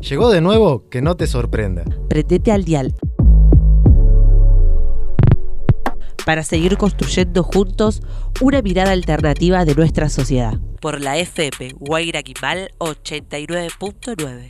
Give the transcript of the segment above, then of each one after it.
Llegó de nuevo, que no te sorprenda. Prendete al dial. Para seguir construyendo juntos una mirada alternativa de nuestra sociedad. Por la FM Guaira Quimbal 89.9.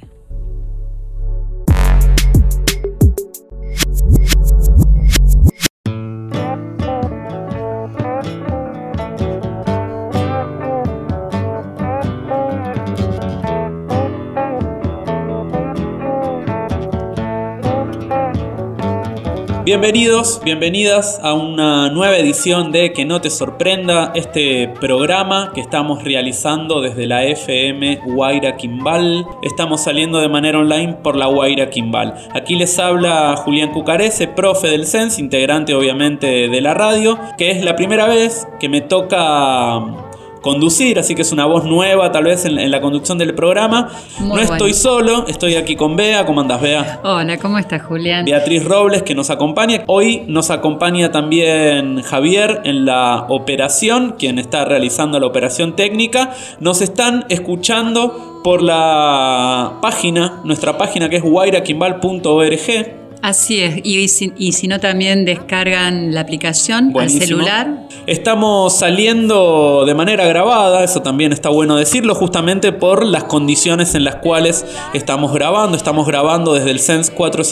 Bienvenidos, bienvenidas a una nueva edición de Que no te sorprenda, este programa que estamos realizando desde la FM Guaira Quimbal. Estamos saliendo de manera online por la Guaira Quimbal. Aquí les habla Julián Cucarese, profe del CENS, integrante obviamente de la radio, que es la primera vez que me toca conducir, así que es una voz nueva tal vez en la conducción del programa. No estoy solo, estoy aquí con Bea. ¿Cómo andás, Bea? Hola, ¿cómo estás, Julián? Beatriz Robles, que nos acompaña. Hoy nos acompaña también Javier en la operación, quien está realizando la operación técnica. Nos están escuchando por la página, nuestra página que es guairaquimbal.org. Así es, y si no también descargan la aplicación. Buenísimo. Al celular. Estamos saliendo de manera grabada, eso también está bueno decirlo, justamente por las condiciones en las cuales estamos grabando. Estamos grabando desde el CENS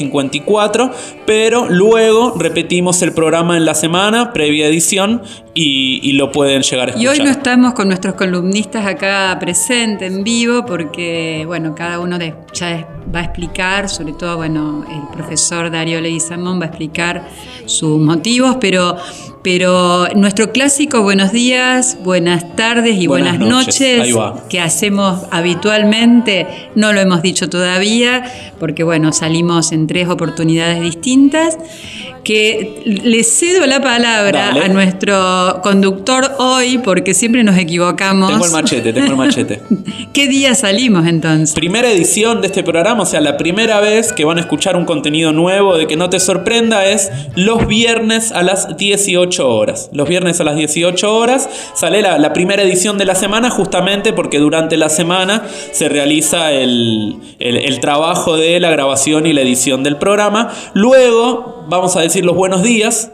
454, pero luego repetimos el programa en la semana, previa edición, y lo pueden llegar a escuchar. Y hoy no estamos con nuestros columnistas acá presentes en vivo, porque bueno, cada uno ya va a explicar, sobre todo bueno, el profesor Darío Leguizamón va a explicar sus motivos, pero nuestro clásico buenos días, buenas tardes y buenas noches que hacemos habitualmente, no lo hemos dicho todavía, porque bueno, salimos en 3 oportunidades distintas. Que le cedo la palabra a nuestro conductor hoy, porque siempre nos equivocamos. Tengo el machete. ¿Qué día salimos entonces? Primera edición de este programa, o sea, la primera vez que van a escuchar un contenido nuevo de Que no te sorprenda es los viernes a las 18 horas. Los viernes a las 18 horas sale la primera edición de la semana, justamente porque durante la semana se realiza el trabajo de la grabación y la edición del programa. Luego vamos a decir los buenos días.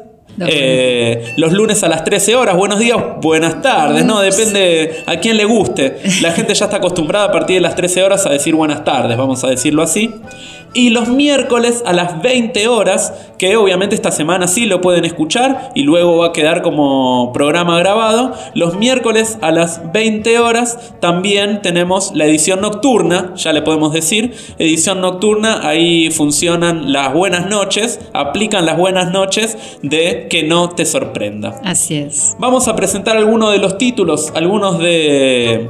Los lunes a las 13 horas, buenos días, buenas tardes, ¿no? Depende a quién le guste. La gente ya está acostumbrada a partir de las 13 horas a decir buenas tardes, vamos a decirlo así. Y los miércoles a las 20 horas, que obviamente esta semana sí lo pueden escuchar y luego va a quedar como programa grabado. Los miércoles a las 20 horas también tenemos la edición nocturna, ya le podemos decir, edición nocturna, ahí funcionan las buenas noches, aplican las buenas noches de Que no te sorprenda. Así es. Vamos a presentar algunos de los títulos, algunos de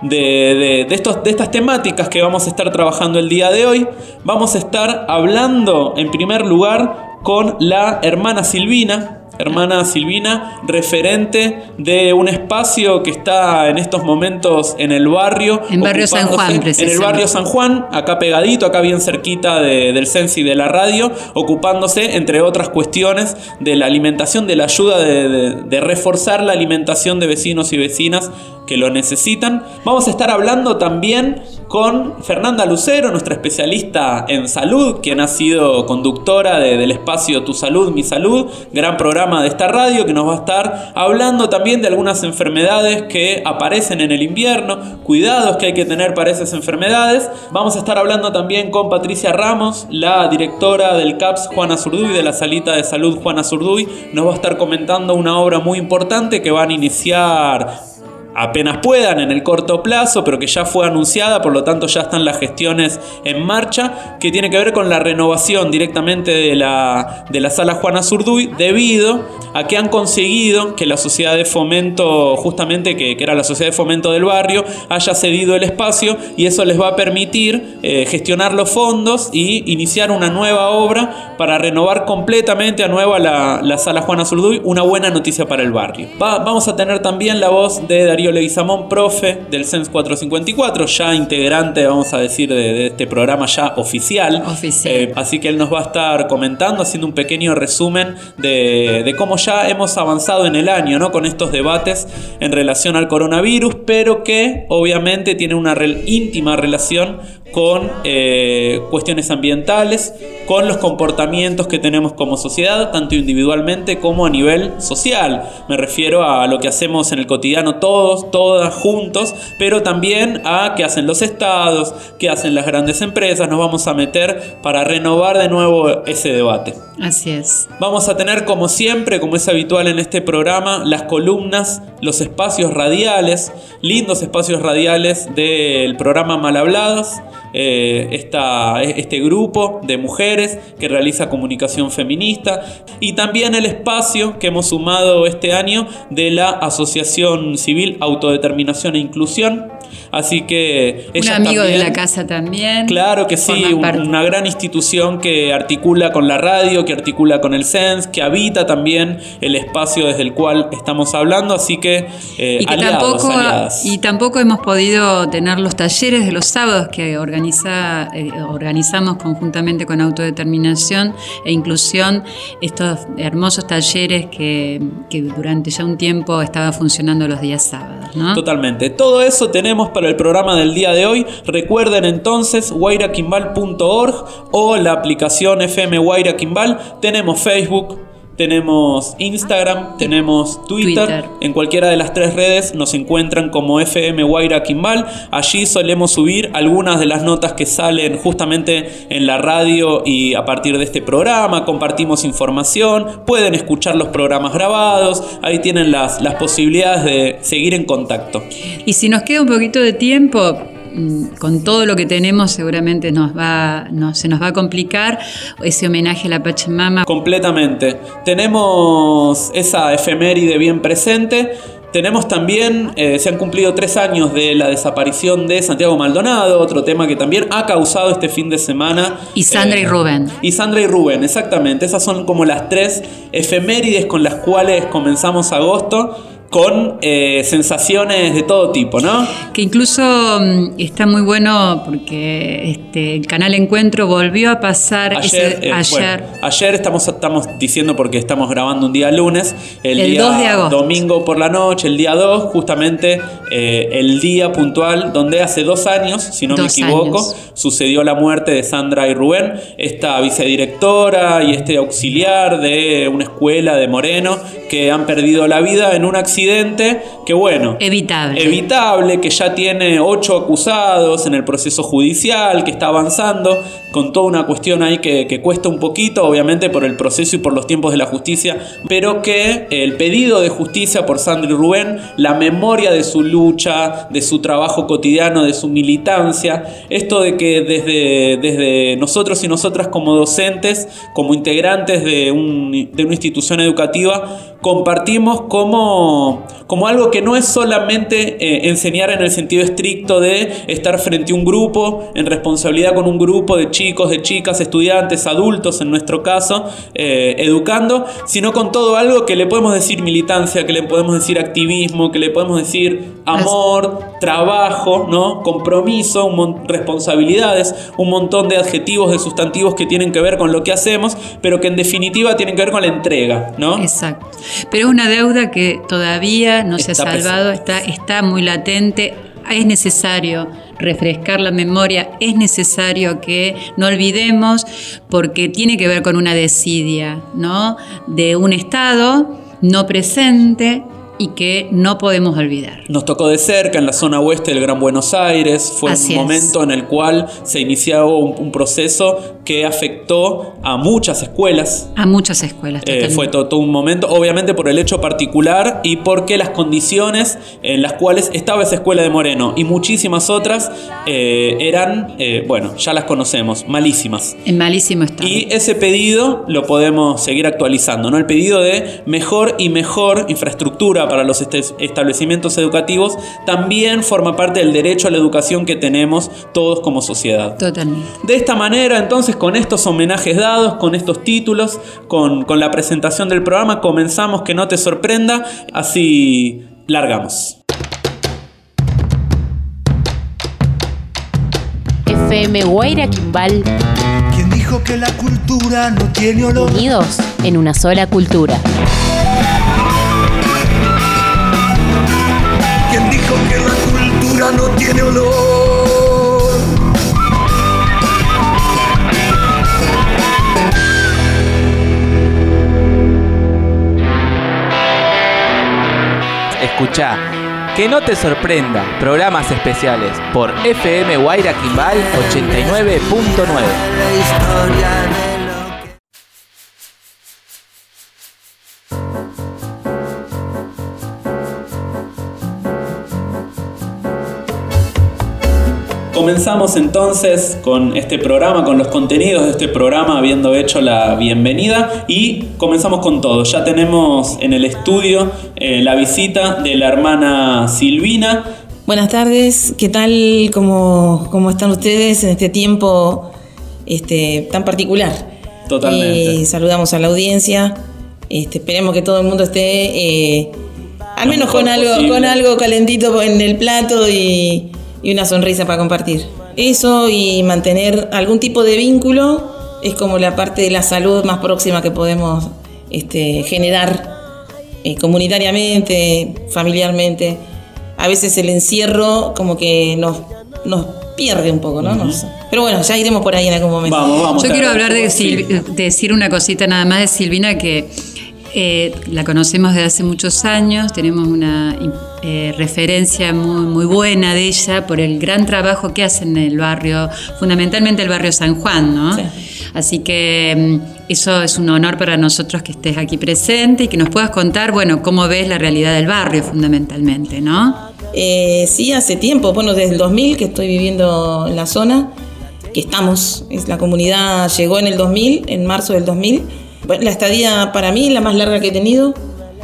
estas temáticas que vamos a estar trabajando el día de hoy. Vamos a estar hablando en primer lugar con la hermana Silvina, referente de un espacio que está en estos momentos en el barrio. En Barrio San Juan, precisamente. En el Barrio San Juan, acá pegadito, acá bien cerquita del CENS y de la radio, ocupándose, entre otras cuestiones, de la alimentación, de la ayuda de reforzar la alimentación de vecinos y vecinas que lo necesitan. Vamos a estar hablando también con Fernanda Lucero, nuestra especialista en salud, quien ha sido conductora del espacio Tu Salud, Mi Salud, gran programa de esta radio, que nos va a estar hablando también de algunas enfermedades que aparecen en el invierno, cuidados que hay que tener para esas enfermedades. Vamos a estar hablando también con Patricia Ramos, la directora del CAPS Juana Zurduy, de la Salita de Salud Juana Zurduy. Nos va a estar comentando una obra muy importante que van a iniciar apenas puedan en el corto plazo, pero que ya fue anunciada, por lo tanto ya están las gestiones en marcha, que tiene que ver con la renovación directamente de la sala Juana Zurduy, debido a que han conseguido que la sociedad de fomento, justamente que era la sociedad de fomento del barrio, haya cedido el espacio, y eso les va a permitir gestionar los fondos y iniciar una nueva obra para renovar completamente a nueva la sala Juana Zurduy. Una buena noticia para el barrio. Vamos a tener también la voz de Darío Leguizamón, profe del CENS 454, ya integrante, vamos a decir, de este programa ya oficial. Así que él nos va a estar comentando, haciendo un pequeño resumen de cómo ya hemos avanzado en el año, ¿no? Con estos debates en relación al coronavirus, pero que obviamente tiene una íntima relación con cuestiones ambientales, con los comportamientos que tenemos como sociedad, tanto individualmente como a nivel social. Me refiero a lo que hacemos en el cotidiano todos, todas juntos, pero también a qué hacen los estados, qué hacen las grandes empresas. Nos vamos a meter para renovar de nuevo ese debate. Así es. Vamos a tener, como siempre, como es habitual en este programa, las columnas, los espacios radiales, lindos espacios radiales del programa Mal Habladas. Este grupo de mujeres que realiza comunicación feminista, y también el espacio que hemos sumado este año de la Asociación Civil Autodeterminación e Inclusión. Así que un amigo también, de la casa también. Claro que sí, una gran institución que articula con la radio, que articula con el CENS, que habita también el espacio desde el cual estamos hablando. Así que, aliadas. Y tampoco hemos podido tener los talleres de los sábados que organizamos conjuntamente con Autodeterminación e Inclusión, estos hermosos talleres que durante ya un tiempo estaba funcionando los días sábados, ¿no? Totalmente. Todo eso tenemos para el programa del día de hoy. Recuerden entonces guairaquimbal.org o la aplicación FM Guaira Quimbal. Tenemos Facebook, tenemos Instagram, tenemos Twitter. En cualquiera de las 3 redes nos encuentran como FM Guaira Quimbal. Allí solemos subir algunas de las notas que salen justamente en la radio y a partir de este programa. Compartimos información, pueden escuchar los programas grabados. Ahí tienen las posibilidades de seguir en contacto. Y si nos queda un poquito de tiempo, con todo lo que tenemos seguramente se nos va a complicar ese homenaje a la Pachamama. Completamente. Tenemos esa efeméride bien presente. Tenemos también, se han cumplido 3 años de la desaparición de Santiago Maldonado, otro tema que también ha causado este fin de semana. Y Sandra y Rubén. Y Sandra y Rubén, exactamente. Esas son como las 3 efemérides con las cuales comenzamos agosto, con sensaciones de todo tipo, ¿no? Que incluso está muy bueno porque el canal Encuentro volvió a pasar ayer estamos diciendo porque estamos grabando un día lunes, el día 2 de agosto. Domingo por la noche, el día 2, justamente el día puntual donde hace 2 años, si no me equivoco, sucedió la muerte de Sandra y Rubén, esta vicedirectora y este auxiliar de una escuela de Moreno, que han perdido la vida en un accidente que, bueno, evitable, que ya tiene 8 acusados en el proceso judicial, que está avanzando con toda una cuestión ahí que cuesta un poquito, obviamente por el proceso y por los tiempos de la justicia, pero que el pedido de justicia por Sandra y Rubén, la memoria de su lucha, de su trabajo cotidiano, de su militancia, esto de que desde nosotros y nosotras como docentes, como integrantes de una institución educativa, compartimos como algo que no es solamente enseñar en el sentido estricto de estar frente a un grupo, en responsabilidad con un grupo de chicos, de chicas, estudiantes, adultos en nuestro caso, educando, sino con todo algo que le podemos decir militancia, que le podemos decir activismo, que le podemos decir amor, trabajo, ¿no? Compromiso, responsabilidades, un montón de adjetivos, de sustantivos que tienen que ver con lo que hacemos, pero que en definitiva tienen que ver con la entrega, ¿no? Exacto. Pero es una deuda que todavía no se ha salvado, está muy latente. Es necesario refrescar la memoria, es necesario que no olvidemos, porque tiene que ver con una desidia, ¿no? De un Estado no presente y que no podemos olvidar. Nos tocó de cerca en la zona oeste del Gran Buenos Aires. Fue un momento en el cual se inició un proceso que afectó a muchas escuelas. A muchas escuelas, totalmente. Fue todo un momento, obviamente por el hecho particular y porque las condiciones en las cuales estaba esa escuela de Moreno y muchísimas otras eran, ya las conocemos, malísimas. En malísimo estado. Y ese pedido lo podemos seguir actualizando, ¿no? El pedido de mejor y mejor infraestructura para los establecimientos educativos también forma parte del derecho a la educación que tenemos todos como sociedad. Totalmente. De esta manera, entonces, con estos homenajes dados, con estos títulos, con la presentación del programa, comenzamos Que no te sorprenda, así largamos. FM Guaira Quimbal. ¿Quién dijo que la cultura no tiene olor? Unidos en una sola cultura. ¿Quién dijo que la cultura no tiene olor? Escuchá Que No Te Sorprenda, programas especiales por FM Guaira Quimbal 89.9. Comenzamos entonces con este programa, con los contenidos de este programa, habiendo hecho la bienvenida, y comenzamos con todo. Ya tenemos en el estudio la visita de la hermana Silvina. Buenas tardes, ¿qué tal? ¿Cómo están ustedes en este tiempo tan particular? Totalmente. Saludamos a la audiencia, esperemos que todo el mundo esté al menos con algo calentito en el plato y una sonrisa para compartir. Eso, y mantener algún tipo de vínculo es como la parte de la salud más próxima que podemos generar comunitariamente, familiarmente. A veces el encierro como que nos pierde un poco, ¿no? Pero bueno, ya iremos por ahí en algún momento. Vamos. Yo quiero hablar de decir una cosita nada más de Silvina, que la conocemos desde hace muchos años, tenemos una referencia muy buena de ella por el gran trabajo que hace en el barrio, fundamentalmente el barrio San Juan, ¿no? Sí. Así que eso es un honor para nosotros que estés aquí presente y que nos puedas contar, bueno, cómo ves la realidad del barrio fundamentalmente, ¿no? Sí, hace tiempo, desde el 2000 que estoy viviendo en la zona, la comunidad llegó en el 2000, en marzo del 2000. Bueno, la estadía para mí es la más larga que he tenido,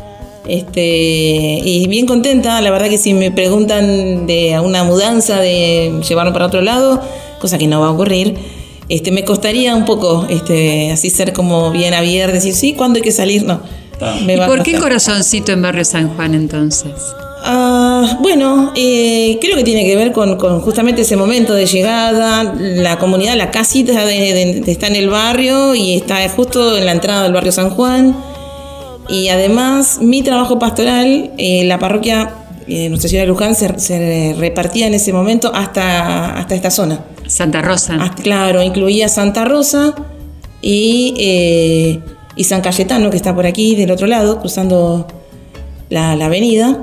y bien contenta. La verdad que si me preguntan de una mudanza, de llevarme para otro lado, cosa que no va a ocurrir, me costaría un poco así ser como bien abierta, decir sí, ¿cuándo hay que salir? No. ¿Y por qué Corazoncito en Barrio San Juan entonces? Bueno, creo que tiene que ver con justamente ese momento de llegada. La comunidad, la casita está en el barrio y está justo en la entrada del barrio San Juan. Y además mi trabajo pastoral, la parroquia Nuestra Señora de Luján se repartía en ese momento hasta esta zona. Santa Rosa. Claro, incluía Santa Rosa y San Cayetano, que está por aquí del otro lado, cruzando la avenida.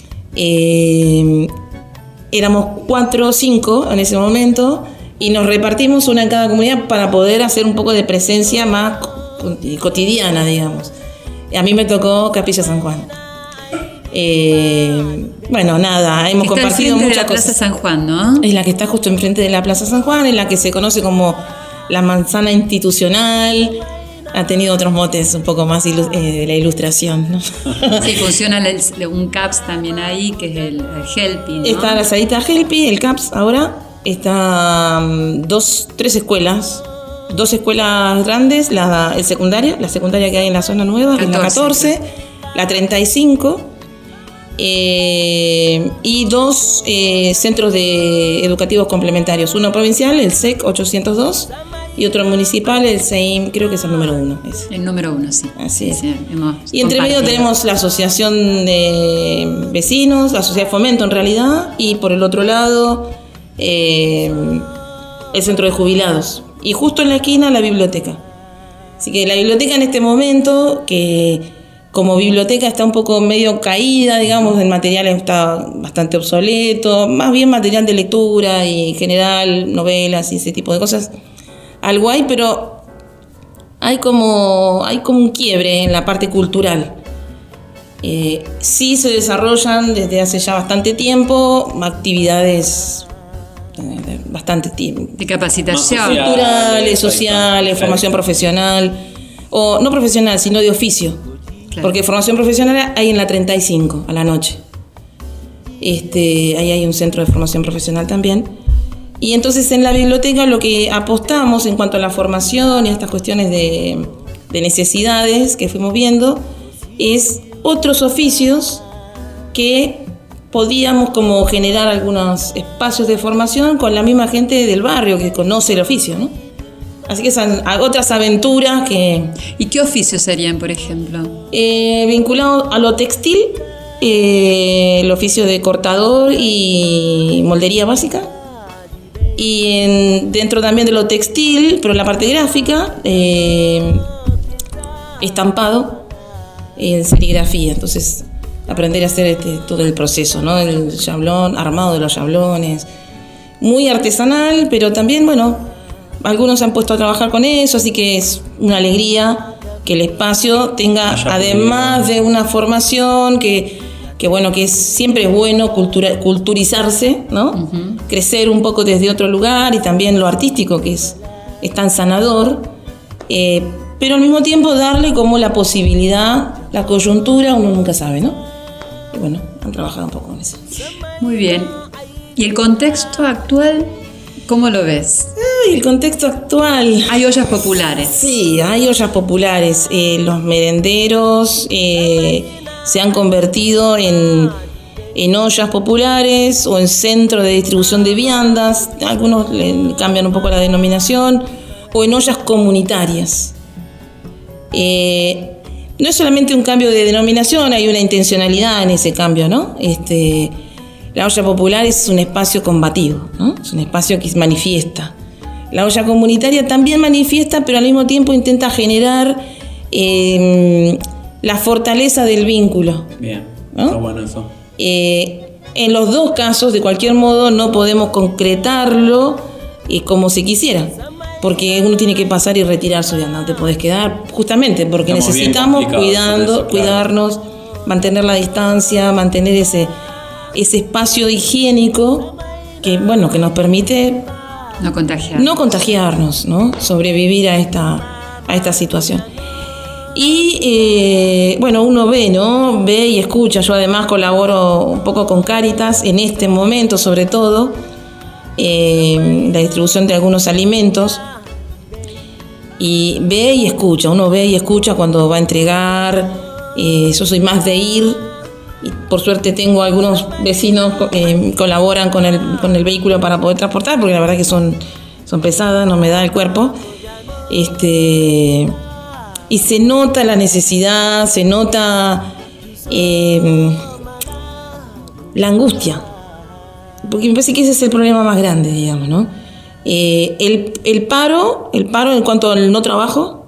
Éramos 4 o 5 en ese momento y nos repartimos una en cada comunidad para poder hacer un poco de presencia más cotidiana, digamos. A mí me tocó Capilla San Juan. Bueno, nada, hemos compartido muchas cosas. Plaza San Juan, ¿no? Es la que está justo enfrente de la Plaza San Juan, es la que se conoce como la manzana institucional. Ha tenido otros motes un poco más de la ilustración, ¿no? Sí, funciona un CAPS también ahí, que es el Helpi, ¿no? Está la salita Helpi, el CAPS ahora. Está 3 escuelas. 2 escuelas grandes, la secundaria que hay en la zona nueva, 14, es la 14, la 35, y 2 centros educativos complementarios. Uno provincial, el SEC 802, y otro municipal, el CEIM, creo que es el número 1. El número 1, sí. Así es. Sí, y entre medio tenemos la asociación de vecinos, la sociedad de fomento en realidad, y por el otro lado el centro de jubilados. Y justo en la esquina la biblioteca. Así que la biblioteca en este momento, que como biblioteca está un poco medio caída, digamos, el material está bastante obsoleto, más bien material de lectura y en general novelas y ese tipo de cosas. Algo hay, pero hay como un quiebre en la parte cultural. Sí se desarrollan desde hace ya bastante tiempo actividades bastante tiempo. De capacitación. Culturales, sociales, formación profesional. O no profesional, sino de oficio. Claro. Porque formación profesional hay en la 35, a la noche. Ahí hay un centro de formación profesional también. Y entonces en la biblioteca lo que apostamos en cuanto a la formación y a estas cuestiones de necesidades que fuimos viendo es otros oficios que podíamos como generar algunos espacios de formación con la misma gente del barrio que conoce el oficio, ¿no? Así que son otras aventuras que... ¿Y qué oficios serían, por ejemplo? Vinculados a lo textil, el oficio de cortador y moldería básica. Y dentro también de lo textil, pero en la parte gráfica, estampado en serigrafía. Entonces, aprender a hacer todo el proceso, ¿no? El chablón, armado de los chablones. Muy artesanal, pero también, bueno, algunos se han puesto a trabajar con eso, así que es una alegría que el espacio tenga, además de una formación que siempre es bueno culturizarse, ¿no? Uh-huh. Crecer un poco desde otro lugar, y también lo artístico, que es tan sanador, pero al mismo tiempo darle como la posibilidad, la coyuntura, uno nunca sabe, ¿no? Y bueno, han trabajado un poco con eso. Muy bien. ¿Y el contexto actual, cómo lo ves? El contexto actual... Hay ollas populares. Sí, hay ollas populares. Los merenderos se han convertido en ollas populares o en centro de distribución de viandas. Algunos le cambian un poco la denominación. O en ollas comunitarias. No es solamente un cambio de denominación, hay una intencionalidad en ese cambio, ¿no? La olla popular es un espacio combativo, ¿no? Es un espacio que manifiesta. La olla comunitaria también manifiesta, pero al mismo tiempo intenta generar la fortaleza del vínculo. Bien, ¿no? Está bueno eso. En los dos casos, de cualquier modo, no podemos concretarlo como se quisiera, porque uno tiene que pasar y retirarse, no te podés quedar, justamente porque necesitamos cuidarnos, mantener la distancia, mantener ese espacio higiénico que nos permite no contagiarnos, ¿no? Sobrevivir a esta situación. Y uno ve y escucha. Yo además colaboro un poco con Cáritas en este momento, sobre todo la distribución de algunos alimentos, y ve y escucha. Uno ve y escucha cuando va a entregar. Yo soy más de ir, y por suerte tengo algunos vecinos que colaboran con el vehículo para poder transportar, porque la verdad que son pesadas, no me da el cuerpo. Y se nota la necesidad, se nota la angustia, porque me parece que ese es el problema más grande, digamos, ¿no? El paro en cuanto al no trabajo,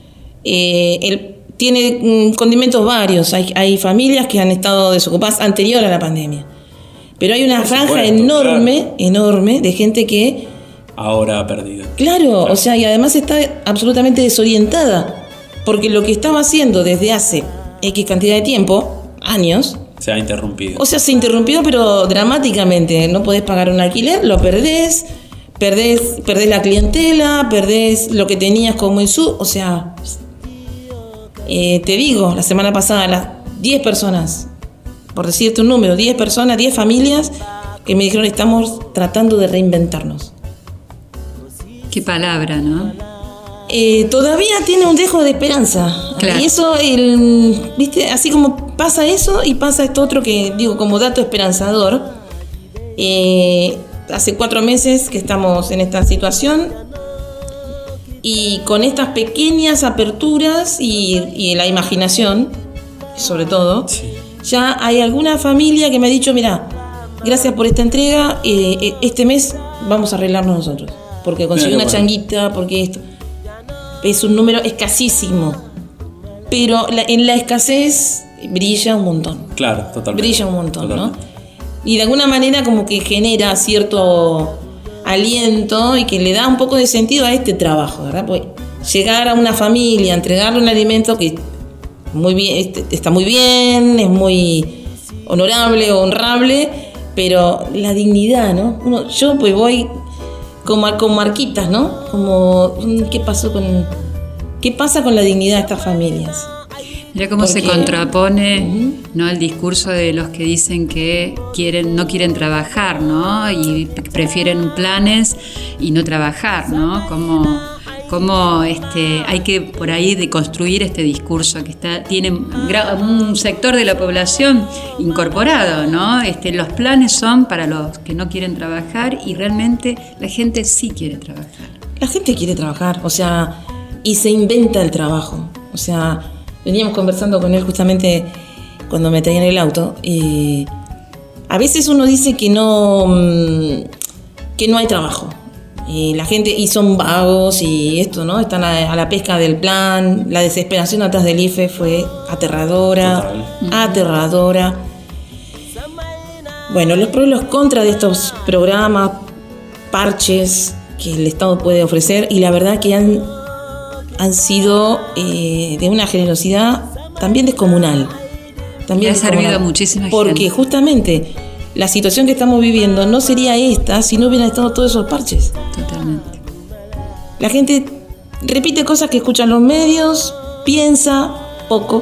tiene condimentos varios. Hay familias que han estado desocupadas anterior a la pandemia, pero hay una franja enorme de gente que ahora ha perdido. Claro, o sea, y además está absolutamente desorientada, porque lo que estaba haciendo desde hace X cantidad de tiempo, años, se ha interrumpido. O sea, se interrumpió, pero dramáticamente. No podés pagar un alquiler, lo perdés la clientela, perdés lo que tenías como insumo. O sea, te digo, la semana pasada, las 10 personas, por decirte un número, 10 personas, 10 familias que me dijeron: estamos tratando de reinventarnos. Qué palabra, ¿no? Todavía tiene un dejo de esperanza. Claro. Y eso, ¿viste? Así como pasa eso y pasa esto otro que digo como dato esperanzador. Hace 4 meses que estamos en esta situación, y con estas pequeñas aperturas y la imaginación, sobre todo, sí. Ya hay alguna familia que me ha dicho: mira, gracias por esta entrega, este mes vamos a arreglarnos nosotros, porque conseguí una changuita, porque esto. Es un número escasísimo, pero en la escasez brilla un montón. Claro, totalmente. Brilla un montón, totalmente. ¿No? Y de alguna manera como que genera cierto aliento y que le da un poco de sentido a este trabajo, ¿verdad? Pues llegar a una familia, entregarle un alimento que muy bien, está muy bien, es muy honorable, honrable, pero la dignidad, ¿no? Yo pues voy como marquitas, ¿no? Como, ¿qué pasa con la dignidad de estas familias? Mira cómo se contrapone, ¿no? El discurso de los que dicen que no quieren trabajar, ¿no? Y prefieren planes y no trabajar, ¿no? Como hay que por ahí deconstruir este discurso que tiene un sector de la población incorporado, ¿no? Los planes son para los que no quieren trabajar, y realmente la gente sí quiere trabajar. La gente quiere trabajar, o sea, y se inventa el trabajo. O sea, veníamos conversando con él justamente cuando me traía en el auto, y a veces uno dice que no hay trabajo. la gente, y son vagos y esto, ¿no? Están a la pesca del plan. La desesperación atrás del IFE fue aterradora. Aterradora. Bueno, los pros y los contras de estos programas, parches que el Estado puede ofrecer, y la verdad que han sido de una generosidad también descomunal. También ha servido a muchísima gente. Porque justamente la situación que estamos viviendo no sería esta si no hubieran estado todos esos parches. Totalmente. La gente repite cosas que escuchan los medios, piensa poco.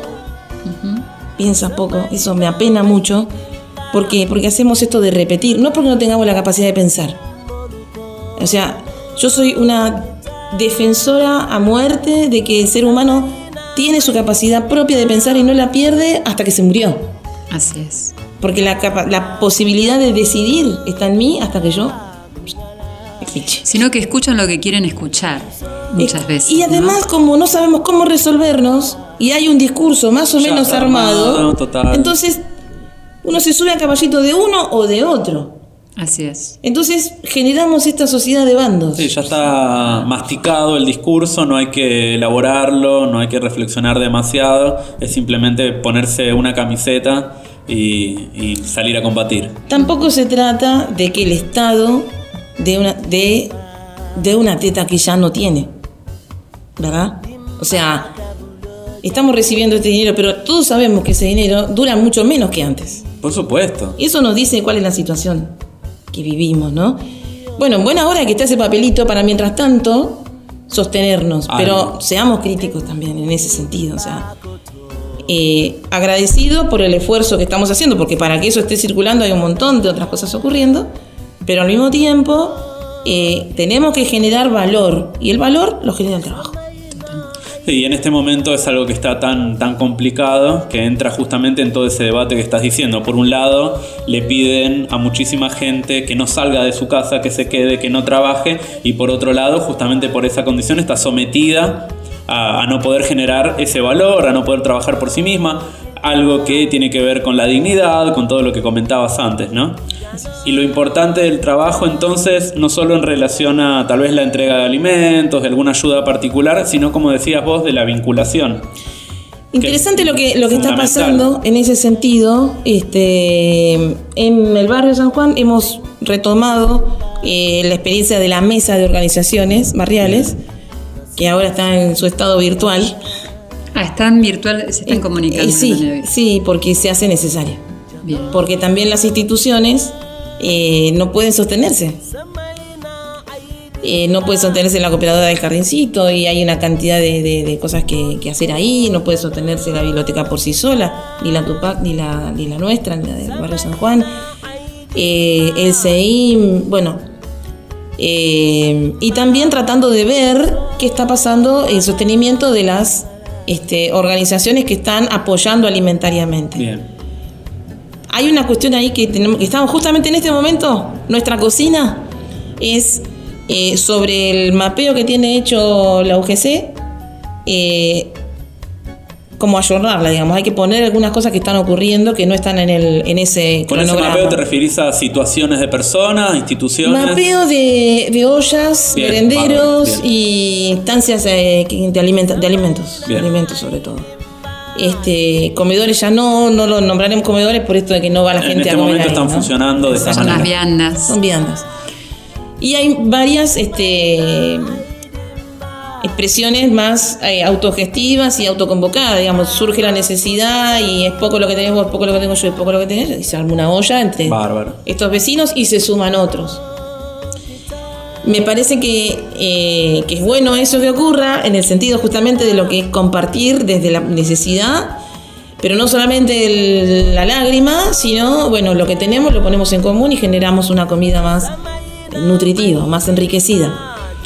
Piensa poco, eso me apena mucho. ¿Por qué? Porque hacemos esto de repetir, no porque no tengamos la capacidad de pensar. O sea, yo soy una defensora a muerte de que el ser humano tiene su capacidad propia de pensar y no la pierde hasta que se murió. Así es. Porque la posibilidad de decidir está en mí hasta que yo me piche. Sino que escuchan lo que quieren escuchar muchas veces. Y además, ¿no? Como no sabemos cómo resolvernos y hay un discurso más o menos armado, entonces uno se sube a caballito de uno o de otro. Así es. Entonces generamos esta sociedad de bandos. Sí, ya está masticado el discurso, no hay que elaborarlo, no hay que reflexionar demasiado, es simplemente ponerse una camiseta y salir a combatir. Tampoco se trata de que el Estado dé una teta que ya no tiene, ¿verdad? O sea, estamos recibiendo este dinero, pero todos sabemos que ese dinero dura mucho menos que antes. Por supuesto. Y eso nos dice cuál es la situación que vivimos, ¿no? Bueno, en buena hora que está ese papelito para mientras tanto sostenernos, pero seamos críticos también en ese sentido, o sea, agradecido por el esfuerzo que estamos haciendo, porque para que eso esté circulando hay un montón de otras cosas ocurriendo, pero al mismo tiempo tenemos que generar valor, y el valor lo genera el trabajo. Y en este momento es algo que está tan complicado que entra justamente en todo ese debate que estás diciendo. Por un lado, le piden a muchísima gente que no salga de su casa, que se quede, que no trabaje, y por otro lado, justamente por esa condición está sometida a no poder generar ese valor, a no poder trabajar por sí misma, algo que tiene que ver con la dignidad, con todo lo que comentabas antes, ¿no? Y lo importante del trabajo entonces, no solo en relación a tal vez la entrega de alimentos, de alguna ayuda particular, sino como decías vos, de la vinculación. Interesante lo que está pasando en ese sentido. En el barrio San Juan hemos retomado la experiencia de la mesa de organizaciones barriales, que ahora está en su estado virtual. Están virtual, se están comunicando. Sí, porque se hace necesario. Bien. Porque también las instituciones no pueden sostenerse. No puede sostenerse la cooperadora del Jardincito, y hay una cantidad de cosas que hacer ahí. No puede sostenerse la biblioteca por sí sola, ni la Tupac, ni la nuestra, ni la del barrio San Juan. El CEIM, bueno. Y también tratando de ver qué está pasando en el sostenimiento de las organizaciones que están apoyando alimentariamente. Bien. Hay una cuestión ahí que estamos justamente en este momento. Nuestra cocina es sobre el mapeo que tiene hecho la UGC, como ayornarla, digamos. Hay que poner algunas cosas que están ocurriendo que no están en ese ¿Con cronograma. ese mapeo te referís a situaciones de personas, instituciones? Mapeo de ollas, merenderos y instancias de alimentos. Bien. Alimentos sobre todo. Comedores ya no lo nombraremos comedores por esto de que no va la gente a comer. En este momento están ¿no? funcionando de esa Son manera. las viandas. Son viandas. Y hay varias expresiones más autogestivas y autoconvocadas, digamos. Surge la necesidad y es poco lo que tenemos, es poco lo que tengo yo, es poco lo que tenés, y se arma una olla entre estos vecinos y se suman otros. Me parece que es bueno eso que ocurra en el sentido justamente de lo que es compartir desde la necesidad, pero no solamente la lágrima, sino bueno, lo que tenemos lo ponemos en común y generamos una comida más nutritiva, más enriquecida.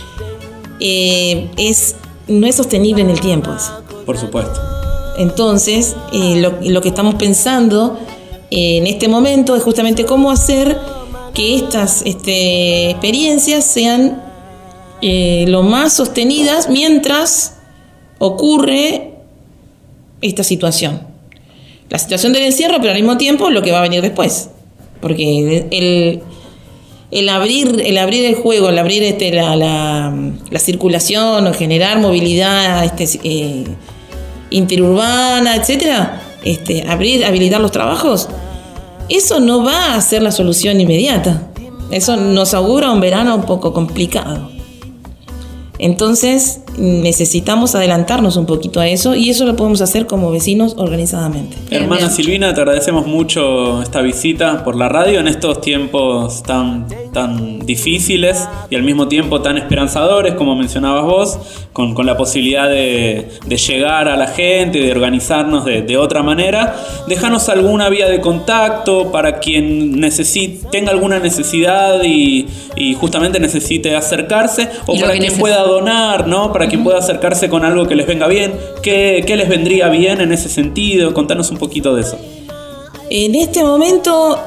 No es sostenible en el tiempo eso. Por supuesto. Entonces, lo que estamos pensando en este momento es justamente cómo hacer que estas experiencias sean lo más sostenidas mientras ocurre esta situación. La situación del encierro, pero al mismo tiempo lo que va a venir después. Porque el abrir el juego, el abrir la circulación, o generar movilidad interurbana, etcétera, habilitar los trabajos, eso no va a ser la solución inmediata. Eso nos augura un verano un poco complicado. Entonces necesitamos adelantarnos un poquito a eso, y eso lo podemos hacer como vecinos organizadamente. Hermana Silvina, te agradecemos mucho esta visita por la radio en estos tiempos tan difíciles y al mismo tiempo tan esperanzadores, como mencionabas vos, con la posibilidad de llegar a la gente, de organizarnos de otra manera. Déjanos alguna vía de contacto para quien tenga alguna necesidad y justamente necesite acercarse, o para quien pueda donar, ¿no? Para quien pueda acercarse con algo que les venga bien. ¿Qué les vendría bien en ese sentido? Contanos un poquito de eso. En este momento,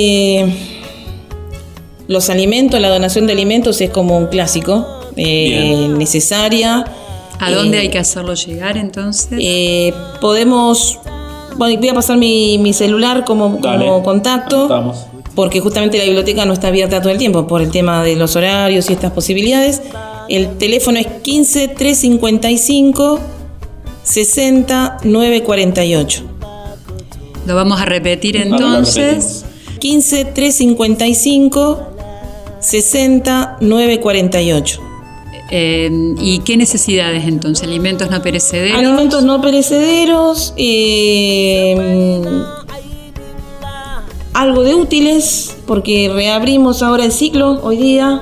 los alimentos, la donación de alimentos es como un clásico, necesaria. ¿A dónde hay que hacerlo llegar entonces? Podemos... Bueno, voy a pasar mi celular como contacto. Estamos. Porque justamente la biblioteca no está abierta todo el tiempo por el tema de los horarios y estas posibilidades. El teléfono es 15 355 60 948. Lo vamos a repetir entonces. 15 355 60 948. ¿Y qué necesidades entonces? ¿Alimentos no perecederos? Alimentos no perecederos, algo de útiles, porque reabrimos ahora el ciclo hoy día.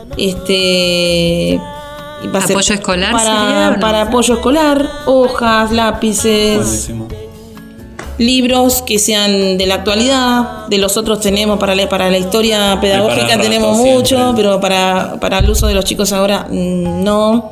¿Apoyo escolar? Para apoyo escolar, hojas, lápices. Buenísimo. Libros que sean de la actualidad. De los otros tenemos para la historia pedagógica, tenemos mucho, siempre. Pero para el uso de los chicos ahora no.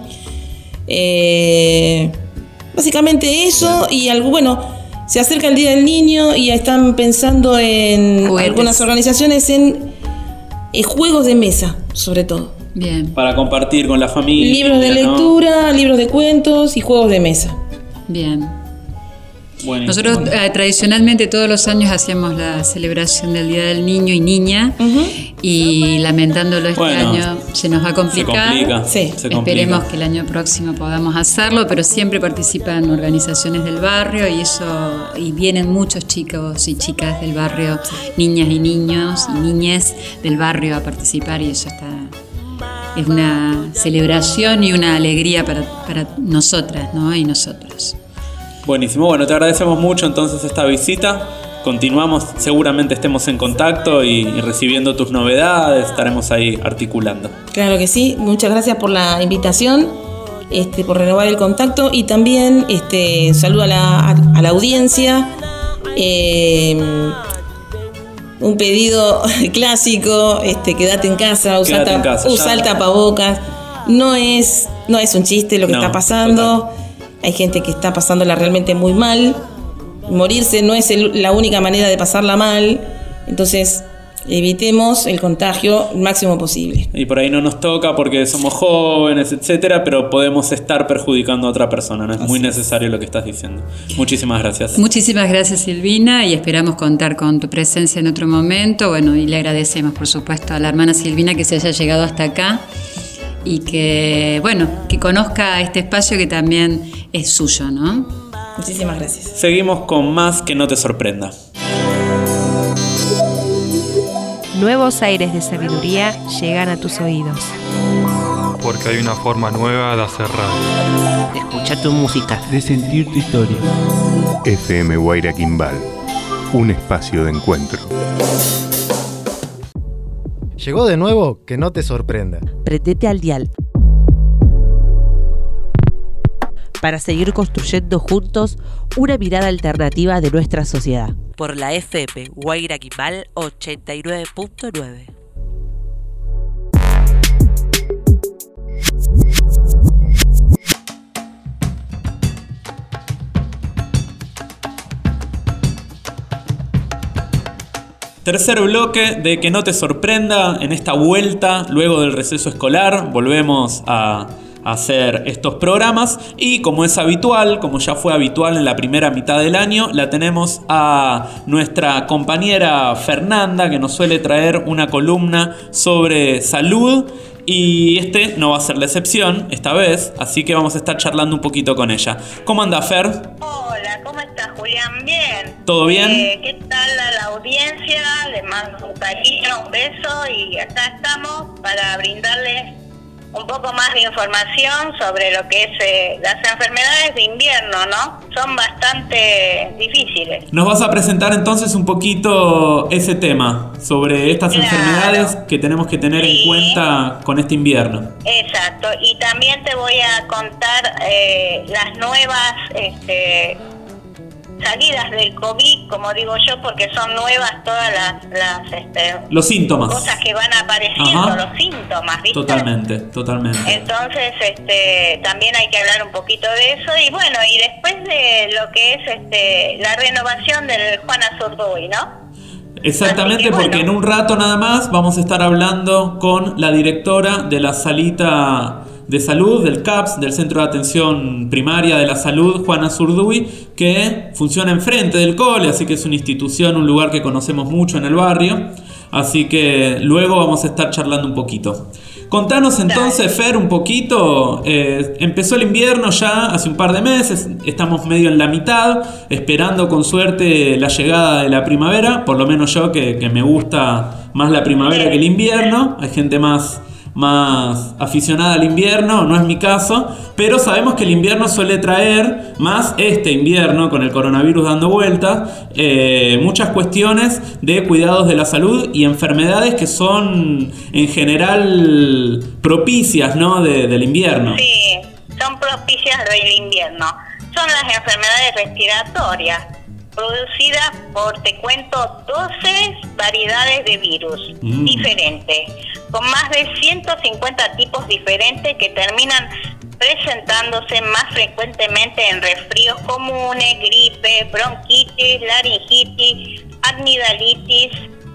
Básicamente eso. Y algo, bueno, se acerca el Día del Niño y están pensando en juguetes. Algunas organizaciones en juegos de mesa, sobre todo. Bien. Para compartir con la familia. Libros de lectura, ¿no? Libros de cuentos y juegos de mesa. Bien. Buenísimo. Nosotros tradicionalmente todos los años hacíamos la celebración del Día del Niño y Niña, y lamentándolo este año se nos va a complicar. Esperemos que el año próximo podamos hacerlo, pero siempre participan organizaciones del barrio y vienen muchos chicos y chicas del barrio, niñas y niños y niñes del barrio a participar, y eso es una celebración y una alegría para nosotras, ¿no? Y nosotros. Buenísimo, bueno, te agradecemos mucho entonces esta visita. Continuamos, seguramente estemos en contacto y recibiendo tus novedades, estaremos ahí articulando. Claro que sí, muchas gracias por la invitación, por renovar el contacto, y también saludo a la audiencia. Un pedido clásico, quédate en casa, usar tapabocas. No es un chiste lo que está pasando. Total. Hay gente que está pasándola realmente muy mal. Morirse no es la única manera de pasarla mal. Entonces, evitemos el contagio el máximo posible. Y por ahí no nos toca porque somos jóvenes, etcétera, pero podemos estar perjudicando a otra persona. No es muy necesario lo que estás diciendo. Muchísimas gracias. Muchísimas gracias, Silvina, y esperamos contar con tu presencia en otro momento. Bueno, y le agradecemos, por supuesto, a la hermana Silvina que se haya llegado hasta acá y que conozca este espacio que también es suyo, ¿no? Muchísimas gracias. Seguimos con más Que No Te Sorprenda. Nuevos aires de sabiduría llegan a tus oídos. Porque hay una forma nueva de hacer radio. De escuchar tu música. De sentir tu historia. FM Guaira Quimbal, un espacio de encuentro. Llegó de nuevo, que no te sorprenda. Prendete al dial. Para seguir construyendo juntos una mirada alternativa de nuestra sociedad. Por la FM Guaira Quimbal 89.9. Tercer bloque de Que No Te Sorprenda. En esta vuelta, luego del receso escolar, volvemos a hacer estos programas y como es habitual, como ya fue habitual en la primera mitad del año, la tenemos a nuestra compañera Fernanda, que nos suele traer una columna sobre salud. Y este no va a ser la excepción esta vez, así que vamos a estar charlando un poquito con ella. ¿Cómo anda, Fer? Hola, ¿cómo estás, Julián? Bien. ¿Todo bien? ¿Qué tal a la audiencia? Les mando un cariño, un beso y acá estamos para brindarles un poco más de información sobre lo que es las enfermedades de invierno, ¿no? Son bastante difíciles. Nos vas a presentar entonces un poquito ese tema sobre estas enfermedades que tenemos que tener en cuenta con este invierno. Exacto, y también te voy a contar las nuevas salidas del COVID, como digo yo, porque son nuevas todas las los síntomas, cosas que van apareciendo, los síntomas, ¿viste? Totalmente. Entonces, también hay que hablar un poquito de eso y bueno, y después de lo que es la renovación del Juan Azurduy, ¿no? Exactamente, porque en un rato nada más vamos a estar hablando con la directora de la salita de salud del CAPS, del Centro de Atención Primaria de la Salud, Juan Azurduy, que funciona enfrente del cole, así que es una institución, un lugar que conocemos mucho en el barrio, así que luego vamos a estar charlando un poquito. Contanos entonces, Fer, un poquito, empezó el invierno ya hace un par de meses, estamos medio en la mitad, esperando con suerte la llegada de la primavera, por lo menos yo que me gusta más la primavera que el invierno, hay gente más aficionada al invierno, no es mi caso, pero sabemos que el invierno suele traer, más este invierno con el coronavirus dando vueltas, muchas cuestiones de cuidados de la salud y enfermedades que son en general propicias, ¿no? del invierno. Sí, son propicias del invierno. Son las enfermedades respiratorias producidas por, te cuento, 12 variedades de virus diferentes, con más de 150 tipos diferentes que terminan presentándose más frecuentemente en resfríos comunes, gripe, bronquitis, laringitis, amigdalitis,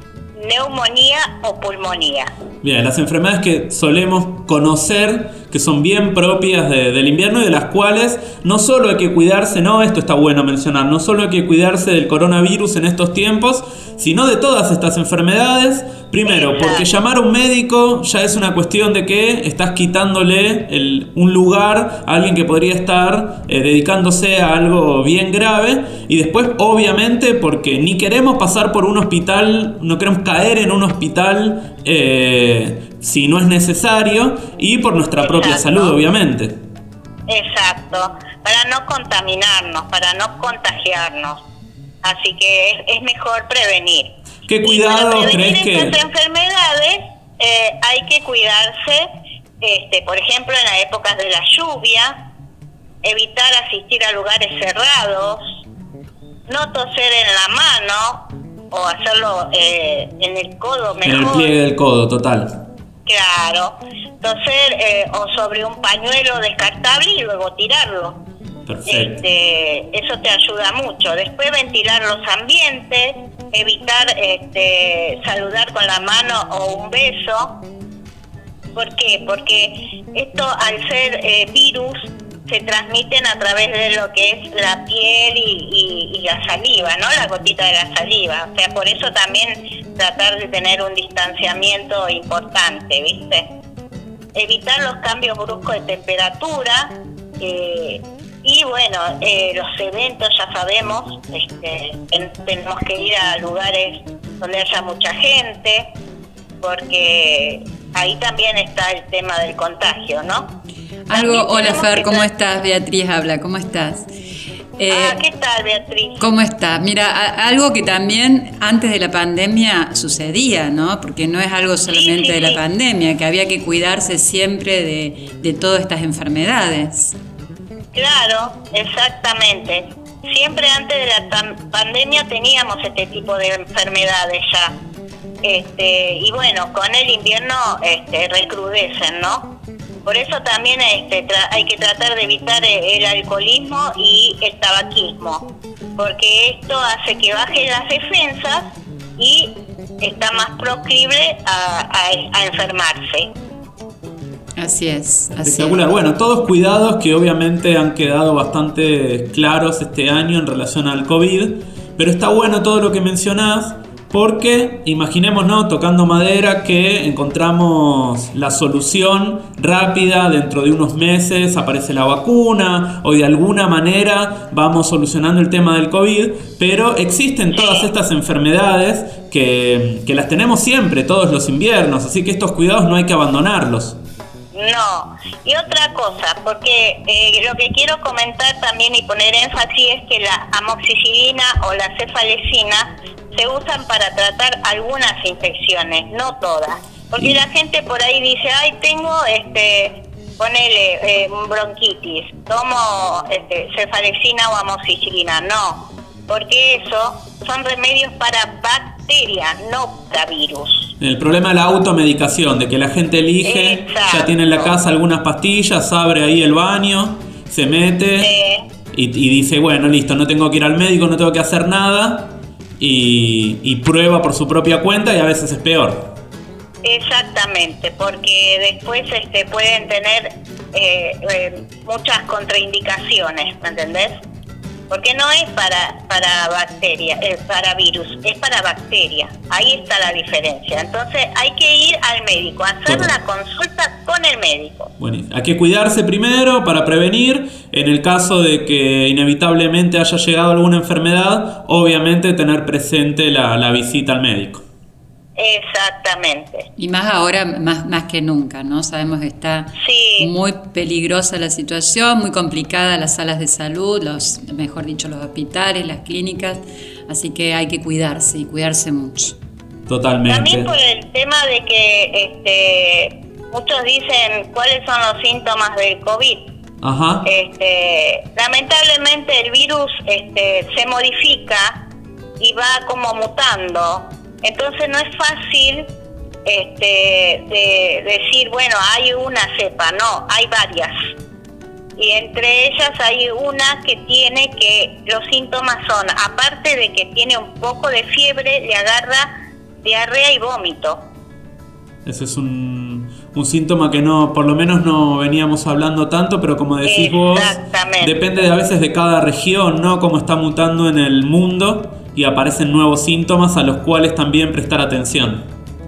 neumonía o pulmonía. Bien, las enfermedades que solemos conocer, que son bien propias del invierno y de las cuales no solo hay que cuidarse, no, esto está bueno mencionar, no solo hay que cuidarse del coronavirus en estos tiempos, sino de todas estas enfermedades. Primero, porque llamar a un médico ya es una cuestión de que estás quitándole un lugar a alguien que podría estar dedicándose a algo bien grave. Y después, obviamente, porque ni queremos pasar por un hospital, no queremos caer en un hospital si no es necesario, y por nuestra propia salud, obviamente. Exacto, para no contaminarnos, para no contagiarnos. Así que es mejor prevenir. ¿Qué cuidado crees que...? Estas enfermedades hay que cuidarse, por ejemplo, en las épocas de la lluvia, evitar asistir a lugares cerrados, no toser en la mano o hacerlo en el codo mejor. En el pliegue del codo, total. Claro, toser o sobre un pañuelo descartable y luego tirarlo. Perfecto. Eso te ayuda mucho. Después ventilar los ambientes, evitar saludar con la mano o un beso. ¿Por qué? Porque esto, al ser virus, se transmiten a través de lo que es la piel y la saliva, ¿no? La gotita de la saliva. O sea, por eso también tratar de tener un distanciamiento importante, ¿viste? Evitar los cambios bruscos de temperatura. Y bueno, los eventos ya sabemos, tenemos que ir a lugares donde haya mucha gente, porque ahí también está el tema del contagio, ¿no? Hola Fer, ¿cómo estás? Beatriz habla, ¿cómo estás? ¿Qué tal, Beatriz? ¿Cómo estás? Mira, algo que también antes de la pandemia sucedía, ¿no? Porque no es algo solamente de la pandemia, que había que cuidarse siempre de todas estas enfermedades. Claro, exactamente. Siempre antes de la pandemia teníamos este tipo de enfermedades ya. Y bueno, con el invierno recrudecen, ¿no? Por eso también hay que tratar de evitar el alcoholismo y el tabaquismo, porque esto hace que bajen las defensas y está más proclive a enfermarse. Así es. Espectacular. Bueno, todos cuidados que obviamente han quedado bastante claros este año en relación al COVID, pero está bueno todo lo que mencionás, porque imaginemos, ¿no?, tocando madera, que encontramos la solución rápida, dentro de unos meses aparece la vacuna, o de alguna manera vamos solucionando el tema del COVID, pero existen todas estas enfermedades que las tenemos siempre, todos los inviernos, así que estos cuidados no hay que abandonarlos. No, y otra cosa, porque lo que quiero comentar también y poner énfasis es que la amoxicilina o la cefalecina se usan para tratar algunas infecciones, no todas. Porque la gente por ahí dice, ay, tengo, ponele bronquitis, tomo cefalecina o amoxicilina. No, porque eso son remedios para bacterias, no para virus. El problema es la automedicación, de que la gente elige, exacto, ya tiene en la casa algunas pastillas, abre ahí el baño, se mete y dice, bueno, listo, no tengo que ir al médico, no tengo que hacer nada, y prueba por su propia cuenta, y a veces es peor. Exactamente, porque después pueden tener muchas contraindicaciones, ¿me entendés? Porque no es para bacterias, para virus, es para bacterias. Ahí está la diferencia. Entonces hay que ir al médico, hacer la consulta con el médico. Bueno, hay que cuidarse primero para prevenir. En el caso de que inevitablemente haya llegado alguna enfermedad, obviamente tener presente la visita al médico. Exactamente. Y más ahora, más que nunca, ¿no? Sabemos que está muy peligrosa la situación, muy complicada las salas de salud, mejor dicho, los hospitales, las clínicas, así que hay que cuidarse y cuidarse mucho. Totalmente. También por el tema de que muchos dicen cuáles son los síntomas del COVID. Ajá. Lamentablemente el virus se modifica y va como mutando. Entonces no es fácil de decir, bueno, hay una cepa, no, hay varias. Y entre ellas hay una que tiene que los síntomas son, aparte de que tiene un poco de fiebre, le agarra diarrea y vómito. Ese es un síntoma que no, por lo menos no veníamos hablando tanto, pero como decís vos, depende a veces de cada región, ¿no? Cómo está mutando en el mundo. Y aparecen nuevos síntomas a los cuales también prestar atención.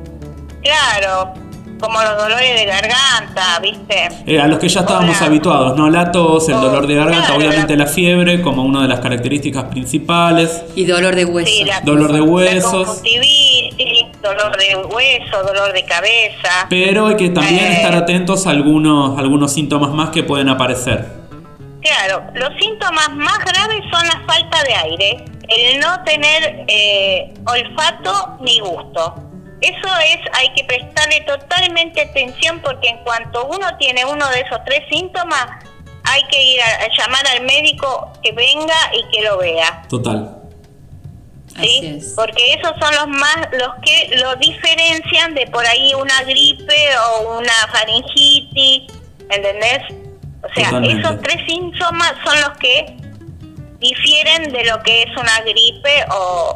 Claro, como los dolores de garganta, ¿viste? A los que ya estábamos habituados, ¿no? La tos, el dolor de garganta, claro, obviamente la fiebre como una de las características principales. Y dolor de huesos. Sí, dolor de huesos. La conjuntivitis, dolor de hueso, dolor de cabeza. Pero hay que también estar atentos a algunos síntomas más que pueden aparecer. Claro, los síntomas más graves son la falta de aire, el no tener olfato ni gusto. Eso hay que prestarle totalmente atención, porque en cuanto uno tiene uno de esos tres síntomas, hay que ir a llamar al médico que venga y que lo vea. Total. ¿Sí? Porque esos son los que lo diferencian de por ahí una gripe o una faringitis, ¿entendés? O sea, totalmente. Esos tres síntomas son los que difieren de lo que es una gripe o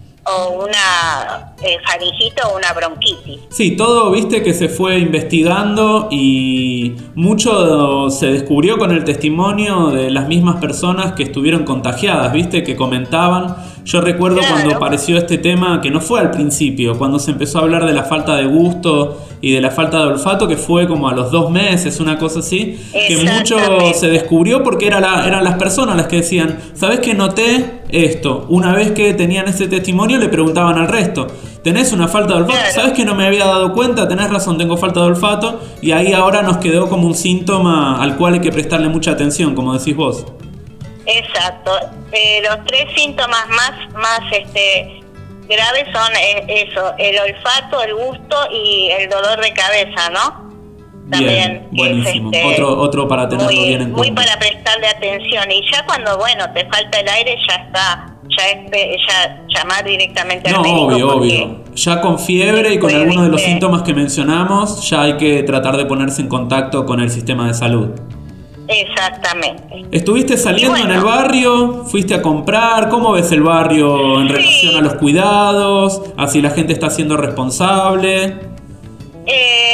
una faringitis o una bronquitis. Sí, todo, viste, que se fue investigando y mucho se descubrió con el testimonio de las mismas personas que estuvieron contagiadas, viste, que comentaban. Yo recuerdo cuando apareció este tema, que no fue al principio, cuando se empezó a hablar de la falta de gusto y de la falta de olfato, que fue como a los 2 meses, una cosa así, que mucho se descubrió porque eran las personas las que decían, ¿sabés que noté esto? Una vez que tenían ese testimonio le preguntaban al resto, ¿tenés una falta de olfato? ¿Sabés que no me había dado cuenta? Tenés razón, tengo falta de olfato. Y ahí ahora nos quedó como un síntoma al cual hay que prestarle mucha atención, como decís vos. Exacto. Los 3 síntomas más graves son eso, el olfato, el gusto y el dolor de cabeza, ¿no? También bien, buenísimo. Otro para tenerlo bien en cuenta. Muy para prestarle atención. Y ya cuando, te falta el aire, ya está. Ya llamar directamente al médico. Obvio. Ya con fiebre y con algunos de los síntomas que mencionamos, ya hay que tratar de ponerse en contacto con el sistema de salud. Exactamente. ¿Estuviste saliendo en el barrio? ¿Fuiste a comprar? ¿Cómo ves el barrio en relación a los cuidados? ¿Así la gente está siendo responsable? Acá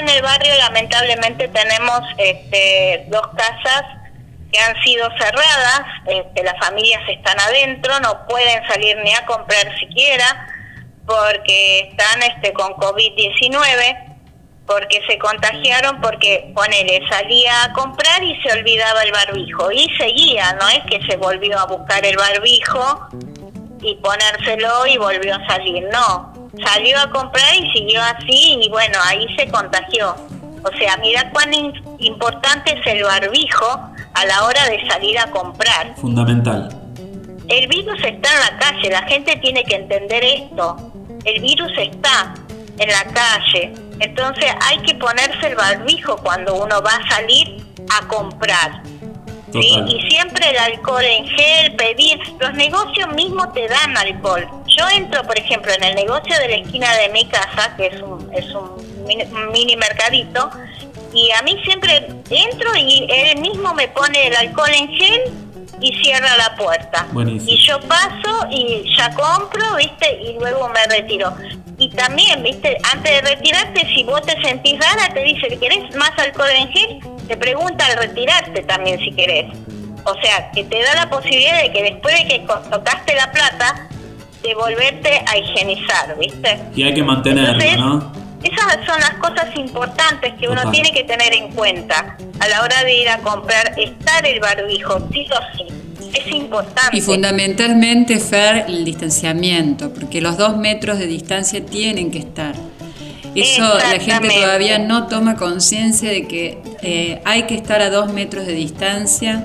en el barrio lamentablemente tenemos 2 casas que han sido cerradas, las familias están adentro, no pueden salir ni a comprar siquiera, porque están con COVID-19, porque se contagiaron, porque ponele, salía a comprar y se olvidaba el barbijo, y seguía, no es que se volvió a buscar el barbijo y ponérselo y volvió a salir, no, salió a comprar y siguió así, y bueno, ahí se contagió. O sea, mira cuán importante es el barbijo a la hora de salir a comprar. Fundamental. El virus está en la calle, la gente tiene que entender esto. El virus está en la calle, entonces hay que ponerse el barbijo cuando uno va a salir a comprar. ¿Sí? Y siempre el alcohol en gel, pedir. Los negocios mismos te dan alcohol. Yo entro, por ejemplo, en el negocio de la esquina de mi casa, que es un mini mercadito, y a mí siempre entro y él mismo me pone el alcohol en gel y cierra la puerta. Buenísimo. Y yo paso y ya compro, ¿viste? Y luego me retiro. Y también, ¿viste? Antes de retirarte, si vos te sentís rara, te dice, ¿querés más alcohol en gel? Te pregunta al retirarte también si querés. O sea, que te da la posibilidad de que después de que tocaste la plata, de volverte a higienizar, ¿viste? Y hay que mantenerlo, entonces, ¿no? Esas son las cosas importantes que uno tiene que tener en cuenta a la hora de ir a comprar, estar el barbijo, sí o sí. Es importante. Y fundamentalmente, Fer, el distanciamiento, porque los 2 metros de distancia tienen que estar. Eso la gente todavía no toma conciencia de que hay que estar a 2 metros de distancia.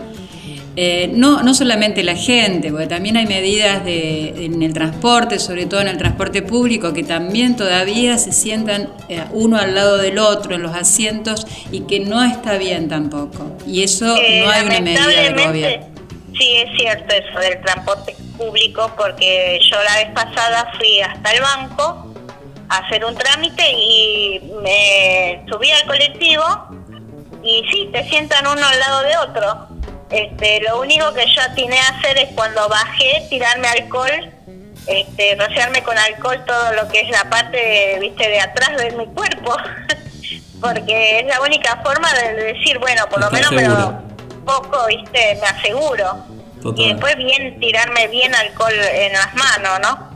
No solamente la gente, porque también hay medidas en el transporte, sobre todo en el transporte público, que también todavía se sientan uno al lado del otro en los asientos y que no está bien tampoco. Y eso no hay una medida del gobierno. Sí, es cierto eso del transporte público, porque yo la vez pasada fui hasta el banco a hacer un trámite y me subí al colectivo y sí, te sientan uno al lado de otro. Lo único que yo atiné a hacer es cuando bajé, tirarme alcohol, rociarme con alcohol todo lo que es la parte, ¿viste?, de atrás de mi cuerpo, porque es la única forma de decir, bueno, por lo menos me lo poco, ¿viste?, me aseguro. Total. Y después tirarme bien alcohol en las manos, ¿no?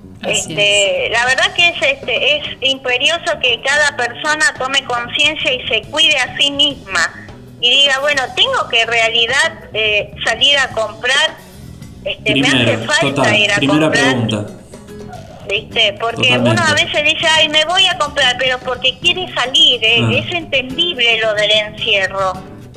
La verdad que es imperioso que cada persona tome conciencia y se cuide a sí misma y diga, bueno, tengo que en realidad salir a comprar, primero, me hace falta ir a primera comprar. Pregunta. ¿Viste? Porque Totalmente. uno a veces dice, ay, me voy a comprar, pero porque quiere salir, es entendible lo del encierro,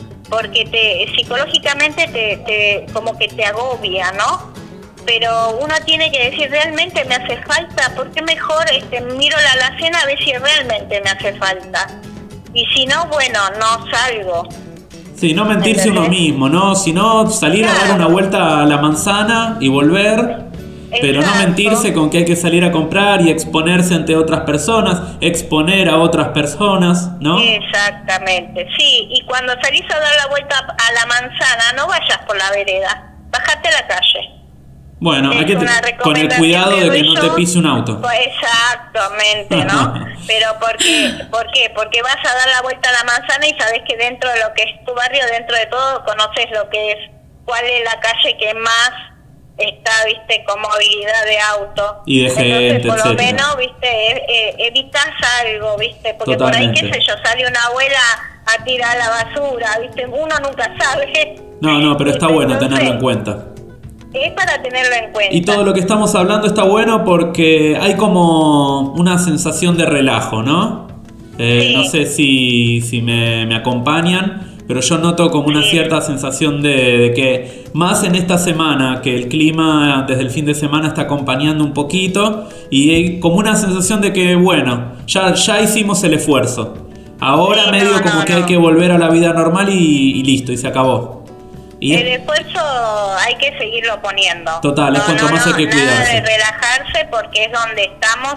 porque psicológicamente te como que te agobia, ¿no? Pero uno tiene que decir, realmente me hace falta, porque mejor miro la alacena a ver si realmente me hace falta. Y si no, bueno, no salgo. Sí, no mentirse uno mismo, ¿no? Sino salir a dar una vuelta a la manzana y volver, pero no mentirse con que hay que salir a comprar y exponerse ante otras personas, exponer a otras personas, ¿no? Exactamente, sí. Y cuando salís a dar la vuelta a la manzana, no vayas por la vereda, bájate a la calle. Bueno, hay que con el cuidado de que no te pise un auto. Exactamente, ¿no? Pero ¿por qué? Porque vas a dar la vuelta a la manzana y sabes que dentro de lo que es tu barrio, dentro de todo, conoces lo que es, cuál es la calle que más está, ¿viste?, con movilidad de auto. Y de gente, entonces, por lo etcétera. menos, ¿viste?, evitas algo, ¿viste? Porque Totalmente. por ahí, qué sé yo, sale una abuela a tirar la basura, ¿viste? Uno nunca sabe. No, pero está bueno tenerlo en cuenta. Es para tenerlo en cuenta. Y todo lo que estamos hablando está bueno porque hay como una sensación de relajo, ¿no? Sí. No sé si me acompañan, pero yo noto como una cierta sensación de que más en esta semana, que el clima desde el fin de semana está acompañando un poquito, y hay como una sensación de que, bueno, ya hicimos el esfuerzo. Ahora medio como que hay que volver a la vida normal y listo, y se acabó. El esfuerzo hay que seguirlo poniendo. Total, es cuanto más hay que cuidarse. Nada de relajarse, porque es donde estamos.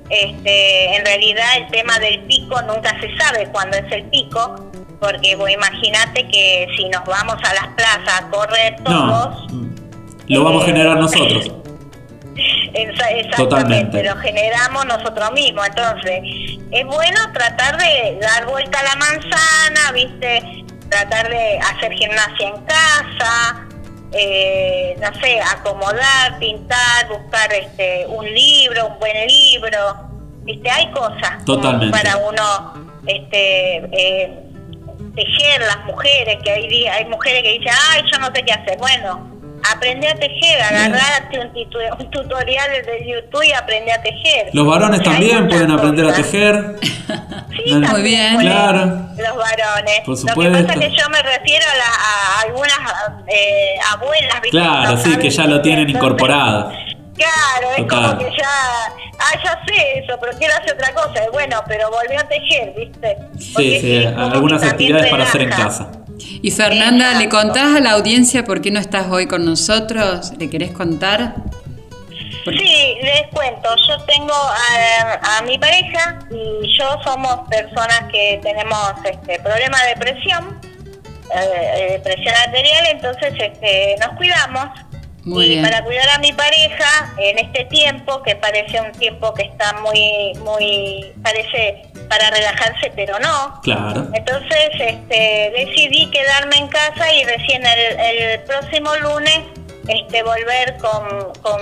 En realidad el tema del pico nunca se sabe cuándo es el pico, porque vos imaginate que si nos vamos a las plazas a correr todos... lo vamos a generar nosotros. Exactamente, Totalmente. lo generamos nosotros mismos. Entonces, es bueno tratar de dar vuelta a la manzana, ¿viste? Tratar de hacer gimnasia en casa, no sé, acomodar, pintar, buscar un libro, un buen libro, ¿viste? Hay cosas Totalmente. para uno tejer, las mujeres, que hay mujeres que dicen, ay, yo no sé qué hacer. Bueno, aprende a tejer, agarrate un tutorial de YouTube y aprende a tejer. Los varones también pueden aprender a tejer. Sí, muy bien. Claro. Los varones. Por Lo que supuesto. pasa es que yo me refiero a algunas abuelas, ¿viste? Claro, No sí, saben que ya lo tienen tejer. incorporado. Claro, es Total. como que ya sé eso, pero quiero hacer otra cosa. Y bueno, pero volvió a tejer, ¿viste? Sí, sí, algunas actividades para hacer en casa. Y Fernanda, ¿le contás a la audiencia por qué no estás hoy con nosotros? ¿Le querés contar? Sí, les cuento. Yo tengo a mi pareja y yo somos personas que tenemos problema de presión, presión arterial, entonces nos cuidamos. Muy y bien. para cuidar a mi pareja en este tiempo, que parece un tiempo que está muy parece para relajarse, pero no. Claro. Entonces decidí quedarme en casa y recién el próximo lunes volver con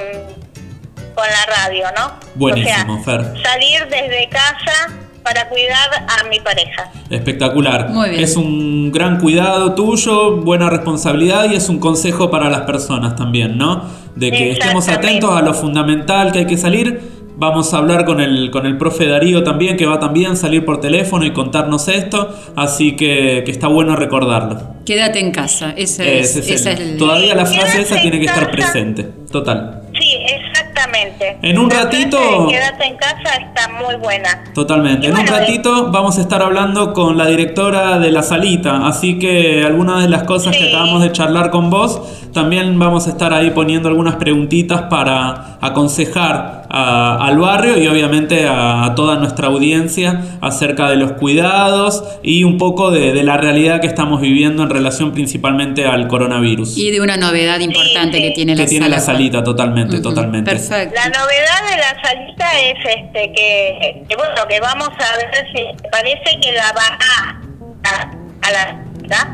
la radio, ¿no? Buenísimo, o sea, Fer. salir desde casa para cuidar a mi pareja. Espectacular. Muy bien. Es un gran cuidado tuyo, buena responsabilidad y es un consejo para las personas también, ¿no? De que estemos atentos a lo fundamental que hay que salir. Vamos a hablar con el profe Darío también, que va también a salir por teléfono y contarnos esto, así que está bueno recordarlo. Quédate en casa. Todavía la frase Quédate esa en tiene que estar casa. presente. Total. Sí, exactamente. En un La ratito- frase de quédate en casa está muy buena. Totalmente. Y En un bueno, ratito vamos a estar hablando con la directora de la salita, así que algunas de las cosas que acabamos de charlar con vos, también vamos a estar ahí poniendo algunas preguntitas para aconsejar al barrio y obviamente a toda nuestra audiencia acerca de los cuidados y un poco de la realidad que estamos viviendo en relación principalmente al coronavirus. Y de una novedad importante que tiene Que tiene la salita, totalmente, totalmente. Perfecto. La novedad de la salita es que vamos a ver si parece que la va a la salita.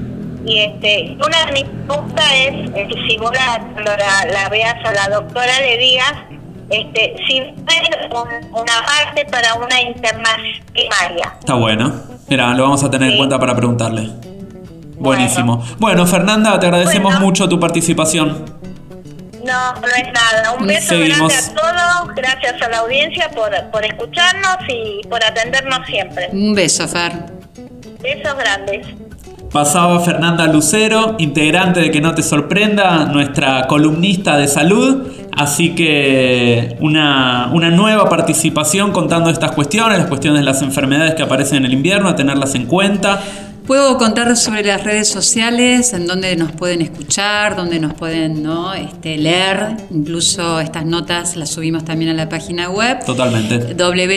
Y una de mis preguntas es que si vos cuando la veas a la doctora le digas si hay una parte para una internación primaria. Está bueno. Mira, lo vamos a tener en cuenta para preguntarle. Buenísimo. Bueno, Fernanda, te agradecemos mucho tu participación. No es nada. Un beso Seguimos. grande a todos. Gracias a la audiencia por escucharnos y por atendernos siempre. Un beso, Fer. Besos grandes. Pasaba Fernanda Lucero, integrante de Que No Te Sorprenda, nuestra columnista de salud. Así que una nueva participación contando estas cuestiones, las cuestiones de las enfermedades que aparecen en el invierno, a tenerlas en cuenta. Puedo contar sobre las redes sociales, en donde nos pueden escuchar, donde nos pueden leer. Incluso estas notas las subimos también a la página web. Totalmente.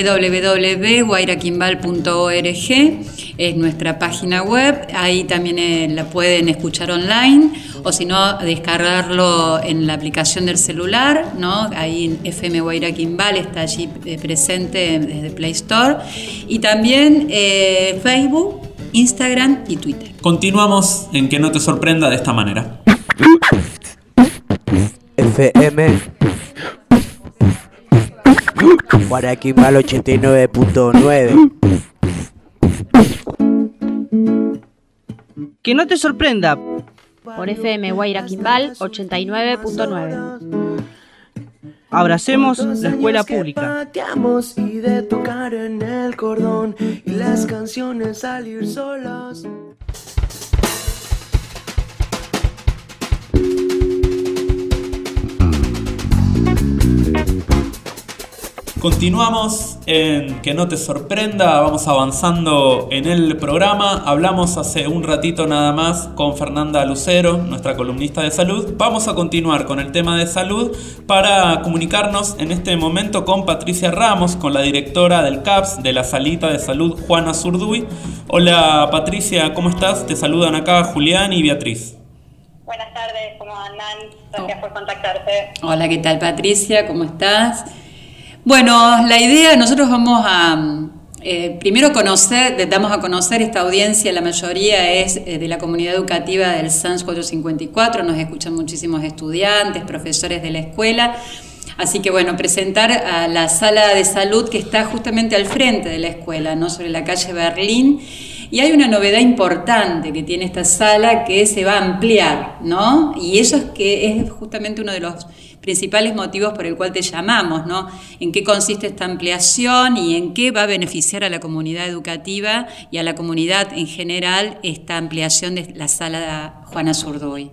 www.guairaquimbal.org es nuestra página web. Ahí también la pueden escuchar online o si no, descargarlo en la aplicación del celular, ¿no? Ahí en FM Guairaquimbal está allí presente desde Play Store. Y también Facebook, Instagram y Twitter. Continuamos en Que No Te Sorprenda de esta manera. FM Guairaquimbal 89.9. Que no te sorprenda. Por FM Guairaquimbal 89.9. Abracemos la escuela pública. Pateamos y de tocar en el cordón y las canciones salir solas. Continuamos en Que No Te Sorprenda, vamos avanzando en el programa. Hablamos hace un ratito nada más con Fernanda Lucero, nuestra columnista de salud. Vamos a continuar con el tema de salud para comunicarnos en este momento con Patricia Ramos, con la directora del CAPS, de la Salita de Salud Juana Zurduy. Hola Patricia, ¿cómo estás? Te saludan acá Julián y Beatriz. Buenas tardes, ¿cómo ¿Cómo andan? Gracias por contactarse. Hola, ¿qué tal, Patricia? ¿Cómo estás? Bueno, la idea, nosotros vamos a primero damos a conocer esta audiencia, la mayoría es de la comunidad educativa del SANS 454, nos escuchan muchísimos estudiantes, profesores de la escuela, así que bueno, presentar a la sala de salud que está justamente al frente de la escuela, ¿no? Sobre la calle Berlín, y hay una novedad importante que tiene esta sala que se va a ampliar, ¿no? Y eso es justamente uno de los principales motivos por el cual te llamamos, ¿no? En qué consiste esta ampliación y en qué va a beneficiar a la comunidad educativa y a la comunidad en general esta ampliación de la sala Juana Zurduy.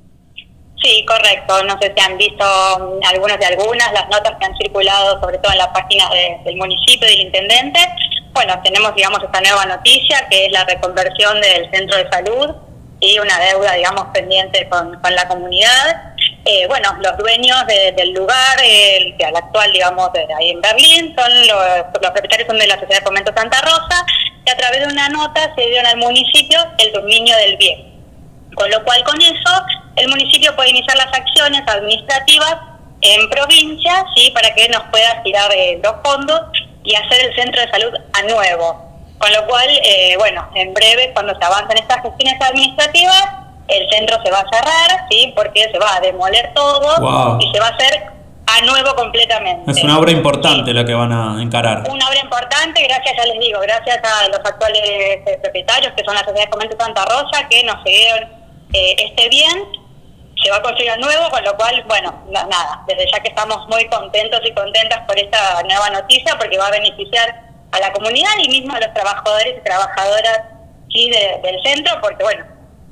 Sí, correcto. No sé si han visto algunas las notas que han circulado, sobre todo en las páginas del municipio y del intendente. Bueno, tenemos, digamos, esta nueva noticia, que es la reconversión del centro de salud y una deuda, digamos, pendiente con la comunidad. Bueno, los dueños del lugar, que al actual, digamos, ahí en Berlín, los propietarios son de la Sociedad de Fomento Santa Rosa, que a través de una nota se dieron al municipio el dominio del bien. Con lo cual, con eso, el municipio puede iniciar las acciones administrativas en provincia, ¿sí? Para que nos pueda girar los fondos y hacer el centro de salud a nuevo. Con lo cual, bueno, en breve, cuando se avanzan estas gestiones administrativas, el centro se va a cerrar, ¿sí? Porque se va a demoler todo. Wow. Y se va a hacer a nuevo completamente. Es una obra importante, sí, la que van a encarar. Una obra importante, gracias, ya les digo, gracias a los actuales propietarios, que son la Sociedad de Fomento Santa Rosa, que nos cedieron este bien. Se va a construir a nuevo, con lo cual, bueno, nada, desde ya que estamos muy contentos y contentas por esta nueva noticia, porque va a beneficiar a la comunidad y mismo a los trabajadores y trabajadoras, sí, del centro, porque bueno,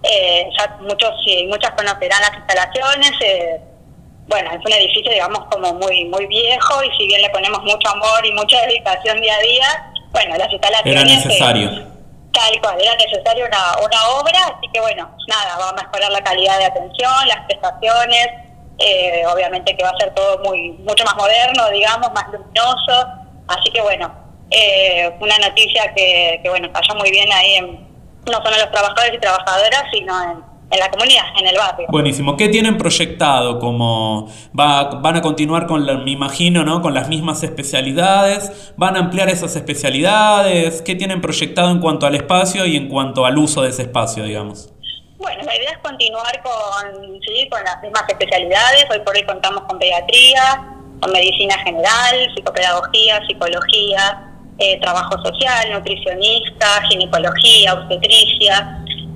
ya muchos y muchas conocerán las instalaciones. Bueno, es un edificio, digamos, como muy muy viejo, y si bien le ponemos mucho amor y mucha dedicación día a día, bueno, las instalaciones... Era necesario. Tal cual, era necesario una obra, así que bueno, nada, va a mejorar la calidad de atención, las prestaciones, obviamente que va a ser todo mucho más moderno, digamos, más luminoso, así que bueno, una noticia que bueno, cayó muy bien ahí no solo en los trabajadores y trabajadoras, sino en la comunidad, en el barrio. Buenísimo. ¿Qué tienen proyectado? Como van a continuar me imagino, ¿no? Con las mismas especialidades, ¿van a ampliar esas especialidades? ¿Qué tienen proyectado en cuanto al espacio y en cuanto al uso de ese espacio, digamos? Bueno, la idea es continuar con las mismas especialidades. Hoy por hoy contamos con pediatría, con medicina general, psicopedagogía, psicología, trabajo social, nutricionista, ginecología, obstetricia,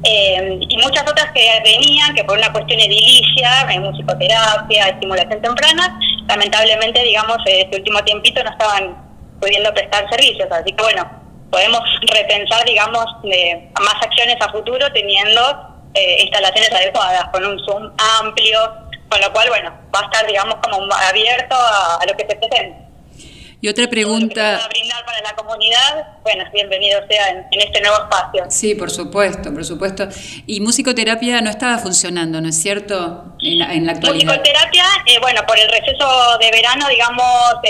y muchas otras que venían, que por una cuestión edilicia, musicoterapia, estimulación temprana, lamentablemente, digamos, este último tiempito no estaban pudiendo prestar servicios, así que bueno, podemos repensar, digamos, más acciones a futuro teniendo instalaciones adecuadas, con un Zoom amplio, con lo cual, bueno, va a estar, digamos, como abierto a lo que se pretende. Y otra pregunta... Para brindar para la comunidad, bueno, bienvenido sea en este nuevo espacio. Sí, por supuesto. Y musicoterapia no estaba funcionando, ¿no es cierto?, en la actualidad. Musicoterapia, bueno, por el receso de verano, digamos,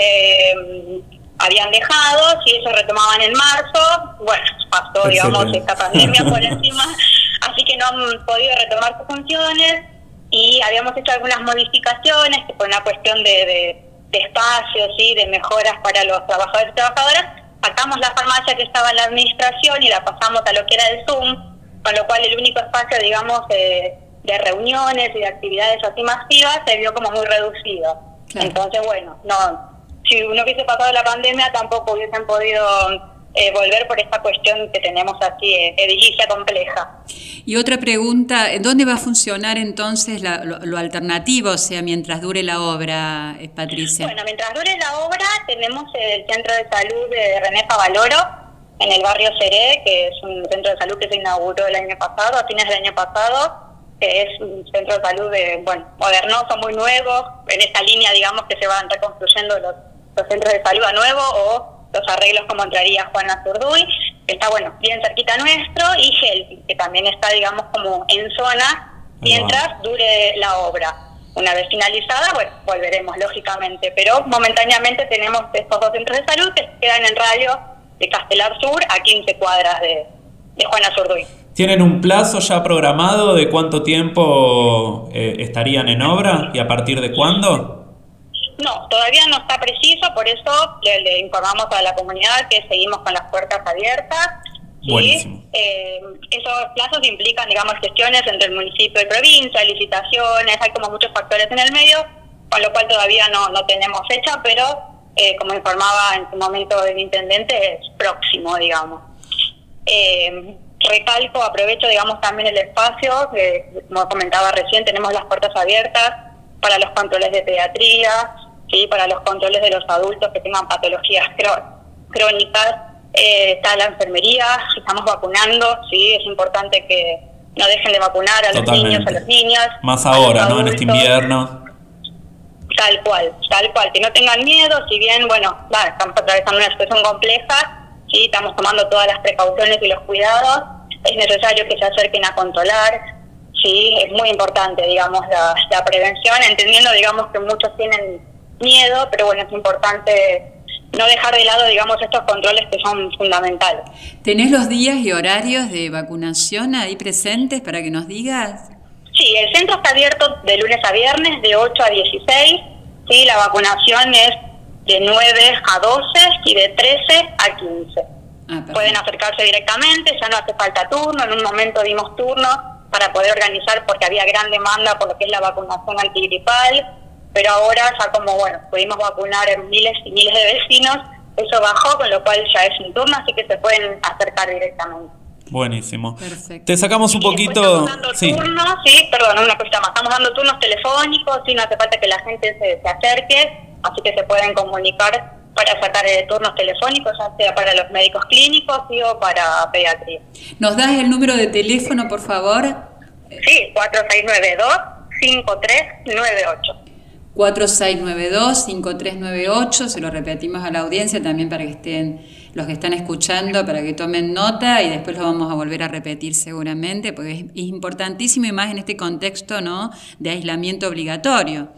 habían dejado, si eso retomaban en marzo, bueno, pasó, digamos, esta pandemia por encima, así que no han podido retomar sus funciones, y habíamos hecho algunas modificaciones, que por una cuestión de espacio, ¿sí? De mejoras para los trabajadores y trabajadoras, sacamos la farmacia que estaba en la administración y la pasamos a lo que era el Zoom, con lo cual el único espacio, digamos, de reuniones y de actividades así masivas se vio como muy reducido. Claro. Entonces, bueno, si no hubiese pasado la pandemia tampoco hubiesen podido volver por esta cuestión que tenemos así, edilicia compleja. Y otra pregunta, ¿dónde va a funcionar entonces lo alternativo, o sea, mientras dure la obra, Patricia? Bueno, mientras dure la obra tenemos el Centro de Salud de René Favaloro, en el barrio Seré, que es un centro de salud que se inauguró el año pasado, a fines del año pasado, que es un centro de salud modernoso, muy nuevo, en esta línea, digamos, que se van reconstruyendo los centros de salud a nuevo, o los arreglos como entraría Juana Zurduy, que está, bueno, bien cerquita nuestro, y Helpi, que también está, digamos, como en zona, mientras dure la obra. Una vez finalizada, bueno, volveremos, lógicamente, pero momentáneamente tenemos estos dos centros de salud que quedan en radio de Castelar Sur, a 15 cuadras de Juana Zurduy. ¿Tienen un plazo ya programado de cuánto tiempo estarían en obra y a partir de cuándo? No, todavía no está preciso, por eso le informamos a la comunidad que seguimos con las puertas abiertas. Buenísimo. Esos plazos implican, digamos, gestiones entre el municipio y provincia, licitaciones, hay como muchos factores en el medio, con lo cual todavía no tenemos fecha, pero como informaba en su momento el intendente, es próximo, digamos. Recalco, aprovecho, digamos, también el espacio, como comentaba recién, tenemos las puertas abiertas para los controles de pediatría, ¿sí? Para los controles de los adultos que tengan patologías crónicas, está la enfermería, estamos vacunando, ¿sí? Es importante que no dejen de vacunar a los niños, a las niñas. Más ahora, ¿no? En este invierno. Tal cual, que no tengan miedo, si bien, bueno, estamos atravesando una situación compleja, ¿sí? Estamos tomando todas las precauciones y los cuidados, es necesario que se acerquen a controlar, ¿sí? Es muy importante, digamos, la prevención, entendiendo, digamos, que muchos tienen miedo, pero bueno, es importante no dejar de lado, digamos, estos controles que son fundamentales. ¿Tenés los días y horarios de vacunación ahí presentes para que nos digas? Sí, el centro está abierto de lunes a viernes, de 8 a 16, ¿sí? La vacunación es de 9 a 12 y de 13 a 15. Pueden acercarse directamente, ya no hace falta turno, en un momento dimos turno para poder organizar porque había gran demanda por lo que es la vacunación antigripal, pero ahora ya como, bueno, pudimos vacunar a miles y miles de vecinos, eso bajó, con lo cual ya es un turno, así que se pueden acercar directamente. Buenísimo. Perfecto. Te sacamos un poquito... Estamos dando turnos, una cosita más, estamos dando turnos telefónicos, no hace falta que la gente se acerque, así que se pueden comunicar para sacar turnos telefónicos, ya sea para los médicos clínicos o para pediatría. ¿Nos das el número de teléfono, por favor? Sí, 4692-5398. 4692-5398, se lo repetimos a la audiencia también para que estén los que están escuchando, para que tomen nota y después lo vamos a volver a repetir seguramente, porque es importantísimo y más en este contexto, ¿no?, de aislamiento obligatorio.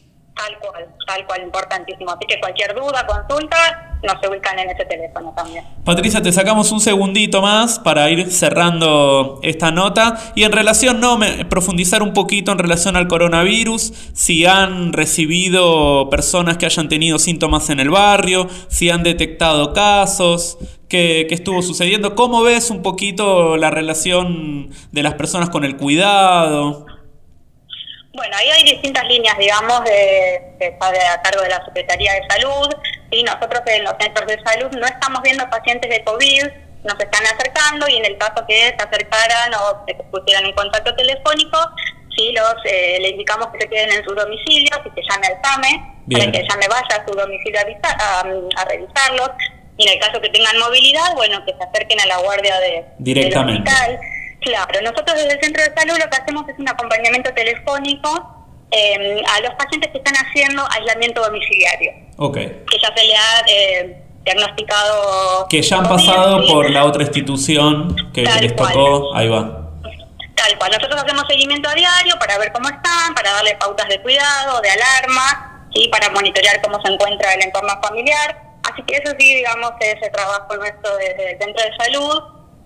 Tal cual, importantísimo. Así que cualquier duda, consulta, nos se ubican en ese teléfono también. Patricia, te sacamos un segundito más para ir cerrando esta nota y en relación, profundizar un poquito en relación al coronavirus, si han recibido personas que hayan tenido síntomas en el barrio, si han detectado casos, qué estuvo sucediendo, ¿cómo ves un poquito la relación de las personas con el cuidado? Bueno, ahí hay distintas líneas, digamos, que está a cargo de la Secretaría de Salud, y nosotros en los centros de salud no estamos viendo pacientes de COVID, nos están acercando, y en el caso que se acercaran o se pusieran en contacto telefónico, sí, le indicamos que se queden en sus domicilios y que llame al SAME, para que el SAME vaya a su domicilio a revisarlos, y en el caso que tengan movilidad, bueno, que se acerquen a la guardia del hospital. Claro, nosotros desde el centro de salud lo que hacemos es un acompañamiento telefónico a los pacientes que están haciendo aislamiento domiciliario. Okay. Que ya se le ha diagnosticado... Que ya han pasado por la otra institución que les tocó, ahí va. Tal cual, nosotros hacemos seguimiento a diario para ver cómo están, para darle pautas de cuidado, de alarma, ¿sí? Para monitorear cómo se encuentra el entorno familiar. Así que eso sí, digamos, es el trabajo nuestro desde el centro de salud.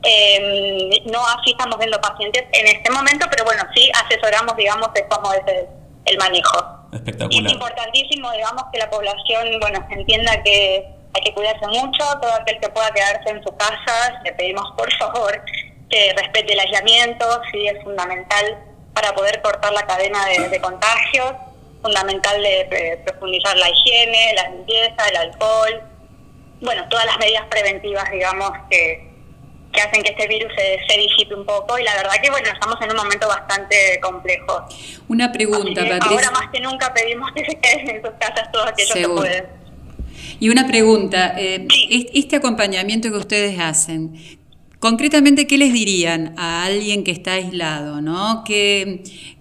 No así estamos viendo pacientes en este momento, pero bueno, sí asesoramos, digamos, de cómo es el manejo. Espectacular. Y es importantísimo, digamos, que la población, bueno, entienda que hay que cuidarse mucho. Todo aquel que pueda quedarse en su casa, le pedimos por favor que respete el aislamiento, sí, es fundamental para poder cortar la cadena de contagios, fundamental de profundizar la higiene, la limpieza, el alcohol, bueno, todas las medidas preventivas, digamos, que hacen que este virus se disipe un poco, y la verdad que bueno, estamos en un momento bastante complejo. Una pregunta, Patricia. Ahora más que nunca pedimos que se queden en sus casas todos aquellos que pueden. Y una pregunta, este acompañamiento que ustedes hacen, concretamente, ¿qué les dirían a alguien que está aislado, ¿no? ¿Qué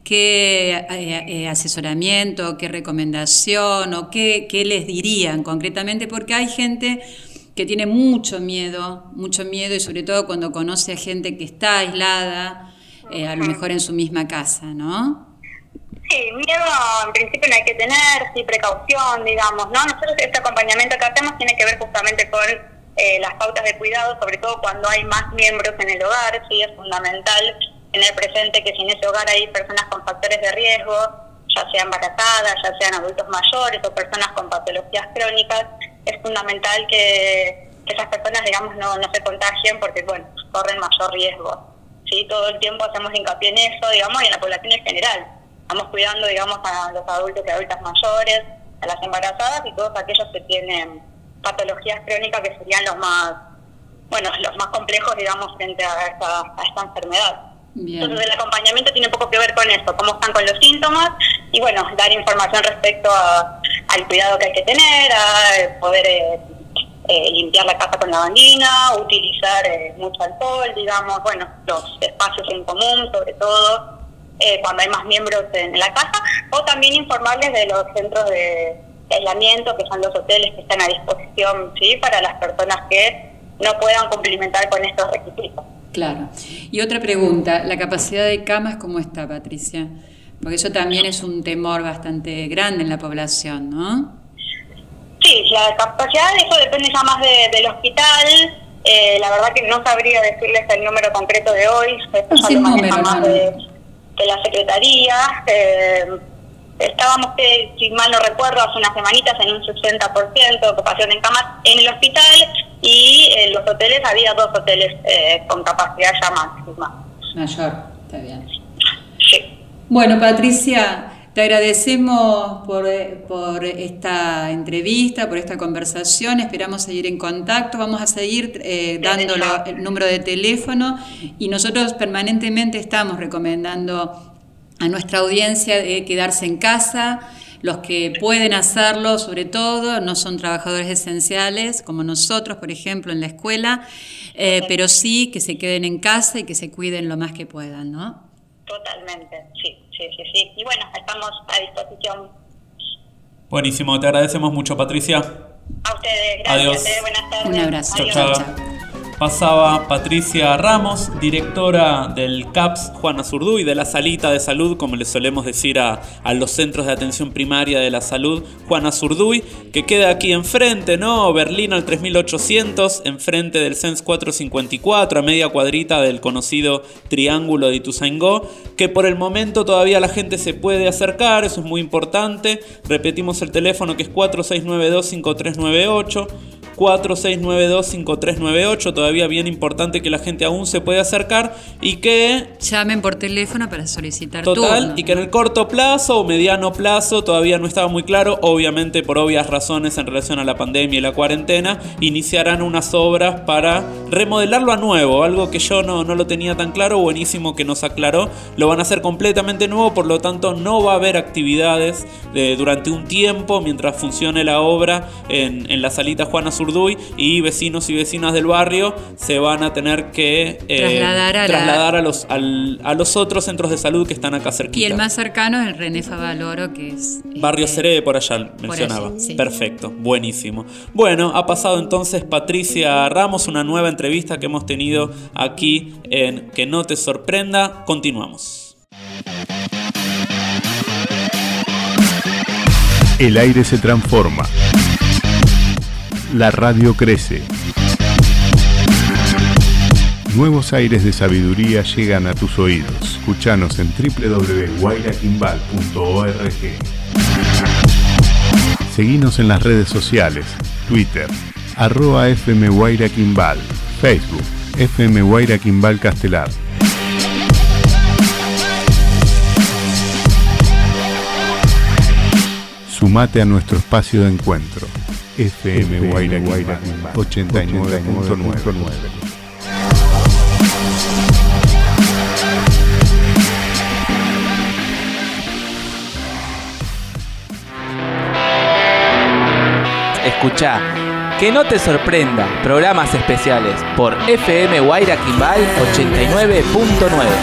asesoramiento, qué recomendación o qué les dirían concretamente? Porque hay gente que tiene mucho miedo y sobre todo cuando conoce a gente que está aislada, a lo mejor en su misma casa, ¿no? Sí, miedo en principio no hay que tener, sí, precaución, digamos, ¿no? Nosotros este acompañamiento que hacemos tiene que ver justamente con las pautas de cuidado, sobre todo cuando hay más miembros en el hogar. Sí, es fundamental tener presente que si en ese hogar hay personas con factores de riesgo, ya sean embarazadas, ya sean adultos mayores o personas con patologías crónicas, es fundamental que esas personas, digamos, no se contagien porque, bueno, corren mayor riesgo. Sí, todo el tiempo hacemos hincapié en eso, digamos, y en la población en general. Estamos cuidando, digamos, a los adultos y adultas mayores, a las embarazadas y todos aquellos que tienen patologías crónicas, que serían los más complejos, digamos, frente a esta enfermedad. Bien. Entonces el acompañamiento tiene poco que ver con eso, cómo están con los síntomas y, bueno, dar información respecto al cuidado que hay que tener, a poder limpiar la casa con lavandina, utilizar mucho alcohol, digamos, bueno, los espacios en común, sobre todo cuando hay más miembros en la casa, o también informarles de los centros de aislamiento, que son los hoteles que están a disposición, ¿sí?, para las personas que no puedan cumplimentar con estos requisitos. Claro. Y otra pregunta, ¿la capacidad de camas cómo está, Patricia? Porque eso también es un temor bastante grande en la población, ¿no? Sí, la capacidad de eso depende ya más del hospital. La verdad que no sabría decirles el número concreto de hoy, esto ya lo maneja más de la Secretaría. Estábamos, si mal no recuerdo, hace unas semanitas en un 60% de ocupación en camas en el hospital, y en los hoteles había 2 hoteles con capacidad ya máxima. Mayor, está bien. Sí. Bueno, Patricia, te agradecemos por esta entrevista, por esta conversación. Esperamos seguir en contacto. Vamos a seguir dando el número de teléfono, y nosotros permanentemente estamos recomendando a nuestra audiencia de quedarse en casa. Los que pueden hacerlo, sobre todo, no son trabajadores esenciales como nosotros, por ejemplo, en la escuela, pero sí que se queden en casa y que se cuiden lo más que puedan, ¿no? Totalmente, sí. Y bueno, estamos a disposición. Buenísimo, te agradecemos mucho, Patricia. A ustedes, gracias. Adiós. Buenas tardes. Un abrazo. Chao. Pasaba Patricia Ramos, directora del CAPS Juan Azurduy, de la Salita de Salud, como le solemos decir a los centros de atención primaria de la salud, Juan Azurduy, que queda aquí enfrente, ¿no? Berlín al 3800, enfrente del CENS 454, a media cuadrita del conocido Triángulo de Ituzaingó, que por el momento todavía la gente se puede acercar, eso es muy importante. Repetimos el teléfono, que es 4692-5398. 4692-5398, todavía bien importante que la gente aún se puede acercar y que llamen por teléfono para solicitar turno. Y que en el corto plazo o mediano plazo, todavía no estaba muy claro, obviamente por obvias razones en relación a la pandemia y la cuarentena, iniciarán unas obras para remodelarlo a nuevo, algo que yo no lo tenía tan claro. Buenísimo que nos aclaró, lo van a hacer completamente nuevo, por lo tanto no va a haber actividades durante un tiempo mientras funcione la obra en la Salita Juan Azurduy, y vecinos y vecinas del barrio se van a tener que trasladar a los otros centros de salud que están acá cerquita. Y el más cercano es el René Favaloro, que es Barrio Ceré, por allá mencionaba. Allí, sí. Perfecto, buenísimo. Bueno, ha pasado entonces Patricia Ramos, una nueva entrevista que hemos tenido aquí en Que no te sorprenda. Continuamos. El aire se transforma. La radio crece. Nuevos aires de sabiduría llegan a tus oídos. Escuchanos en www.guairaquimbal.org. Seguinos en las redes sociales: Twitter, @FM Guairaquimbal, Facebook, FM Guairaquimbal Castelar. Sumate a nuestro espacio de encuentro. FM Guairaquimbal 89.9. Escuchá, que no te sorprenda, programas especiales por FM Guairaquimbal 89.9.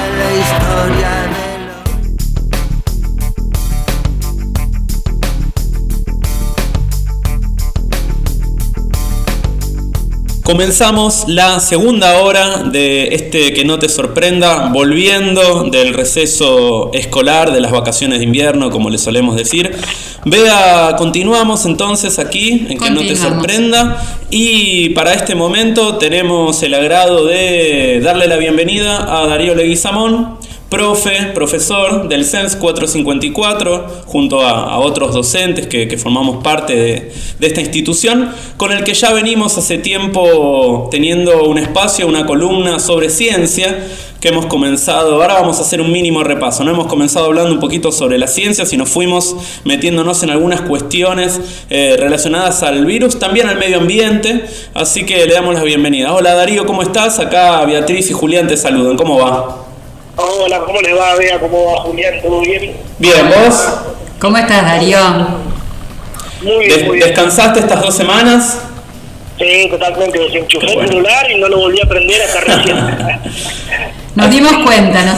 Comenzamos la segunda hora de este Que no te sorprenda, volviendo del receso escolar, de las vacaciones de invierno, como le solemos decir. Bea, continuamos entonces aquí en Que no te sorprenda, y para este momento tenemos el agrado de darle la bienvenida a Darío Leguizamón, profesor del CENS 454, junto a otros docentes que formamos parte de esta institución, con el que ya venimos hace tiempo teniendo un espacio, una columna sobre ciencia, que hemos comenzado. Ahora vamos a hacer un mínimo repaso, ¿no? Hemos comenzado hablando un poquito sobre las ciencias y nos fuimos metiéndonos en algunas cuestiones relacionadas al virus, también al medio ambiente, así que le damos la bienvenida. Hola Darío, ¿cómo estás? Acá Beatriz y Julián te saludan, ¿cómo va? Hola, ¿cómo les va, Bea? ¿Cómo va, Julián? ¿Todo bien? Bien, ¿vos? ¿Cómo estás, Darío? Muy bien, muy bien. ¿Descansaste estas 2 semanas? Sí, totalmente. Desenchufé el celular y no lo volví a prender hasta recién. Nos dimos cuenta.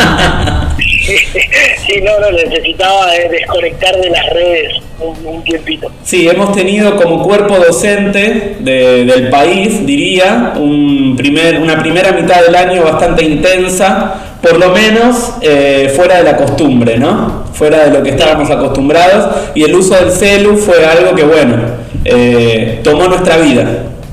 Sí, no, necesitaba desconectar de las redes un tiempito. Sí, hemos tenido como cuerpo docente del país, diría, una primera mitad del año bastante intensa, por lo menos fuera de la costumbre, ¿no? Fuera de lo que estábamos acostumbrados, y el uso del celu fue algo que, tomó nuestra vida.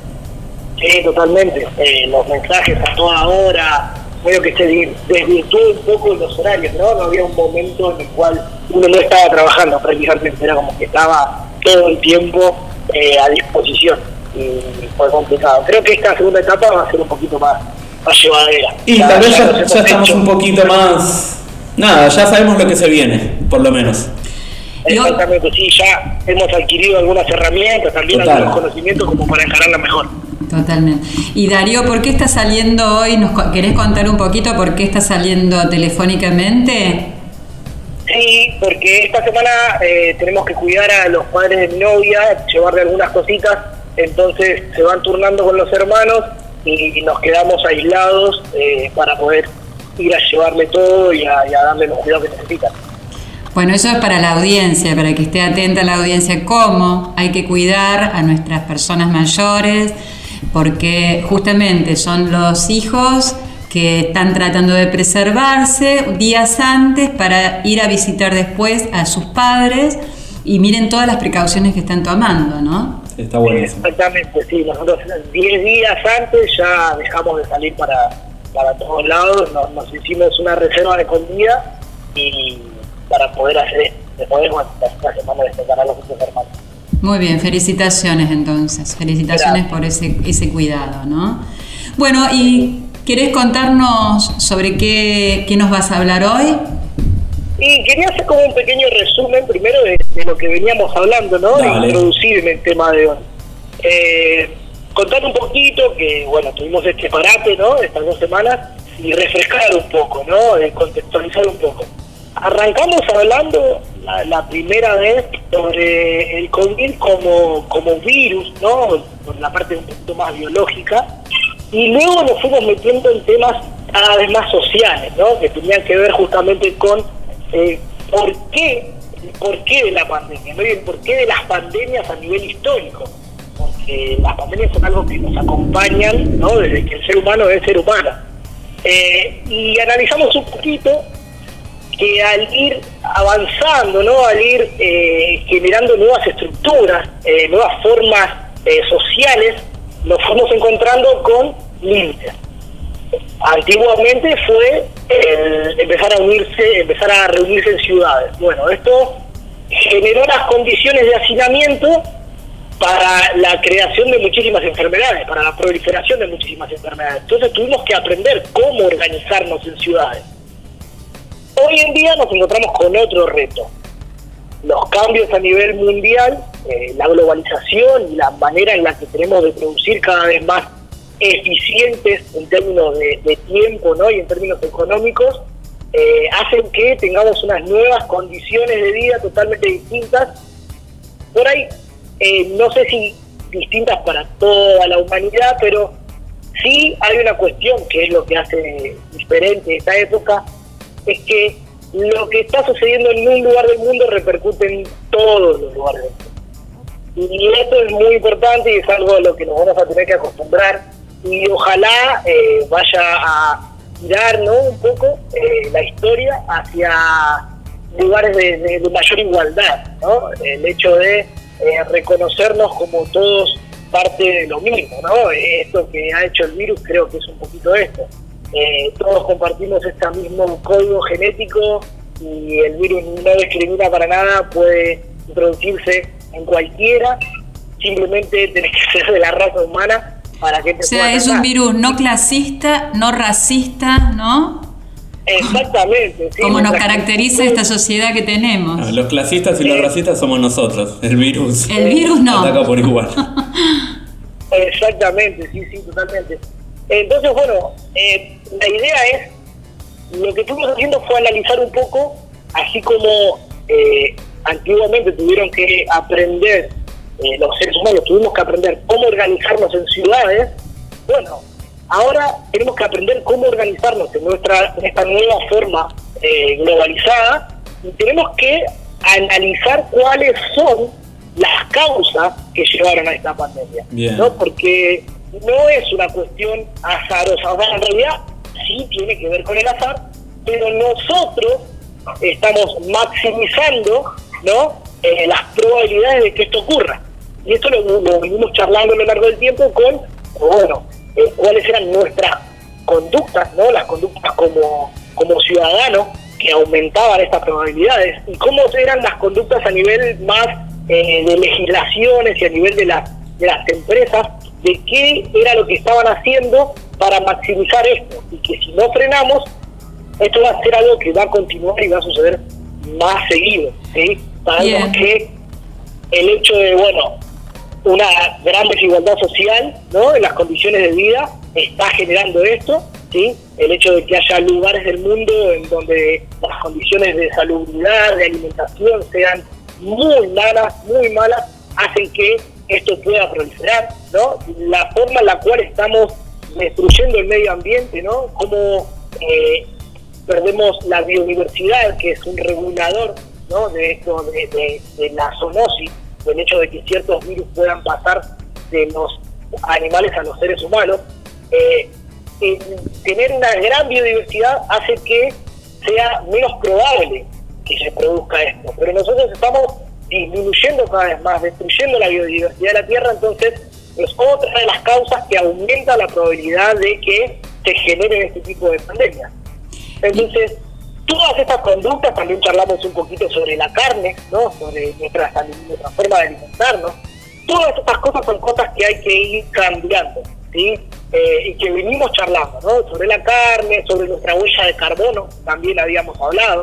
Sí, totalmente. Los mensajes a toda hora, medio que se desvirtuó un poco los horarios, ¿no? No había un momento en el cual uno no estaba trabajando prácticamente, era como que estaba todo el tiempo a disposición, y fue complicado. Creo que esta segunda etapa va a ser un poquito más llevadera. Y tal vez ya estamos un poquito más... ya sabemos lo que se viene, por lo menos. Exactamente, sí, ya hemos adquirido algunas herramientas, también algunos conocimientos como para encararla mejor. Totalmente. Y Darío, ¿por qué estás saliendo hoy? ¿Querés contar un poquito por qué estás saliendo telefónicamente? Sí, porque esta semana tenemos que cuidar a los padres de mi novia, llevarle algunas cositas, entonces se van turnando con los hermanos y nos quedamos aislados para poder ir a llevarle todo y a darle los cuidados que necesitan. Bueno, eso es para la audiencia, para que esté atenta a la audiencia, cómo hay que cuidar a nuestras personas mayores, porque justamente son los hijos que están tratando de preservarse días antes para ir a visitar después a sus padres, y miren todas las precauciones que están tomando, ¿no? Está buenísimo. Exactamente, sí, nosotros 10 días antes ya dejamos de salir para todos lados, nos hicimos una reserva de comida y para poder hacer esto, después esta semana despegar a los otros hermanos. Muy bien, felicitaciones entonces, felicitaciones por ese cuidado, ¿no? Bueno, ¿y querés contarnos sobre qué nos vas a hablar hoy? Y quería hacer como un pequeño resumen primero de lo que veníamos hablando, ¿no? Dale. De introducirme el tema de hoy. Contar un poquito que, tuvimos este parate, ¿no? Estas 2 semanas, y refrescar un poco, ¿no? Contextualizar un poco. Arrancamos hablando la primera vez sobre el COVID como virus, ¿no? Por la parte un poquito más biológica, y luego nos fuimos metiendo en temas cada vez más sociales, ¿no? Que tenían que ver justamente con por qué de la pandemia, ¿no? Y el porqué de las pandemias a nivel histórico, porque las pandemias son algo que nos acompañan, ¿no? Desde que el ser humano es ser humano. Y analizamos un poquito que al ir avanzando, ¿no? Al ir generando nuevas estructuras, nuevas formas sociales, nos fuimos encontrando con límites. Antiguamente fue empezar a reunirse en ciudades. Bueno, esto generó las condiciones de hacinamiento para la creación de muchísimas enfermedades, para la proliferación de muchísimas enfermedades. Entonces tuvimos que aprender cómo organizarnos en ciudades. Hoy en día nos encontramos con otro reto. Los cambios a nivel mundial, la globalización y la manera en la que tenemos de producir cada vez más eficientes en términos de tiempo, ¿no? Y en términos económicos, hacen que tengamos unas nuevas condiciones de vida totalmente distintas. Por ahí, no sé si distintas para toda la humanidad, pero sí hay una cuestión que es lo que hace diferente esta época, es que lo que está sucediendo en un lugar del mundo repercute en todos los lugares del mundo. Y esto es muy importante y es algo a lo que nos vamos a tener que acostumbrar, y ojalá vaya a girar, ¿no?, un poco la historia hacia lugares de mayor igualdad, ¿no? El hecho de reconocernos como todos parte de lo mismo, ¿no? Esto que ha hecho el virus creo que es un poquito esto. Todos compartimos este mismo código genético y el virus no discrimina para nada, puede introducirse en cualquiera, simplemente tenés que ser de la raza humana para que te pueda es tratar. un virus no clasista, no racista, ¿no? Exactamente, sí. Como nos caracteriza esta sociedad que tenemos. Los clasistas y los racistas somos nosotros, el virus. El virus no. Ataca por igual. Exactamente, sí, totalmente. Entonces, bueno, la idea es, lo que estuvimos haciendo fue analizar un poco, así como antiguamente tuvieron que aprender, los seres humanos tuvimos que aprender cómo organizarnos en ciudades, bueno, ahora tenemos que aprender cómo organizarnos en esta nueva forma globalizada, y tenemos que analizar cuáles son las causas que llevaron a esta pandemia, ¿no? Porque no es una cuestión azarosa, o sea, en realidad sí tiene que ver con el azar, pero nosotros estamos maximizando, ¿no?, las probabilidades de que esto ocurra. Y esto lo venimos charlando a lo largo del tiempo con, bueno, cuáles eran nuestras conductas, ¿no?, las conductas como ciudadanos que aumentaban estas probabilidades, y cómo eran las conductas a nivel más de legislaciones y a nivel de las empresas, de qué era lo que estaban haciendo para maximizar esto, y que si no frenamos, esto va a ser algo que va a continuar y va a suceder más seguido, ¿sí? Sabemos que el hecho de, bueno, una gran desigualdad social, ¿no?, en las condiciones de vida está generando esto, ¿sí? El hecho de que haya lugares del mundo en donde las condiciones de salubridad, de alimentación sean muy malas, hacen que esto pueda proliferar, ¿no? La forma en la cual estamos destruyendo el medio ambiente, ¿no? Cómo perdemos la biodiversidad, que es un regulador, ¿no?, de esto, de la zoonosis, del hecho de que ciertos virus puedan pasar de los animales a los seres humanos. Tener una gran biodiversidad hace que sea menos probable que se produzca esto, pero nosotros estamos disminuyendo cada vez más, destruyendo la biodiversidad de la Tierra, entonces es otra de las causas que aumenta la probabilidad de que se generen este tipo de pandemias. Entonces, todas estas conductas, también charlamos un poquito sobre la carne, ¿no?, sobre nuestra forma de alimentarnos. Todas estas cosas son cosas que hay que ir cambiando, ¿sí? Y que venimos charlando, ¿no? Sobre la carne, sobre nuestra huella de carbono, también habíamos hablado.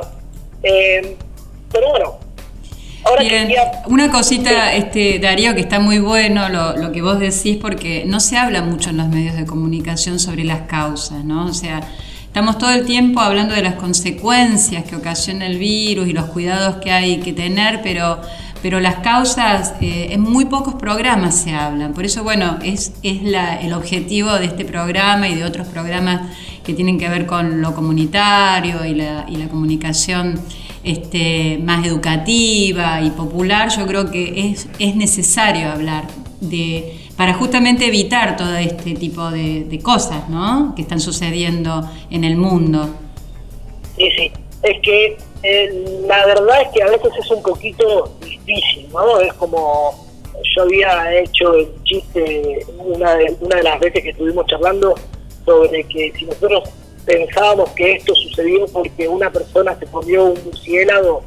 Pero bueno, ahora una cosita, Darío, que está muy bueno lo que vos decís, porque no se habla mucho en los medios de comunicación sobre las causas, ¿no? O sea, estamos todo el tiempo hablando de las consecuencias que ocasiona el virus y los cuidados que hay que tener, pero las causas en muy pocos programas se hablan. Por eso, bueno, es el objetivo de este programa y de otros programas que tienen que ver con lo comunitario y la comunicación más educativa y popular. Yo creo que es necesario hablar para justamente evitar todo este tipo de cosas, ¿no?, que están sucediendo en el mundo. Sí. Es que la verdad es que a veces es un poquito difícil, ¿no? Es como yo había hecho el chiste una de las veces que estuvimos charlando sobre que si nosotros pensábamos que esto sucedió porque una persona se comió un murciélago,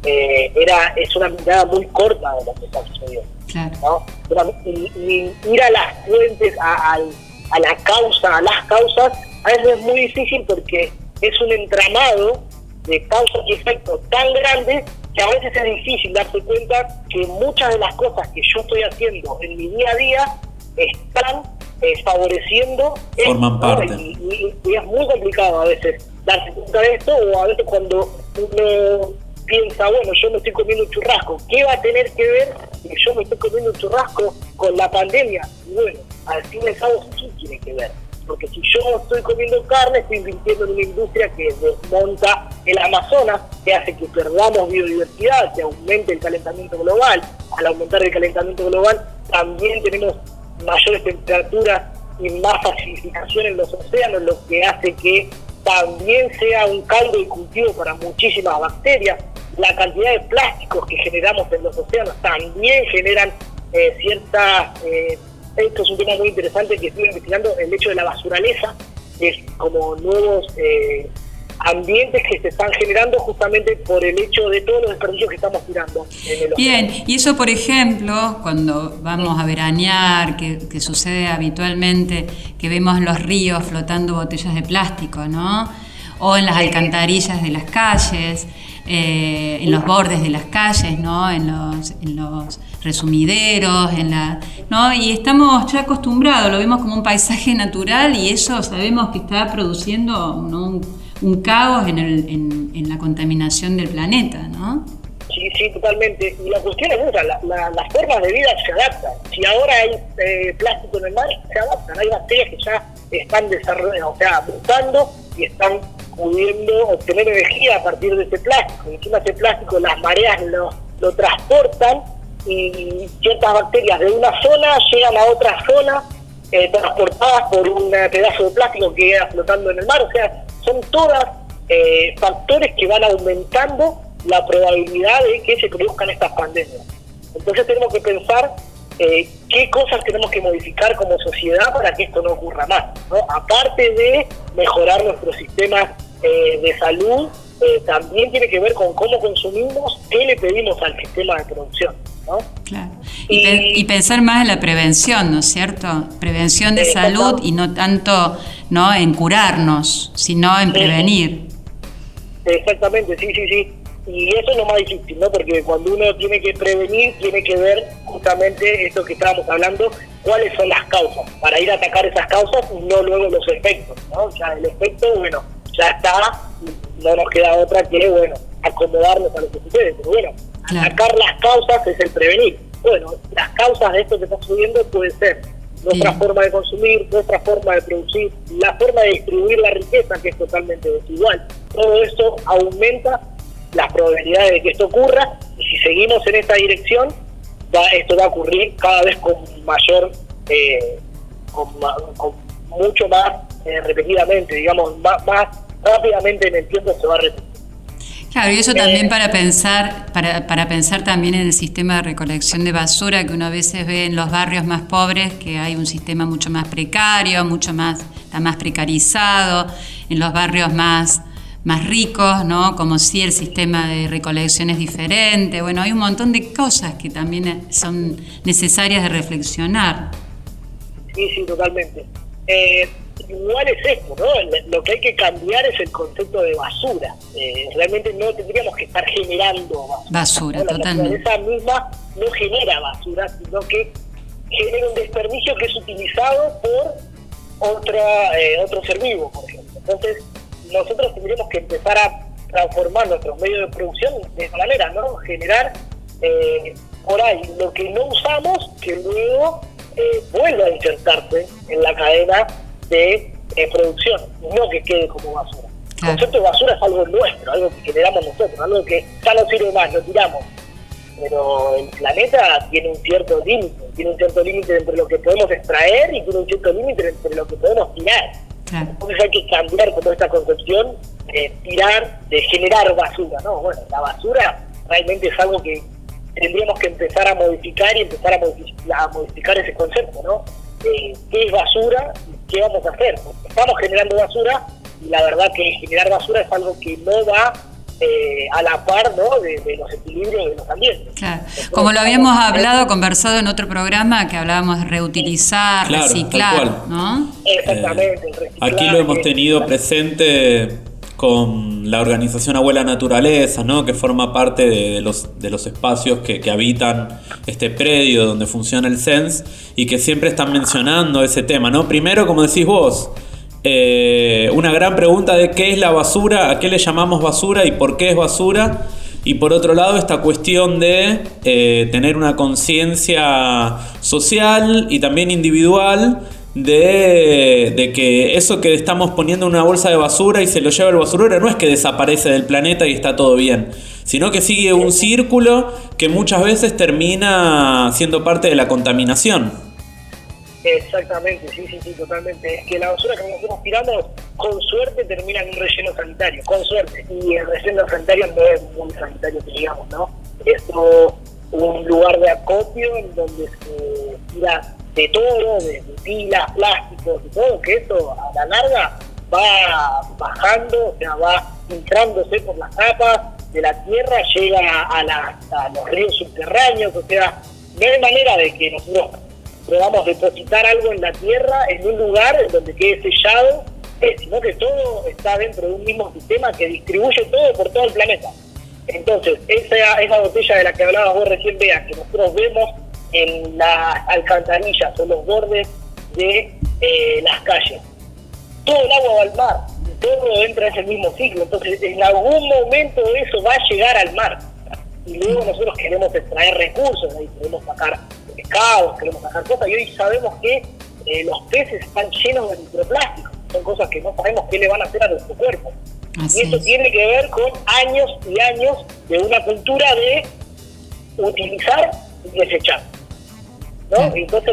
es una mirada muy corta de lo que está sucediendo, ¿no? Y ir a las fuentes, a las causas, a veces es muy difícil porque es un entramado de causas y efectos tan grandes que a veces es difícil darse cuenta que muchas de las cosas que yo estoy haciendo en mi día a día están favoreciendo, forman parte. Y es muy complicado a veces darse cuenta de esto, o a veces cuando uno piensa, bueno, yo me estoy comiendo un churrasco, ¿qué va a tener que ver que yo me estoy comiendo un churrasco con la pandemia? Y bueno, al fin y al cabo sí tiene que ver, porque si yo estoy comiendo carne, estoy invirtiendo en una industria que desmonta el Amazonas, que hace que perdamos biodiversidad, que aumente el calentamiento global. Al aumentar el calentamiento global, también tenemos mayores temperaturas y más acidificación en los océanos, lo que hace que también sea un caldo de cultivo para muchísimas bacterias. La cantidad de plásticos que generamos en los océanos también generan esto es un tema muy interesante que estuve investigando, el hecho de la basuraleza, es como nuevos ambientes que se están generando justamente por el hecho de todos los desperdicios que estamos tirando en el océano. Bien, y eso, por ejemplo, cuando vamos a veranear, que sucede habitualmente, que vemos en los ríos flotando botellas de plástico, ¿no? O en las alcantarillas de las calles, en los bordes de las calles, ¿no? En los resumideros, ¿no? Y estamos ya acostumbrados, lo vemos como un paisaje natural y eso sabemos que está produciendo, ¿no? un caos en la contaminación del planeta, ¿no? Sí, totalmente. Y la cuestión es esa, las formas de vida se adaptan. Si ahora hay plástico en el mar, se adaptan. Hay bacterias que ya están desarrollando, mutando y están pudiendo obtener energía a partir de ese plástico. Encima ese plástico, las mareas lo transportan y ciertas bacterias de una zona llegan a otra zona transportadas por un pedazo de plástico que queda flotando en el mar. O sea, son todas factores que van aumentando la probabilidad de que se produzcan estas pandemias. Entonces tenemos que pensar qué cosas tenemos que modificar como sociedad para que esto no ocurra más, ¿no? Aparte de mejorar nuestro sistema de salud, también tiene que ver con cómo consumimos, qué le pedimos al sistema de producción, ¿no? Claro. Y pensar más en la prevención, ¿no es cierto? Prevención de salud y no tanto, ¿no?, en curarnos, sino en prevenir. Exactamente, sí. Y eso es lo más difícil, ¿no? Porque cuando uno tiene que prevenir, tiene que ver justamente esto que estábamos hablando, cuáles son las causas, para ir a atacar esas causas y no luego los efectos, ¿no? Ya el efecto, bueno, ya está, no nos queda otra que, bueno, acomodarnos a lo que sucede, pero bueno, atacar las causas es el prevenir. Bueno, las causas de esto que está sucediendo puede ser nuestra forma de consumir, nuestra forma de producir, la forma de distribuir la riqueza, que es totalmente desigual. Todo eso aumenta las probabilidades de que esto ocurra, y si seguimos en esta dirección, esto va a ocurrir cada vez con mayor, con mucho más repetidamente, digamos, más rápidamente en el tiempo se va a repetir. Claro, y eso también para pensar también en el sistema de recolección de basura, que uno a veces ve en los barrios más pobres, que hay un sistema mucho más precario, está más precarizado, en los barrios más ricos, ¿no? Como si el sistema de recolección es diferente. Bueno, hay un montón de cosas que también son necesarias de reflexionar. Sí, totalmente. Igual es esto, ¿no? Lo que hay que cambiar es el concepto de basura. Realmente no tendríamos que estar generando basura. ¿No? Totalmente. La naturaleza misma no genera basura, sino que genera un desperdicio que es utilizado por otro ser vivo, por ejemplo. Entonces, nosotros tendríamos que empezar a transformar nuestros medios de producción de esta manera, ¿no? Generar por ahí lo que no usamos, que luego vuelva a insertarse en la cadena de producción, no que quede como basura. El concepto de basura es algo nuestro, algo que generamos nosotros, algo que ya no sirve más, lo tiramos. Pero el planeta tiene un cierto límite entre lo que podemos extraer y tiene un cierto límite entre lo que podemos tirar. Entonces hay que cambiar con toda esta concepción de generar basura, ¿no? Bueno, la basura realmente es algo que tendríamos que empezar a modificar y empezar a modificar ese concepto, ¿no? ¿Qué es basura y qué vamos a hacer? Porque estamos generando basura y la verdad que generar basura es algo que no va a la par, ¿no?, de los equilibrios de los ambientes. Claro. Como lo habíamos conversado en otro programa, que hablábamos de reutilizar, reciclar, ¿no? Exactamente. Aquí lo hemos tenido presente con la organización Abuela Naturaleza, ¿no?, que forma parte de los espacios que habitan este predio donde funciona el CENS y que siempre están mencionando ese tema, ¿no? Primero, como decís vos, una gran pregunta de qué es la basura, a qué le llamamos basura y por qué es basura. Y por otro lado, esta cuestión de tener una conciencia social y también individual de que eso que estamos poniendo en una bolsa de basura y se lo lleva el basurero no es que desaparece del planeta y está todo bien, sino que sigue un círculo que muchas veces termina siendo parte de la contaminación. Exactamente, sí, totalmente. Es que la basura que nosotros tiramos, con suerte, termina en un relleno sanitario, con suerte. Y el relleno sanitario no es muy sanitario, que digamos, ¿no? Es un lugar de acopio en donde se tira de todo, de pilas, plásticos, de todo, que eso a la larga va bajando, o sea, va filtrándose por las capas de la tierra, llega a los ríos subterráneos, o sea, no hay manera de que nosotros podamos depositar algo en la tierra en un lugar donde quede sellado, sino que todo está dentro de un mismo sistema que distribuye todo por todo el planeta. Entonces, esa botella de la que hablabas vos recién, Bea, que nosotros vemos en las alcantarillas o los bordes de las calles, todo el agua va al mar, todo entra en ese mismo ciclo. Entonces, en algún momento eso va a llegar al mar. Y luego nosotros queremos extraer recursos, ahí queremos sacar pescados, queremos sacar cosas, y hoy sabemos que los peces están llenos de microplásticos, son cosas que no sabemos qué le van a hacer a nuestro cuerpo. Así y eso tiene que ver con años y años de una cultura de utilizar y desechar, ¿no? Sí. Entonces,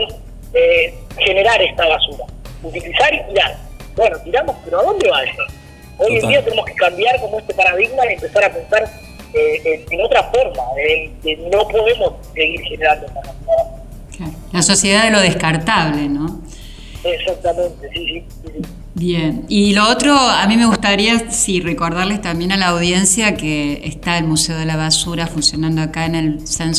generar esta basura, utilizar y tirar. Bueno, tiramos, pero ¿a dónde va eso? Hoy en día tenemos que cambiar como este paradigma y empezar a pensar en otra forma, no podemos seguir generando esta basura. Claro. La sociedad de lo descartable, ¿no? Exactamente, sí. Bien, y lo otro, a mí me gustaría recordarles también a la audiencia que está el Museo de la Basura funcionando acá en el SENS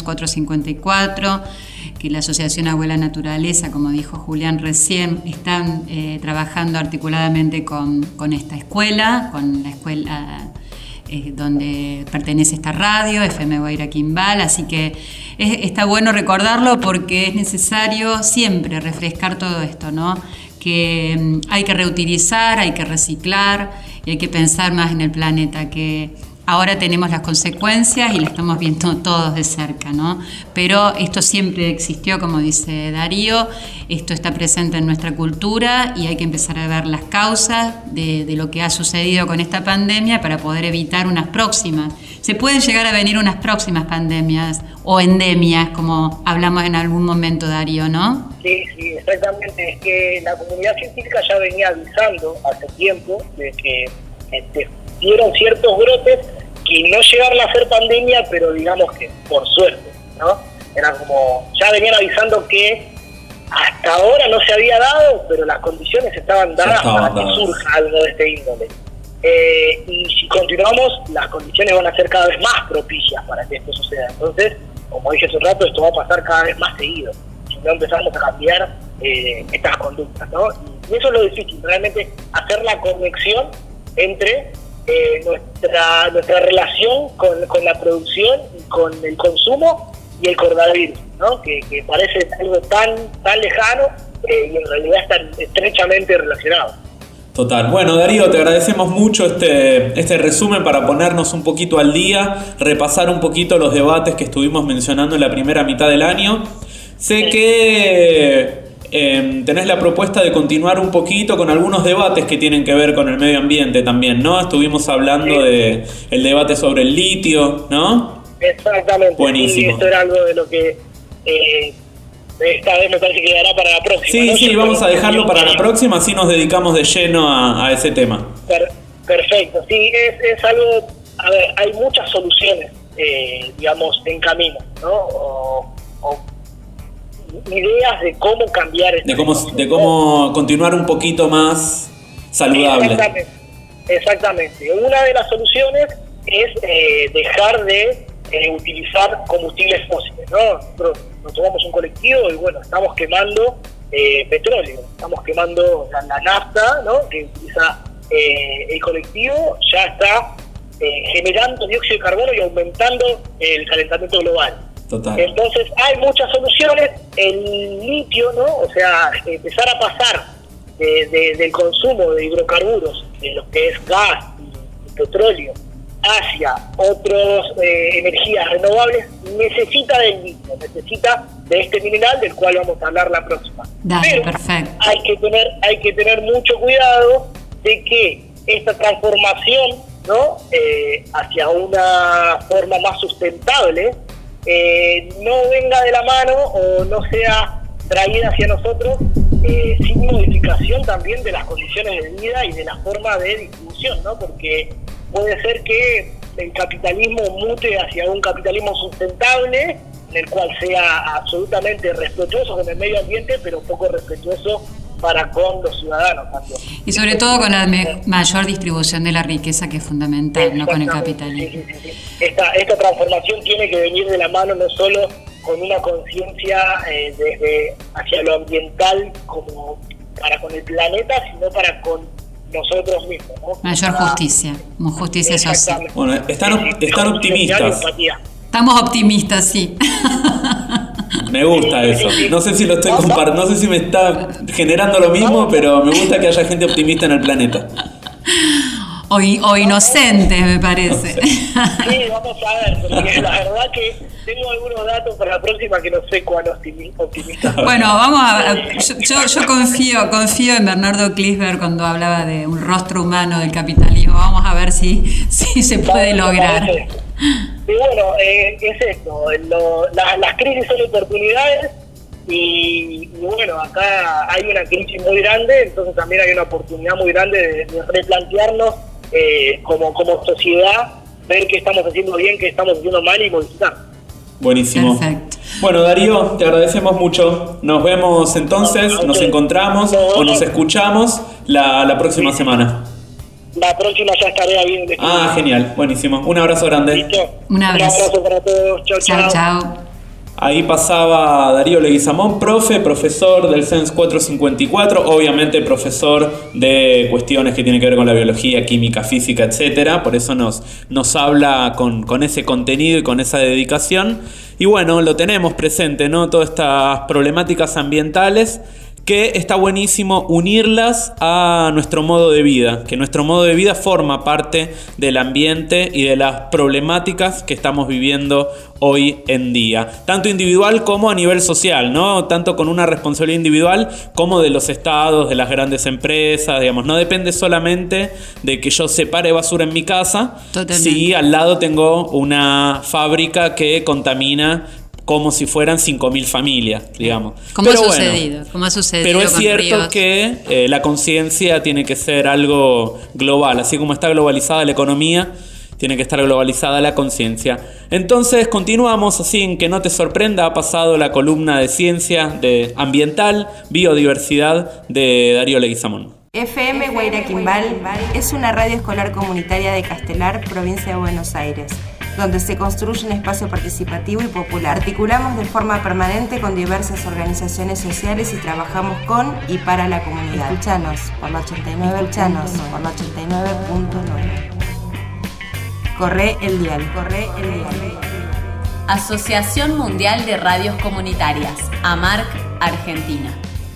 454, que la Asociación Abuela Naturaleza, como dijo Julián recién, están trabajando articuladamente con esta escuela, con la escuela donde pertenece esta radio, FM Guaira Quimbal, así que está bueno recordarlo porque es necesario siempre refrescar todo esto, ¿no? Que hay que reutilizar, hay que reciclar y hay que pensar más en el planeta, que ahora tenemos las consecuencias y las estamos viendo todos de cerca, ¿no? Pero esto siempre existió, como dice Darío, esto está presente en nuestra cultura y hay que empezar a ver las causas de lo que ha sucedido con esta pandemia para poder evitar unas próximas. Se pueden llegar a venir unas próximas pandemias o endemias, como hablamos en algún momento, Darío, ¿no? Sí, exactamente. Es que la comunidad científica ya venía avisando hace tiempo de que dieron ciertos brotes que no llegaron a ser pandemia, pero digamos que por suerte, ¿no? Era como, ya venían avisando que hasta ahora no se había dado, pero las condiciones estaban dadas para que surja algo de este índole. Y si continuamos, las condiciones van a ser cada vez más propicias para que esto suceda. Entonces, como dije hace un rato, esto va a pasar cada vez más seguido, si no empezamos a cambiar estas conductas, ¿no? Y eso es lo difícil, realmente hacer la conexión entre nuestra relación con la producción y con el consumo y el coronavirus, ¿no? Que parece algo tan lejano y en realidad están estrechamente relacionados. Total. Bueno, Darío, te agradecemos mucho este resumen para ponernos un poquito al día, repasar un poquito los debates que estuvimos mencionando en la primera mitad del año. Sé que tenés la propuesta de continuar un poquito con algunos debates que tienen que ver con el medio ambiente también, ¿no? Estuvimos hablando del debate sobre el litio, ¿no? Exactamente. Buenísimo. Sí, esto era algo de lo que esta vez me parece que quedará para la próxima. Sí, ¿no? sí, vamos a dejarlo para la próxima, así nos dedicamos de lleno a ese tema. Perfecto, sí, es algo, a ver, hay muchas soluciones, digamos, en camino, ¿no? O ideas de cómo cambiar de cómo continuar un poquito más saludable. Exactamente. Una de las soluciones es dejar de utilizar combustibles fósiles, ¿no? Nosotros nos tomamos un colectivo y bueno, estamos quemando petróleo, estamos quemando la nafta, ¿no? Que utiliza el colectivo, ya está generando dióxido de carbono y aumentando el calentamiento global. Total. Entonces hay muchas soluciones. El litio, ¿no? O sea, empezar a pasar del consumo de hidrocarburos, de lo que es gas y petróleo, hacia otras energías renovables, necesita del litio, necesita de este mineral del cual vamos a hablar la próxima. Dale, pero perfecto. Hay que tener mucho cuidado de que esta transformación, ¿no? Hacia una forma más sustentable no venga de la mano o no sea traída hacia nosotros sin modificación también de las condiciones de vida y de la forma de distribución, ¿no? Porque puede ser que el capitalismo mute hacia un capitalismo sustentable, en el cual sea absolutamente respetuoso con el medio ambiente, pero poco respetuoso para con los ciudadanos también. Y sobre todo con la mayor distribución de la riqueza, que es fundamental, no con el capitalismo. Sí. Esta transformación tiene que venir de la mano no solo con una conciencia desde hacia lo ambiental como para con el planeta, sino para con nosotros mismos, ¿no? Mayor justicia social. Bueno, están optimistas. Estamos optimistas, sí. Me gusta eso. No sé si lo estoy compartiendo, no sé si me está generando lo mismo, pero me gusta que haya gente optimista en el planeta. O inocentes, me parece. Sí, vamos a ver, porque la verdad que tengo algunos datos para la próxima que no sé cuán optimista. Bueno, vamos a ver. Yo confío en Bernardo Klinsberg cuando hablaba de un rostro humano del capitalismo. Vamos a ver si se puede lograr. Y bueno, es esto, las crisis son oportunidades y bueno, acá hay una crisis muy grande, entonces también hay una oportunidad muy grande de replantearnos como sociedad, ver qué estamos haciendo bien, qué estamos haciendo mal y modificar. Buenísimo. Perfecto. Bueno, Darío, te agradecemos mucho. Nos vemos entonces, nos encontramos o nos escuchamos la próxima semana. La próxima ya estaré ahí. Ah, genial, buenísimo. Un abrazo grande. ¿Listo? Un abrazo. Un abrazo para todos. Chao. Ahí pasaba Darío Leguizamón, profesor del CENS 454, obviamente profesor de cuestiones que tienen que ver con la biología, química, física, etcétera. Por eso nos habla con ese contenido y con esa dedicación. Y bueno, lo tenemos presente, ¿no? Todas estas problemáticas ambientales, que está buenísimo unirlas a nuestro modo de vida, que nuestro modo de vida forma parte del ambiente y de las problemáticas que estamos viviendo hoy en día, tanto individual como a nivel social, ¿no? Tanto con una responsabilidad individual como de los estados, de las grandes empresas, digamos. No depende solamente de que yo separe basura en mi casa. Totalmente. Si al lado tengo una fábrica que contamina como si fueran 5.000 familias, digamos. Como ha sucedido. Pero es con cierto Ríos. que la conciencia tiene que ser algo global. Así como está globalizada la economía, tiene que estar globalizada la conciencia. Entonces continuamos así, en que no te sorprenda. Ha pasado la columna de ciencia de ambiental, biodiversidad de Darío Leguizamón. FM Guairaquimbal es una radio escolar comunitaria de Castelar, provincia de Buenos Aires, donde se construye un espacio participativo y popular. Articulamos de forma permanente con diversas organizaciones sociales y trabajamos con y para la comunidad. Escuchanos por la 89.9. Corre el dial. Asociación Mundial de Radios Comunitarias, AMARC, Argentina.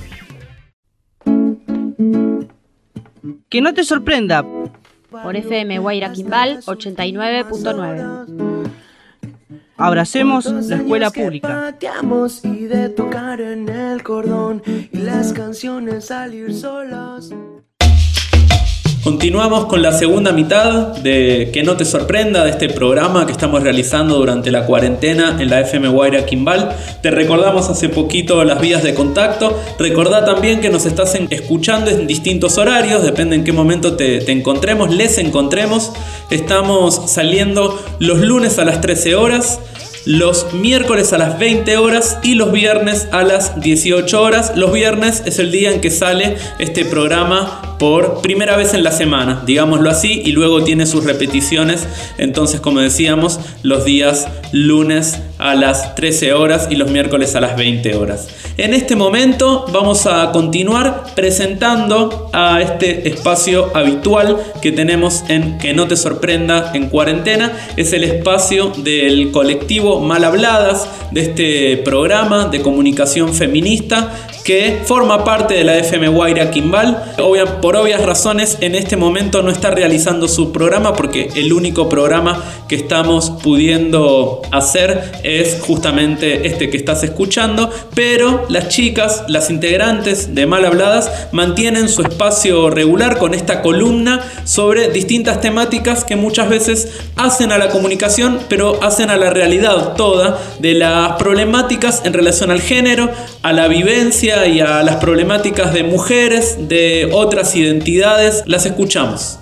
Que no te sorprenda. Por FM Guairaquimbal 89.9. Abracemos la escuela pública. Y de tocar en el cordón y las canciones salir solas. Continuamos con la segunda mitad de Que no te sorprenda, de este programa que estamos realizando durante la cuarentena en la FM Guairaquimbal. Te recordamos hace poquito las vías de contacto. Recordá también que nos estás escuchando en distintos horarios, depende en qué momento te encontremos, les encontremos. Estamos saliendo los lunes a las 13 horas, los miércoles a las 20 horas y los viernes a las 18 horas. Los viernes es el día en que sale este programa por primera vez en la semana, digámoslo así, y luego tiene sus repeticiones. Entonces, como decíamos, los días lunes a las 13 horas y los miércoles a las 20 horas. En este momento vamos a continuar presentando a este espacio habitual que tenemos en Que no te sorprenda en cuarentena. Es el espacio del colectivo Mal Habladas, de este programa de comunicación feminista que forma parte de la FM Guairaquimbal. Por por obvias razones en este momento no está realizando su programa, porque el único programa que estamos pudiendo hacer es justamente este que estás escuchando, pero las chicas, las integrantes de Mal Habladas, mantienen su espacio regular con esta columna sobre distintas temáticas que muchas veces hacen a la comunicación, pero hacen a la realidad toda de las problemáticas en relación al género, a la vivencia y a las problemáticas de mujeres, de otras identidades. Las escuchamos.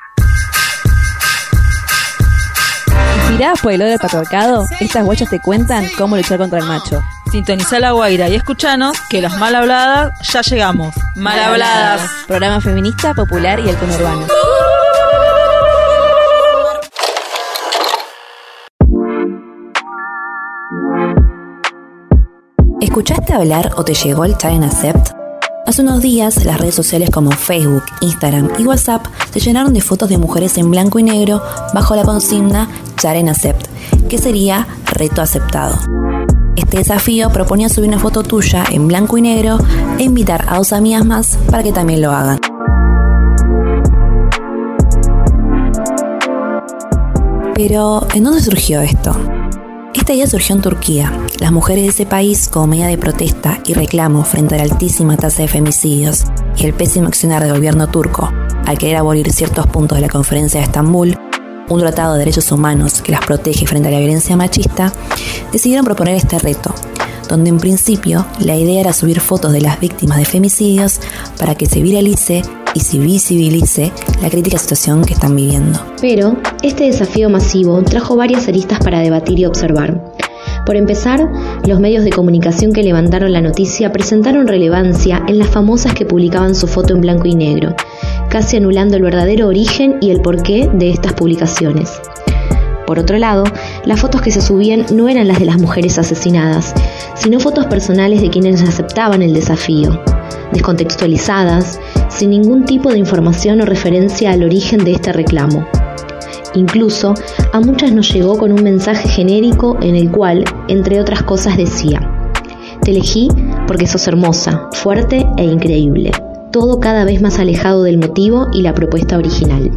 Inspiradas por el odio del patriarcado, estas guachas te cuentan cómo luchar contra el macho. Sintonizá La Guaira y escuchanos que los Mal Habladas ya llegamos. Mal Habladas. Programa feminista, popular y el conurbano. ¿Escuchaste hablar o te llegó el Challenge Accept? Hace unos días, las redes sociales como Facebook, Instagram y WhatsApp se llenaron de fotos de mujeres en blanco y negro bajo la consigna Challenge Accept, que sería reto aceptado. Este desafío proponía subir una foto tuya en blanco y negro e invitar a 2 amigas más para que también lo hagan. Pero, ¿en dónde surgió esto? Esta idea surgió en Turquía. Las mujeres de ese país, como medida de protesta y reclamo frente a la altísima tasa de femicidios y el pésimo accionar del gobierno turco al querer abolir ciertos puntos de la Conferencia de Estambul, un tratado de derechos humanos que las protege frente a la violencia machista, decidieron proponer este reto, donde en principio la idea era subir fotos de las víctimas de femicidios para que se viralice y se visibilice la crítica situación que están viviendo. Pero este desafío masivo trajo varias aristas para debatir y observar. Por empezar, los medios de comunicación que levantaron la noticia presentaron relevancia en las famosas que publicaban su foto en blanco y negro, casi anulando el verdadero origen y el porqué de estas publicaciones. Por otro lado, las fotos que se subían no eran las de las mujeres asesinadas, sino fotos personales de quienes aceptaban el desafío, descontextualizadas, sin ningún tipo de información o referencia al origen de este reclamo. Incluso, a muchas nos llegó con un mensaje genérico en el cual, entre otras cosas, decía: "Te elegí porque sos hermosa, fuerte e increíble". Todo cada vez más alejado del motivo y la propuesta original.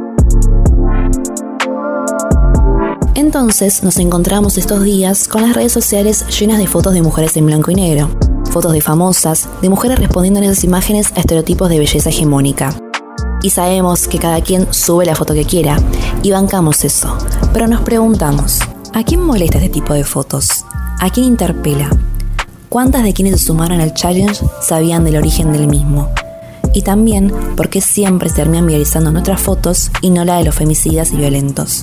Entonces nos encontramos estos días con las redes sociales llenas de fotos de mujeres en blanco y negro, fotos de famosas, de mujeres respondiendo en esas imágenes a estereotipos de belleza hegemónica. Y sabemos que cada quien sube la foto que quiera, y bancamos eso, pero nos preguntamos, ¿a quién molesta este tipo de fotos? ¿A quién interpela? ¿Cuántas de quienes se sumaron al challenge sabían del origen del mismo? Y también, ¿por qué siempre se terminan viralizando nuestras fotos y no la de los femicidas y violentos?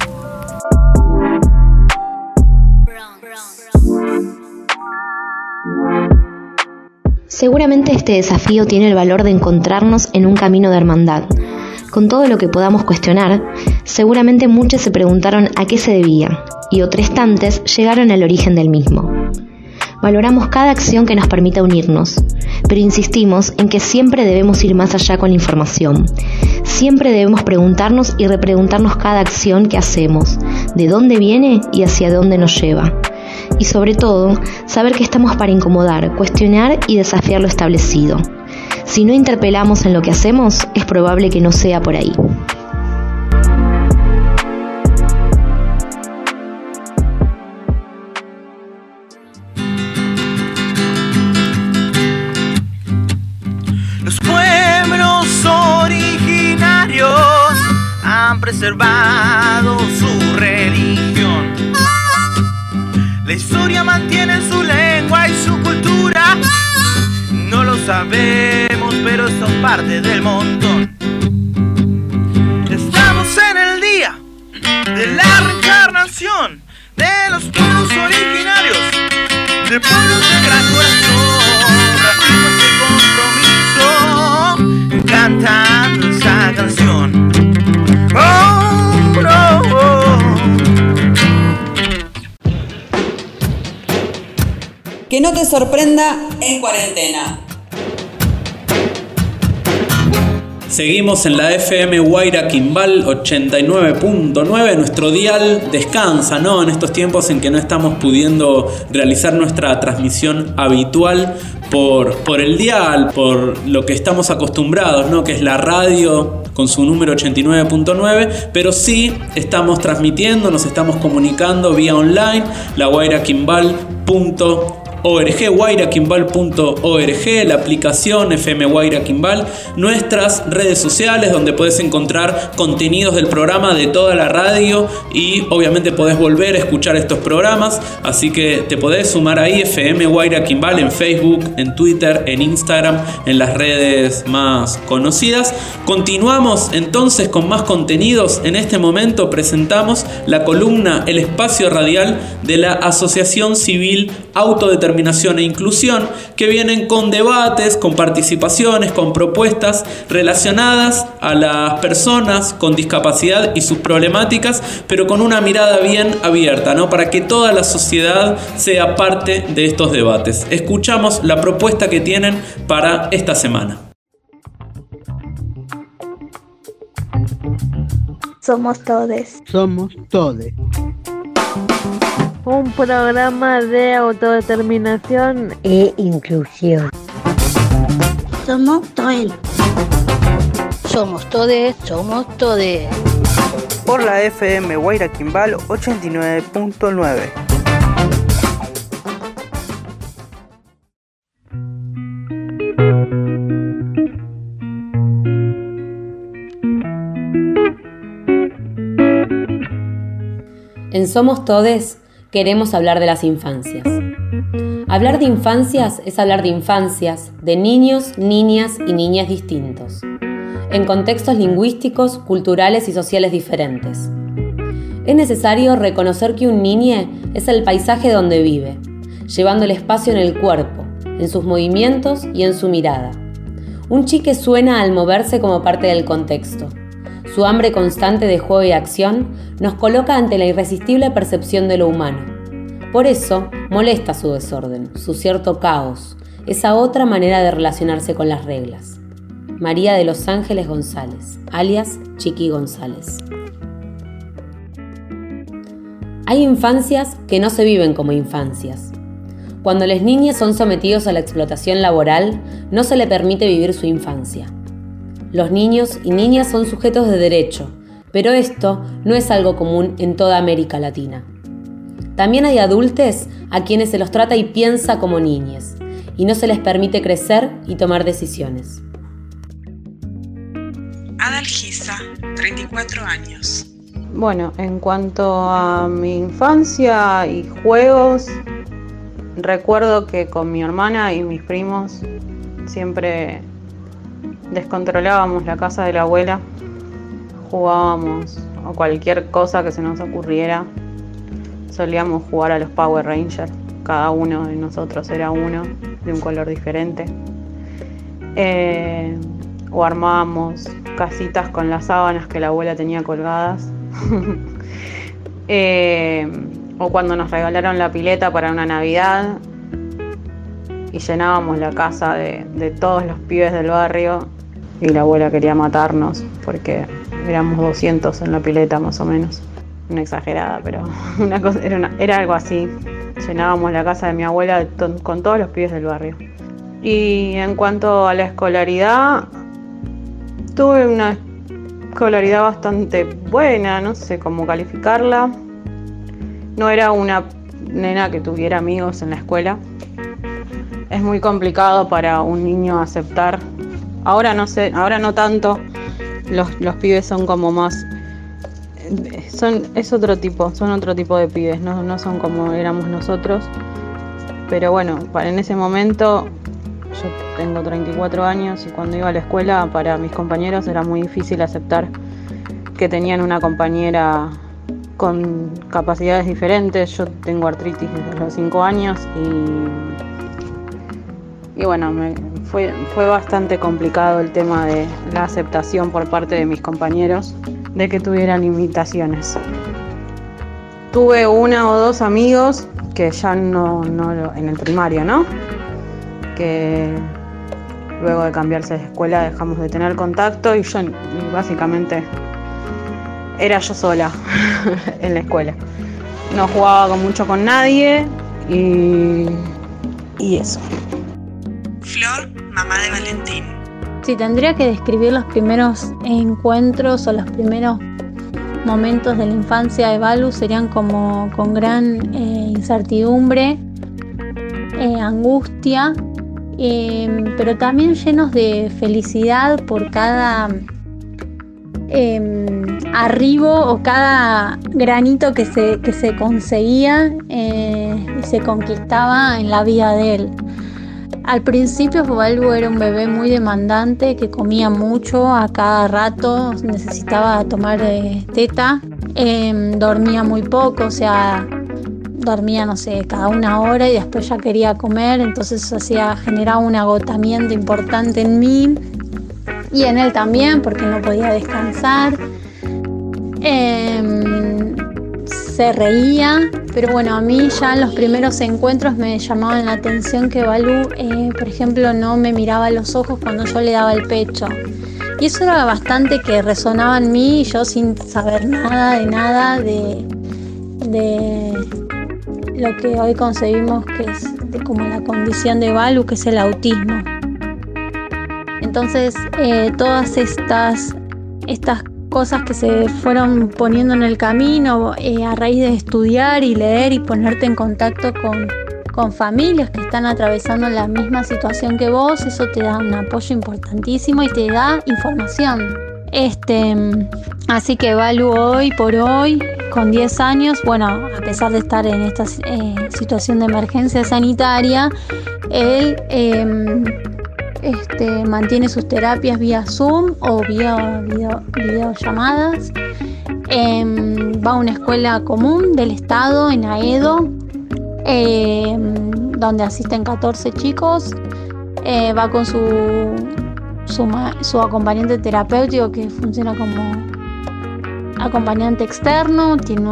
Seguramente este desafío tiene el valor de encontrarnos en un camino de hermandad. Con todo lo que podamos cuestionar, seguramente muchos se preguntaron a qué se debía, y otros tantos llegaron al origen del mismo. Valoramos cada acción que nos permita unirnos, pero insistimos en que siempre debemos ir más allá con la información. Siempre debemos preguntarnos y repreguntarnos cada acción que hacemos, de dónde viene y hacia dónde nos lleva. Y sobre todo, saber que estamos para incomodar, cuestionar y desafiar lo establecido. Si no interpelamos en lo que hacemos, es probable que no sea por ahí. Los pueblos originarios han preservado su religión. La historia mantiene su lengua y su cultura. No lo sabemos, pero son parte del montón. Estamos en el día de la reencarnación de los pueblos originarios, de pueblos de gran corazón, racistas de compromiso, cantando esa canción. Oh, no, oh. Que no te sorprenda en cuarentena. Seguimos en la FM Guaira Quimbal 89.9. Nuestro dial descansa, ¿no? En estos tiempos en que no estamos pudiendo realizar nuestra transmisión habitual por el dial, por lo que estamos acostumbrados, ¿no? Que es la radio con su número 89.9, pero sí estamos transmitiendo, nos estamos comunicando vía online, la guairaquimbal.org, guairaquimbal.org, la aplicación FM Guaira Quimbal, nuestras redes sociales donde puedes encontrar contenidos del programa de toda la radio y obviamente podés volver a escuchar estos programas, así que te podés sumar ahí, FM Guaira Quimbal, en Facebook, en Twitter, en Instagram, en las redes más conocidas. Continuamos entonces con más contenidos. En este momento presentamos la columna El Espacio Radial de la Asociación Civil Autodeterminación e Inclusión, que vienen con debates, con participaciones, con propuestas relacionadas a las personas con discapacidad y sus problemáticas, pero con una mirada bien abierta, ¿no? Para que toda la sociedad sea parte de estos debates. Escuchamos la propuesta que tienen para esta semana. Somos todes. Somos todes. Un programa de autodeterminación e inclusión. Somos todes. Somos todes, somos todes. Por la FM Guaira Quimbal 89.9. En Somos Todes queremos hablar de las infancias. Hablar de infancias es hablar de infancias, de niños, niñas y niñas distintos, en contextos lingüísticos, culturales y sociales diferentes. Es necesario reconocer que un niño es el paisaje donde vive, llevando el espacio en el cuerpo, en sus movimientos y en su mirada. Un chique suena al moverse como parte del contexto. Su hambre constante de juego y acción nos coloca ante la irresistible percepción de lo humano. Por eso molesta su desorden, su cierto caos, esa otra manera de relacionarse con las reglas. María de los Ángeles González, alias Chiqui González. Hay infancias que no se viven como infancias. Cuando las niñas son sometidos a la explotación laboral, no se le permite vivir su infancia. Los niños y niñas son sujetos de derecho, pero esto no es algo común en toda América Latina. También hay adultos a quienes se los trata y piensa como niñes, y no se les permite crecer y tomar decisiones. Adalgisa, 34 años. Bueno, en cuanto a mi infancia y juegos, recuerdo que con mi hermana y mis primos siempre descontrolábamos la casa de la abuela, jugábamos a cualquier cosa que se nos ocurriera, solíamos jugar a los Power Rangers, cada uno de nosotros era uno, de un color diferente, o armábamos casitas con las sábanas que la abuela tenía colgadas, o cuando nos regalaron la pileta para una Navidad y llenábamos la casa de todos los pibes del barrio y la abuela quería matarnos porque éramos 200 en la pileta más o menos. Una exagerada, pero una cosa, era algo así. Llenábamos la casa de mi abuela con todos los pibes del barrio. Y en cuanto a la escolaridad, tuve una escolaridad bastante buena, no sé cómo calificarla. No era una nena que tuviera amigos en la escuela. Es muy complicado para un niño aceptar. Ahora no sé, ahora no tanto. Los pibes son como más... son otro tipo de pibes, no son como éramos nosotros. Pero bueno, en ese momento, yo tengo 34 años y cuando iba a la escuela, para mis compañeros era muy difícil aceptar que tenían una compañera con capacidades diferentes. Yo tengo artritis desde los 5 años y bueno, fue bastante complicado el tema de la aceptación por parte de mis compañeros de que tuvieran limitaciones. Tuve 1 o 2 amigos que ya no en el primario, ¿no? Que luego de cambiarse de escuela dejamos de tener contacto y yo básicamente era yo sola en la escuela. No jugaba mucho con nadie y eso. Flor, mamá de Valentín. Si tendría que describir los primeros encuentros o los primeros momentos de la infancia de Balu, serían como con gran incertidumbre, angustia, pero también llenos de felicidad por cada arribo o cada granito que se conseguía y se conquistaba en la vida de él. Al principio Balu era un bebé muy demandante que comía mucho, a cada rato necesitaba tomar teta, dormía muy poco, o sea, dormía, no sé, cada 1 hora y después ya quería comer, entonces generaba un agotamiento importante en mí y en él también porque no podía descansar. Se reía, pero bueno, a mí ya en los primeros encuentros me llamaban la atención que Balu, por ejemplo, no me miraba a los ojos cuando yo le daba el pecho. Y eso era bastante que resonaba en mí, y yo sin saber nada de lo que hoy concebimos que es como la condición de Balu, que es el autismo. Entonces, todas estas cosas que se fueron poniendo en el camino a raíz de estudiar y leer y ponerte en contacto con familias que están atravesando la misma situación que vos, eso te da un apoyo importantísimo y te da información. Así que Balu hoy por hoy, con 10 años, bueno, a pesar de estar en esta situación de emergencia sanitaria, él mantiene sus terapias vía Zoom o vía videollamadas. Va a una escuela común del estado en Aedo, donde asisten 14 chicos. Va con su acompañante terapéutico, que funciona como acompañante externo. Tiene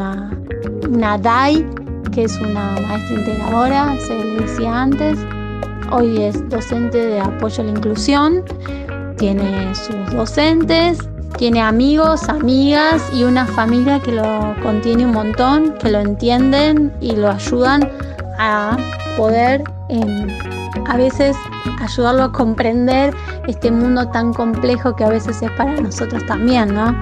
una DAI, que es una maestra integradora, se le decía antes. Hoy es docente de apoyo a la inclusión, tiene sus docentes, tiene amigos, amigas y una familia que lo contiene un montón, que lo entienden y lo ayudan a poder, a veces, ayudarlo a comprender este mundo tan complejo que a veces es para nosotros también, ¿no?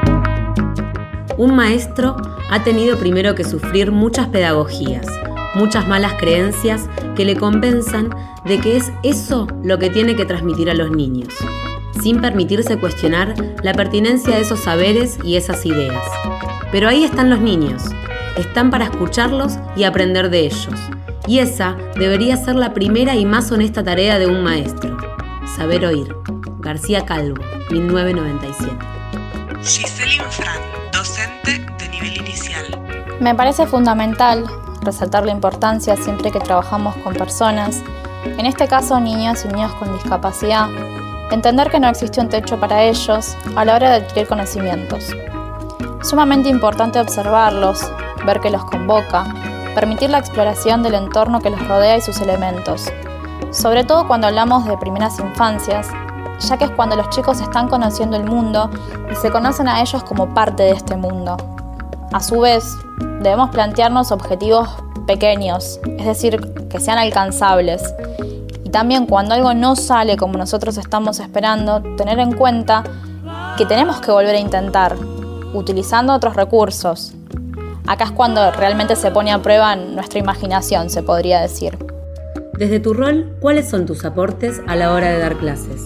Un maestro ha tenido primero que sufrir muchas pedagogías, muchas malas creencias que le convenzan de que es eso lo que tiene que transmitir a los niños, sin permitirse cuestionar la pertinencia de esos saberes y esas ideas. Pero ahí están los niños, están para escucharlos y aprender de ellos. Y esa debería ser la primera y más honesta tarea de un maestro. Saber oír. García Calvo, 1997. Giselin Fran, docente de nivel inicial. Me parece fundamental resaltar la importancia siempre que trabajamos con personas, en este caso niñas y niños con discapacidad, entender que no existe un techo para ellos a la hora de adquirir conocimientos. Es sumamente importante observarlos, ver qué los convoca, permitir la exploración del entorno que los rodea y sus elementos, sobre todo cuando hablamos de primeras infancias, ya que es cuando los chicos están conociendo el mundo y se conocen a ellos como parte de este mundo. A su vez, debemos plantearnos objetivos pequeños, es decir, que sean alcanzables. Y también cuando algo no sale como nosotros estamos esperando, tener en cuenta que tenemos que volver a intentar, utilizando otros recursos. Acá es cuando realmente se pone a prueba nuestra imaginación, se podría decir. Desde tu rol, ¿cuáles son tus aportes a la hora de dar clases?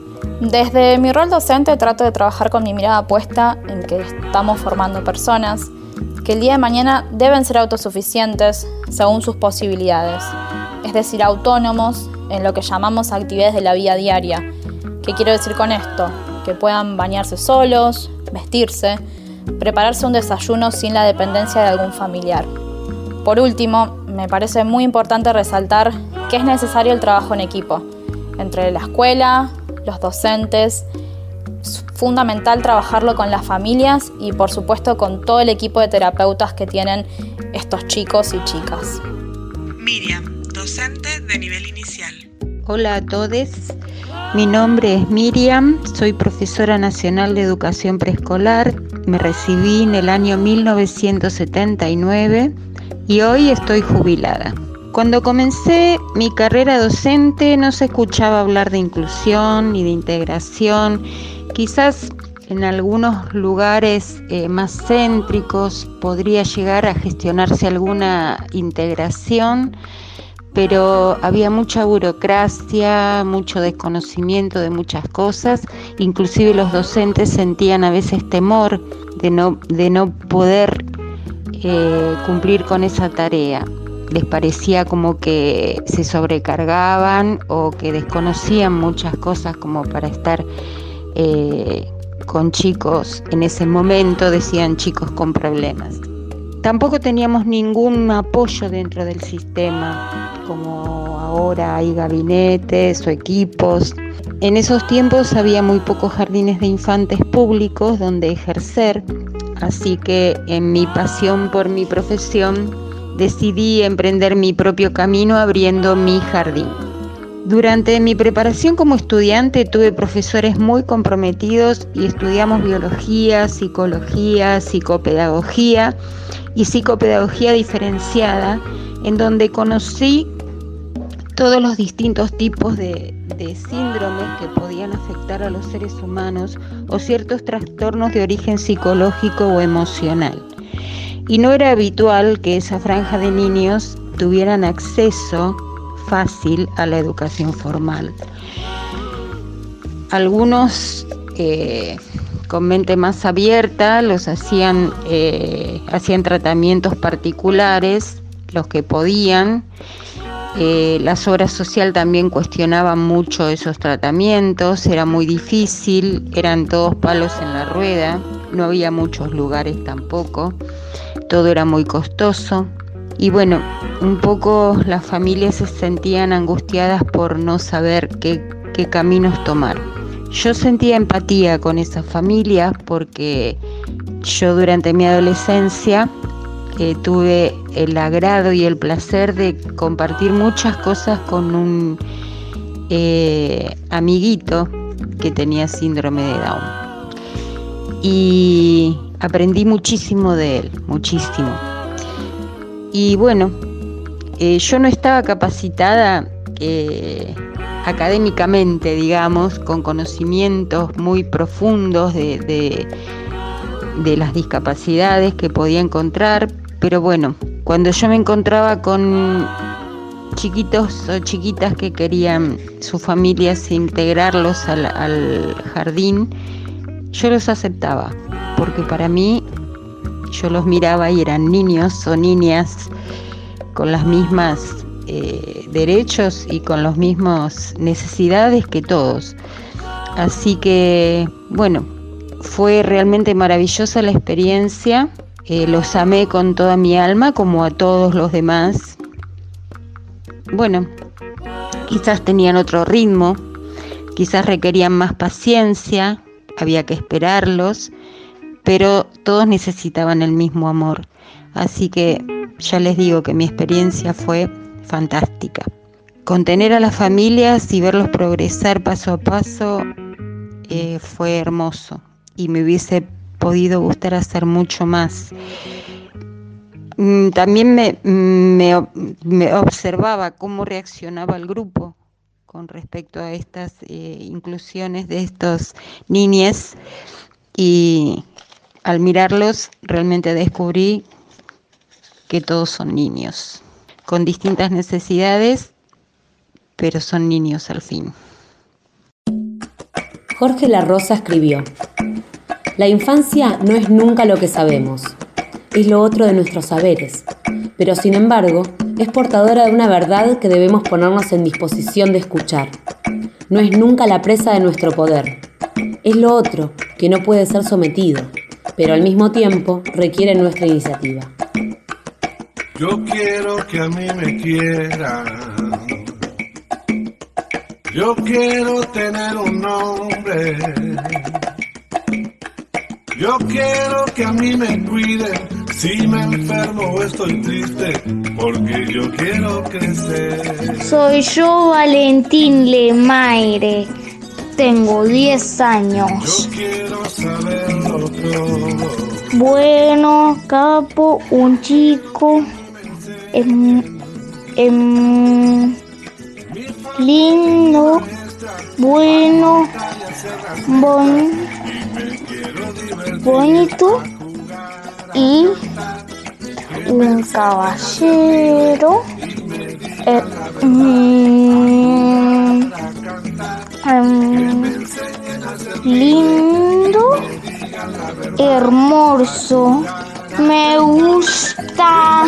Desde mi rol docente trato de trabajar con mi mirada puesta en que estamos formando personas que el día de mañana deben ser autosuficientes según sus posibilidades, es decir, autónomos en lo que llamamos actividades de la vida diaria. ¿Qué quiero decir con esto? Que puedan bañarse solos, vestirse, prepararse un desayuno sin la dependencia de algún familiar. Por último, me parece muy importante resaltar que es necesario el trabajo en equipo, entre la escuela, los docentes. Es fundamental trabajarlo con las familias y, por supuesto, con todo el equipo de terapeutas que tienen estos chicos y chicas. Miriam, docente de nivel inicial. Hola a todos, mi nombre es Miriam, soy profesora nacional de educación preescolar, me recibí en el año 1979 y hoy estoy jubilada. Cuando comencé mi carrera docente no se escuchaba hablar de inclusión ni de integración, quizás en algunos lugares más céntricos podría llegar a gestionarse alguna integración, pero había mucha burocracia, mucho desconocimiento de muchas cosas, inclusive los docentes sentían a veces temor de no poder cumplir con esa tarea. Les parecía como que se sobrecargaban o que desconocían muchas cosas como para estar con chicos en ese momento, decían chicos con problemas. Tampoco teníamos ningún apoyo dentro del sistema, como ahora hay gabinetes o equipos. En esos tiempos había muy pocos jardines de infantes públicos donde ejercer, así que en mi pasión por mi profesión decidí emprender mi propio camino abriendo mi jardín. Durante mi preparación como estudiante tuve profesores muy comprometidos y estudiamos biología, psicología, psicopedagogía y psicopedagogía diferenciada, en donde conocí todos los distintos tipos de síndromes que podían afectar a los seres humanos o ciertos trastornos de origen psicológico o emocional. Y no era habitual que esa franja de niños tuvieran acceso fácil a la educación formal. Algunos con mente más abierta los hacían tratamientos particulares, los que podían. Las obras sociales también cuestionaban mucho esos tratamientos, era muy difícil, eran todos palos en la rueda, no había muchos lugares tampoco, todo era muy costoso. Y bueno, un poco las familias se sentían angustiadas por no saber qué caminos tomar. Yo sentía empatía con esas familias porque yo durante mi adolescencia tuve el agrado y el placer de compartir muchas cosas con un amiguito que tenía síndrome de Down. Y aprendí muchísimo de él, muchísimo. Y bueno, yo no estaba capacitada académicamente, digamos, con conocimientos muy profundos de las discapacidades que podía encontrar, pero bueno, cuando yo me encontraba con chiquitos o chiquitas que querían sus familias integrarlos al jardín, yo los aceptaba, porque para mí yo los miraba y eran niños o niñas con las mismas derechos y con las mismas necesidades que todos. Así que, bueno, fue realmente maravillosa la experiencia. Los amé con toda mi alma, como a todos los demás. Bueno, quizás tenían otro ritmo, quizás requerían más paciencia, había que esperarlos, pero todos necesitaban el mismo amor. Así que ya les digo que mi experiencia fue fantástica. Contener a las familias y verlos progresar paso a paso fue hermoso y me hubiese podido gustar hacer mucho más. También me observaba cómo reaccionaba el grupo con respecto a estas inclusiones de estos niñes y al mirarlos realmente descubrí que todos son niños, con distintas necesidades, pero son niños al fin. Jorge La Rosa escribió: la infancia no es nunca lo que sabemos, es lo otro de nuestros saberes, pero sin embargo es portadora de una verdad que debemos ponernos en disposición de escuchar. No es nunca la presa de nuestro poder, es lo otro que no puede ser sometido, pero al mismo tiempo requiere nuestra iniciativa. Yo quiero que a mí me quieran, yo quiero tener un nombre, yo quiero que a mí me cuiden Si me enfermo o estoy triste, porque yo quiero crecer. Soy yo, Valentín Lemaire. Tengo 10 años. Yo quiero saberlo todo. Bueno, capo, un chico lindo, bueno, bonito y un caballero lindo, hermoso. Me gusta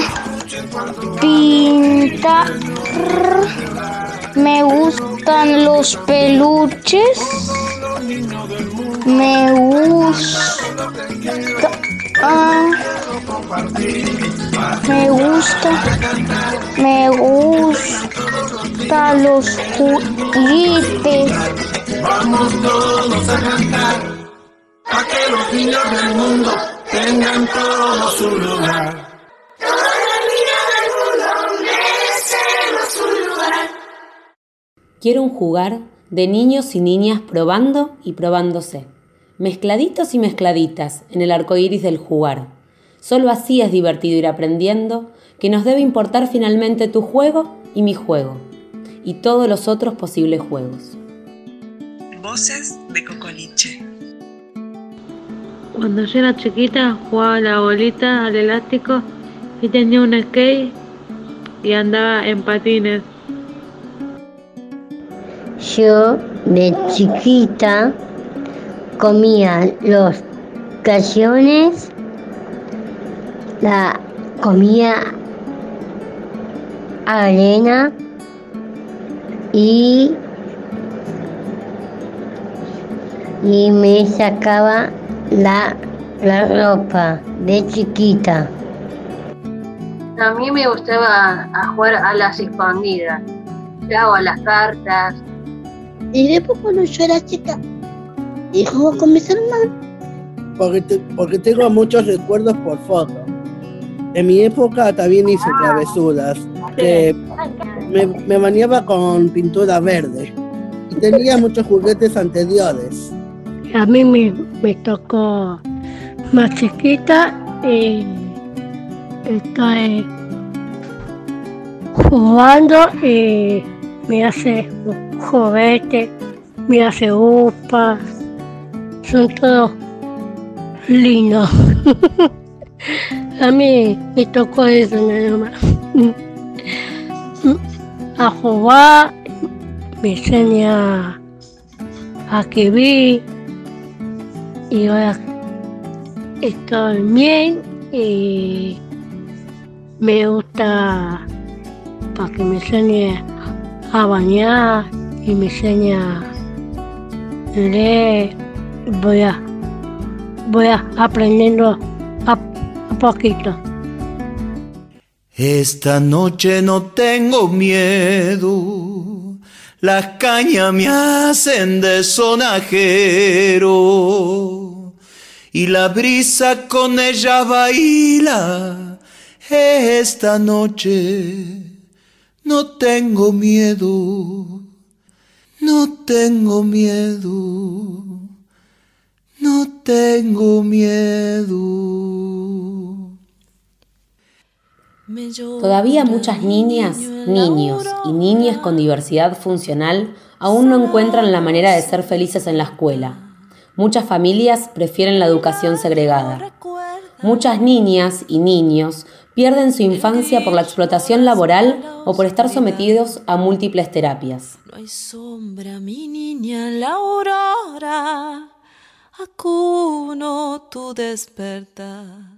pintar, me gustan los peluches, me gusta los juguetes. Vamos todos a cantar, a que los niños del mundo tengan todo su lugar. Quiero un jugar de niños y niñas probando y probándose, mezcladitos y mezcladitas en el arco iris del jugar. Solo así es divertido ir aprendiendo que nos debe importar finalmente tu juego y mi juego, y todos los otros posibles juegos. Voces de Cocoliche. Cuando yo era chiquita jugaba a la bolita, al elástico, y tenía un skate y andaba en patines. Yo de chiquita comía los cayones, comía arena y me sacaba la ropa de chiquita. A mí me gustaba jugar a las escondidas, o a las cartas. Y después cuando yo era chica, y jugaba con mis hermanos. Porque tengo muchos recuerdos por foto. En mi época también hice travesuras, que me bañaba con pintura verde. Y tenía muchos juguetes anteriores. A mí me tocó más chiquita y estoy jugando y me hace juguetes, me hace upas, son todos lindos. A mí me tocó eso nada más. A jugar, me enseña a escribir y ahora estoy bien y me gusta para que me enseñe a bañar y me enseña a leer. Voy aprendiendo a poquito. Esta noche no tengo miedo, las cañas me hacen de sonajero y la brisa con ella baila. Esta noche no tengo miedo, no tengo miedo, no tengo miedo. Todavía muchas niñas, niños y niñas con diversidad funcional aún no encuentran la manera de ser felices en la escuela. Muchas familias prefieren la educación segregada. Muchas niñas y niños pierden su infancia por la explotación laboral o por estar sometidos a múltiples terapias. No hay sombra, mi niña, en la aurora, acuno tu despertar.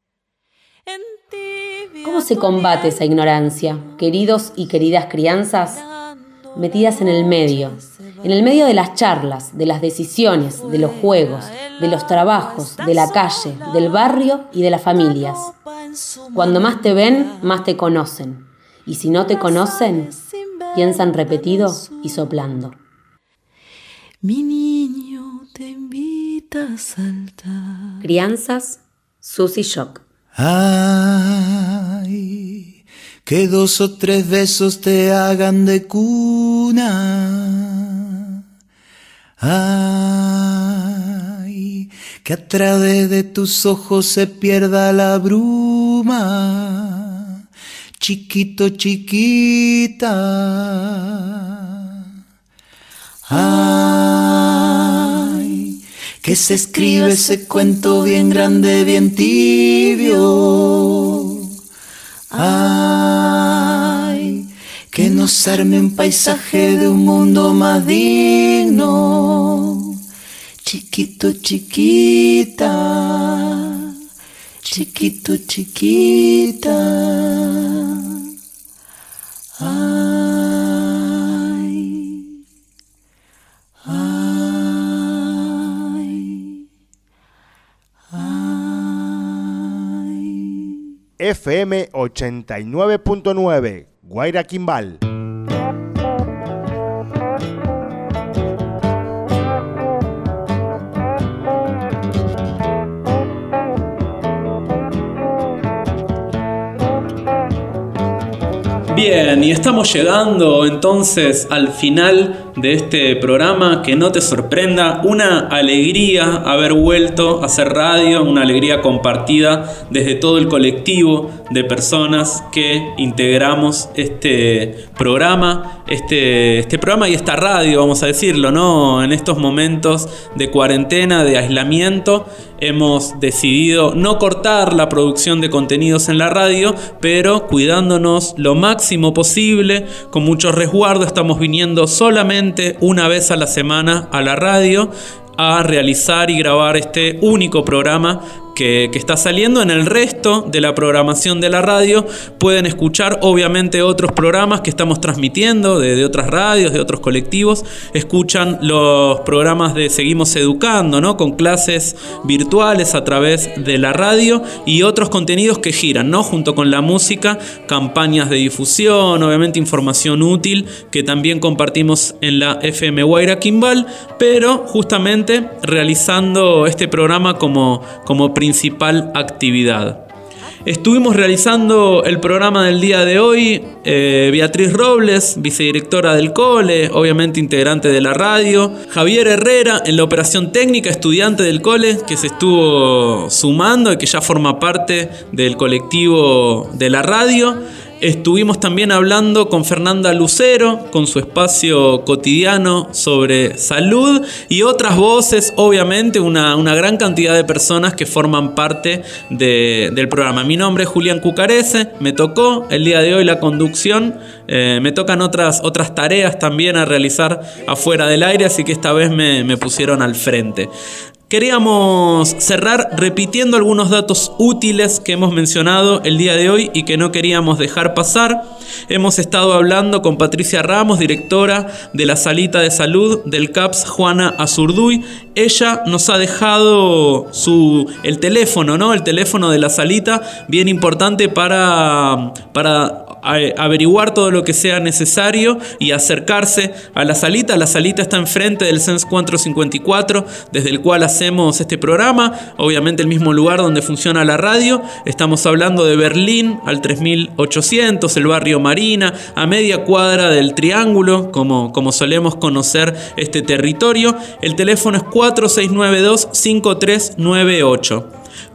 ¿Cómo se combate esa ignorancia, queridos y queridas crianzas? Metidas en el medio de las charlas, de las decisiones, de los juegos, de los trabajos, de la calle, del barrio y de las familias. Cuando más te ven, más te conocen. Y si no te conocen, piensan repetido y soplando. Mi niño te invita a saltar. Crianzas, Susi Shock. Ay, que 2 o 3 besos te hagan de cuna. Ay, que a través de tus ojos se pierda la bruma. Chiquito, chiquita. Ay, que se escribe ese cuento bien grande, bien tibio. Ay, que nos arme un paisaje de un mundo más digno. Chiquito, chiquita. Chiquito, chiquita. Ay, ay, ay. FM 89.9, Guairaquimbal. Bien, y estamos llegando entonces al final de este programa. Que no te sorprenda, una alegría haber vuelto a hacer radio, una alegría compartida desde todo el colectivo de personas que integramos este programa, este programa y esta radio, vamos a decirlo, ¿no? En estos momentos de cuarentena, de aislamiento, hemos decidido no cortar la producción de contenidos en la radio, pero cuidándonos lo máximo posible, con mucho resguardo. Estamos viniendo solamente una vez a la semana a la radio a realizar y grabar este único programa que está saliendo. En el resto de la programación de la radio pueden escuchar obviamente otros programas que estamos transmitiendo de otras radios, de otros colectivos. Escuchan los programas de Seguimos Educando, ¿no? Con clases virtuales a través de la radio y otros contenidos que giran, ¿no? Junto con la música, campañas de difusión, obviamente información útil que también compartimos en la FM Guairaquimbal, pero justamente realizando este programa como principal actividad. Estuvimos realizando el programa del día de hoy, Beatriz Robles, vicedirectora del cole, obviamente integrante de la radio, Javier Herrera en la operación técnica, estudiante del cole que se estuvo sumando y que ya forma parte del colectivo de la radio. Estuvimos también hablando con Fernanda Lucero, con su espacio cotidiano sobre salud y otras voces, obviamente una gran cantidad de personas que forman parte del programa. Mi nombre es Julián Cucarese, me tocó el día de hoy la conducción, me tocan otras tareas también a realizar afuera del aire, así que esta vez me pusieron al frente. Queríamos cerrar repitiendo algunos datos útiles que hemos mencionado el día de hoy y que no queríamos dejar pasar. Hemos estado hablando con Patricia Ramos, directora de la Salita de Salud del CAPS Juana Azurduy. Ella nos ha dejado el teléfono, ¿no? El teléfono de la Salita, bien importante para averiguar todo lo que sea necesario y acercarse a la Salita. La Salita está enfrente del CENS 454, desde el cual hacemos este programa, obviamente el mismo lugar donde funciona la radio. Estamos hablando de Berlín al 3800, el barrio Marina, a media cuadra del Triángulo, como solemos conocer este territorio. El teléfono es 4692-5398.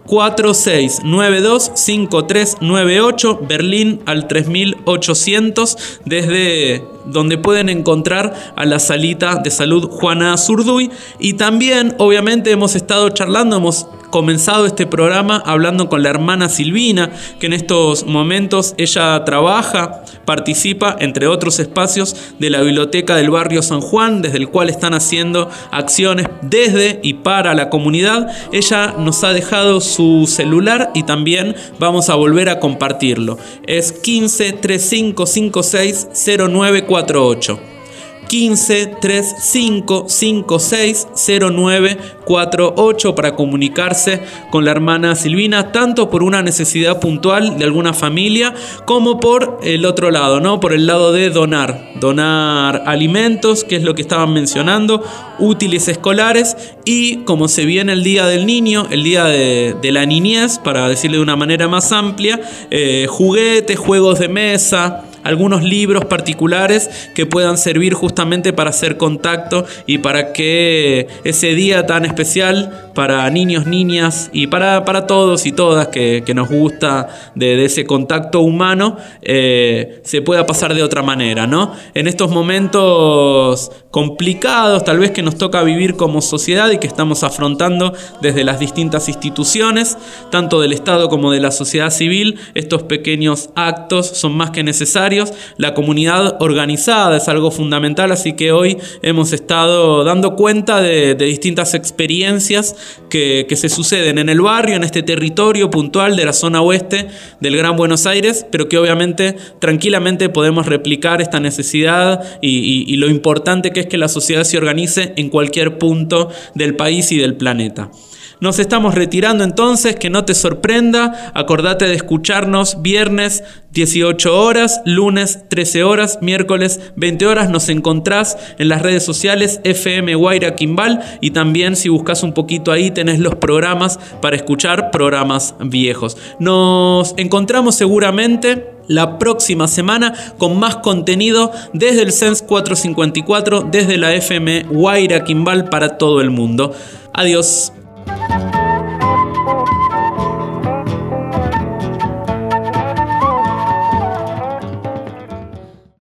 4692-5398, Berlín al 3800, desde donde pueden encontrar a la Salita de Salud Juana Azurduy. Y también, obviamente, hemos estado charlando, hemos comenzado este programa hablando con la hermana Silvina, que en estos momentos ella trabaja, participa, entre otros espacios, de la biblioteca del barrio San Juan, desde el cual están haciendo acciones desde y para la comunidad. Ella nos ha dejado su celular y también vamos a volver a compartirlo. Es 15 3556 0948. 15 35 56 09 48 para comunicarse con la hermana Silvina, tanto por una necesidad puntual de alguna familia como por el otro lado, ¿no? Por el lado de donar alimentos, que es lo que estaban mencionando, útiles escolares, y como se viene el Día del Niño, el Día de la Niñez, para decirle de una manera más amplia, juguetes, juegos de mesa, algunos libros particulares que puedan servir justamente para hacer contacto y para que ese día tan especial para niños, niñas y para todos y todas que nos gusta de ese contacto humano, se pueda pasar de otra manera, ¿no? En estos momentos complicados, tal vez que nos toca vivir como sociedad y que estamos afrontando desde las distintas instituciones, tanto del Estado como de la sociedad civil, estos pequeños actos son más que necesarios. La comunidad organizada es algo fundamental, así que hoy hemos estado dando cuenta de distintas experiencias que se suceden en el barrio, en este territorio puntual de la zona oeste del Gran Buenos Aires, pero que obviamente tranquilamente podemos replicar esta necesidad y lo importante que es que la sociedad se organice en cualquier punto del país y del planeta. Nos estamos retirando entonces, que no te sorprenda, acordate de escucharnos viernes 18 horas, lunes 13 horas, miércoles 20 horas, nos encontrás en las redes sociales FM Guaira Quimbal, y también si buscas un poquito ahí tenés los programas para escuchar programas viejos. Nos encontramos seguramente la próxima semana con más contenido desde el CENS 454, desde la FM Guaira Quimbal para todo el mundo. Adiós.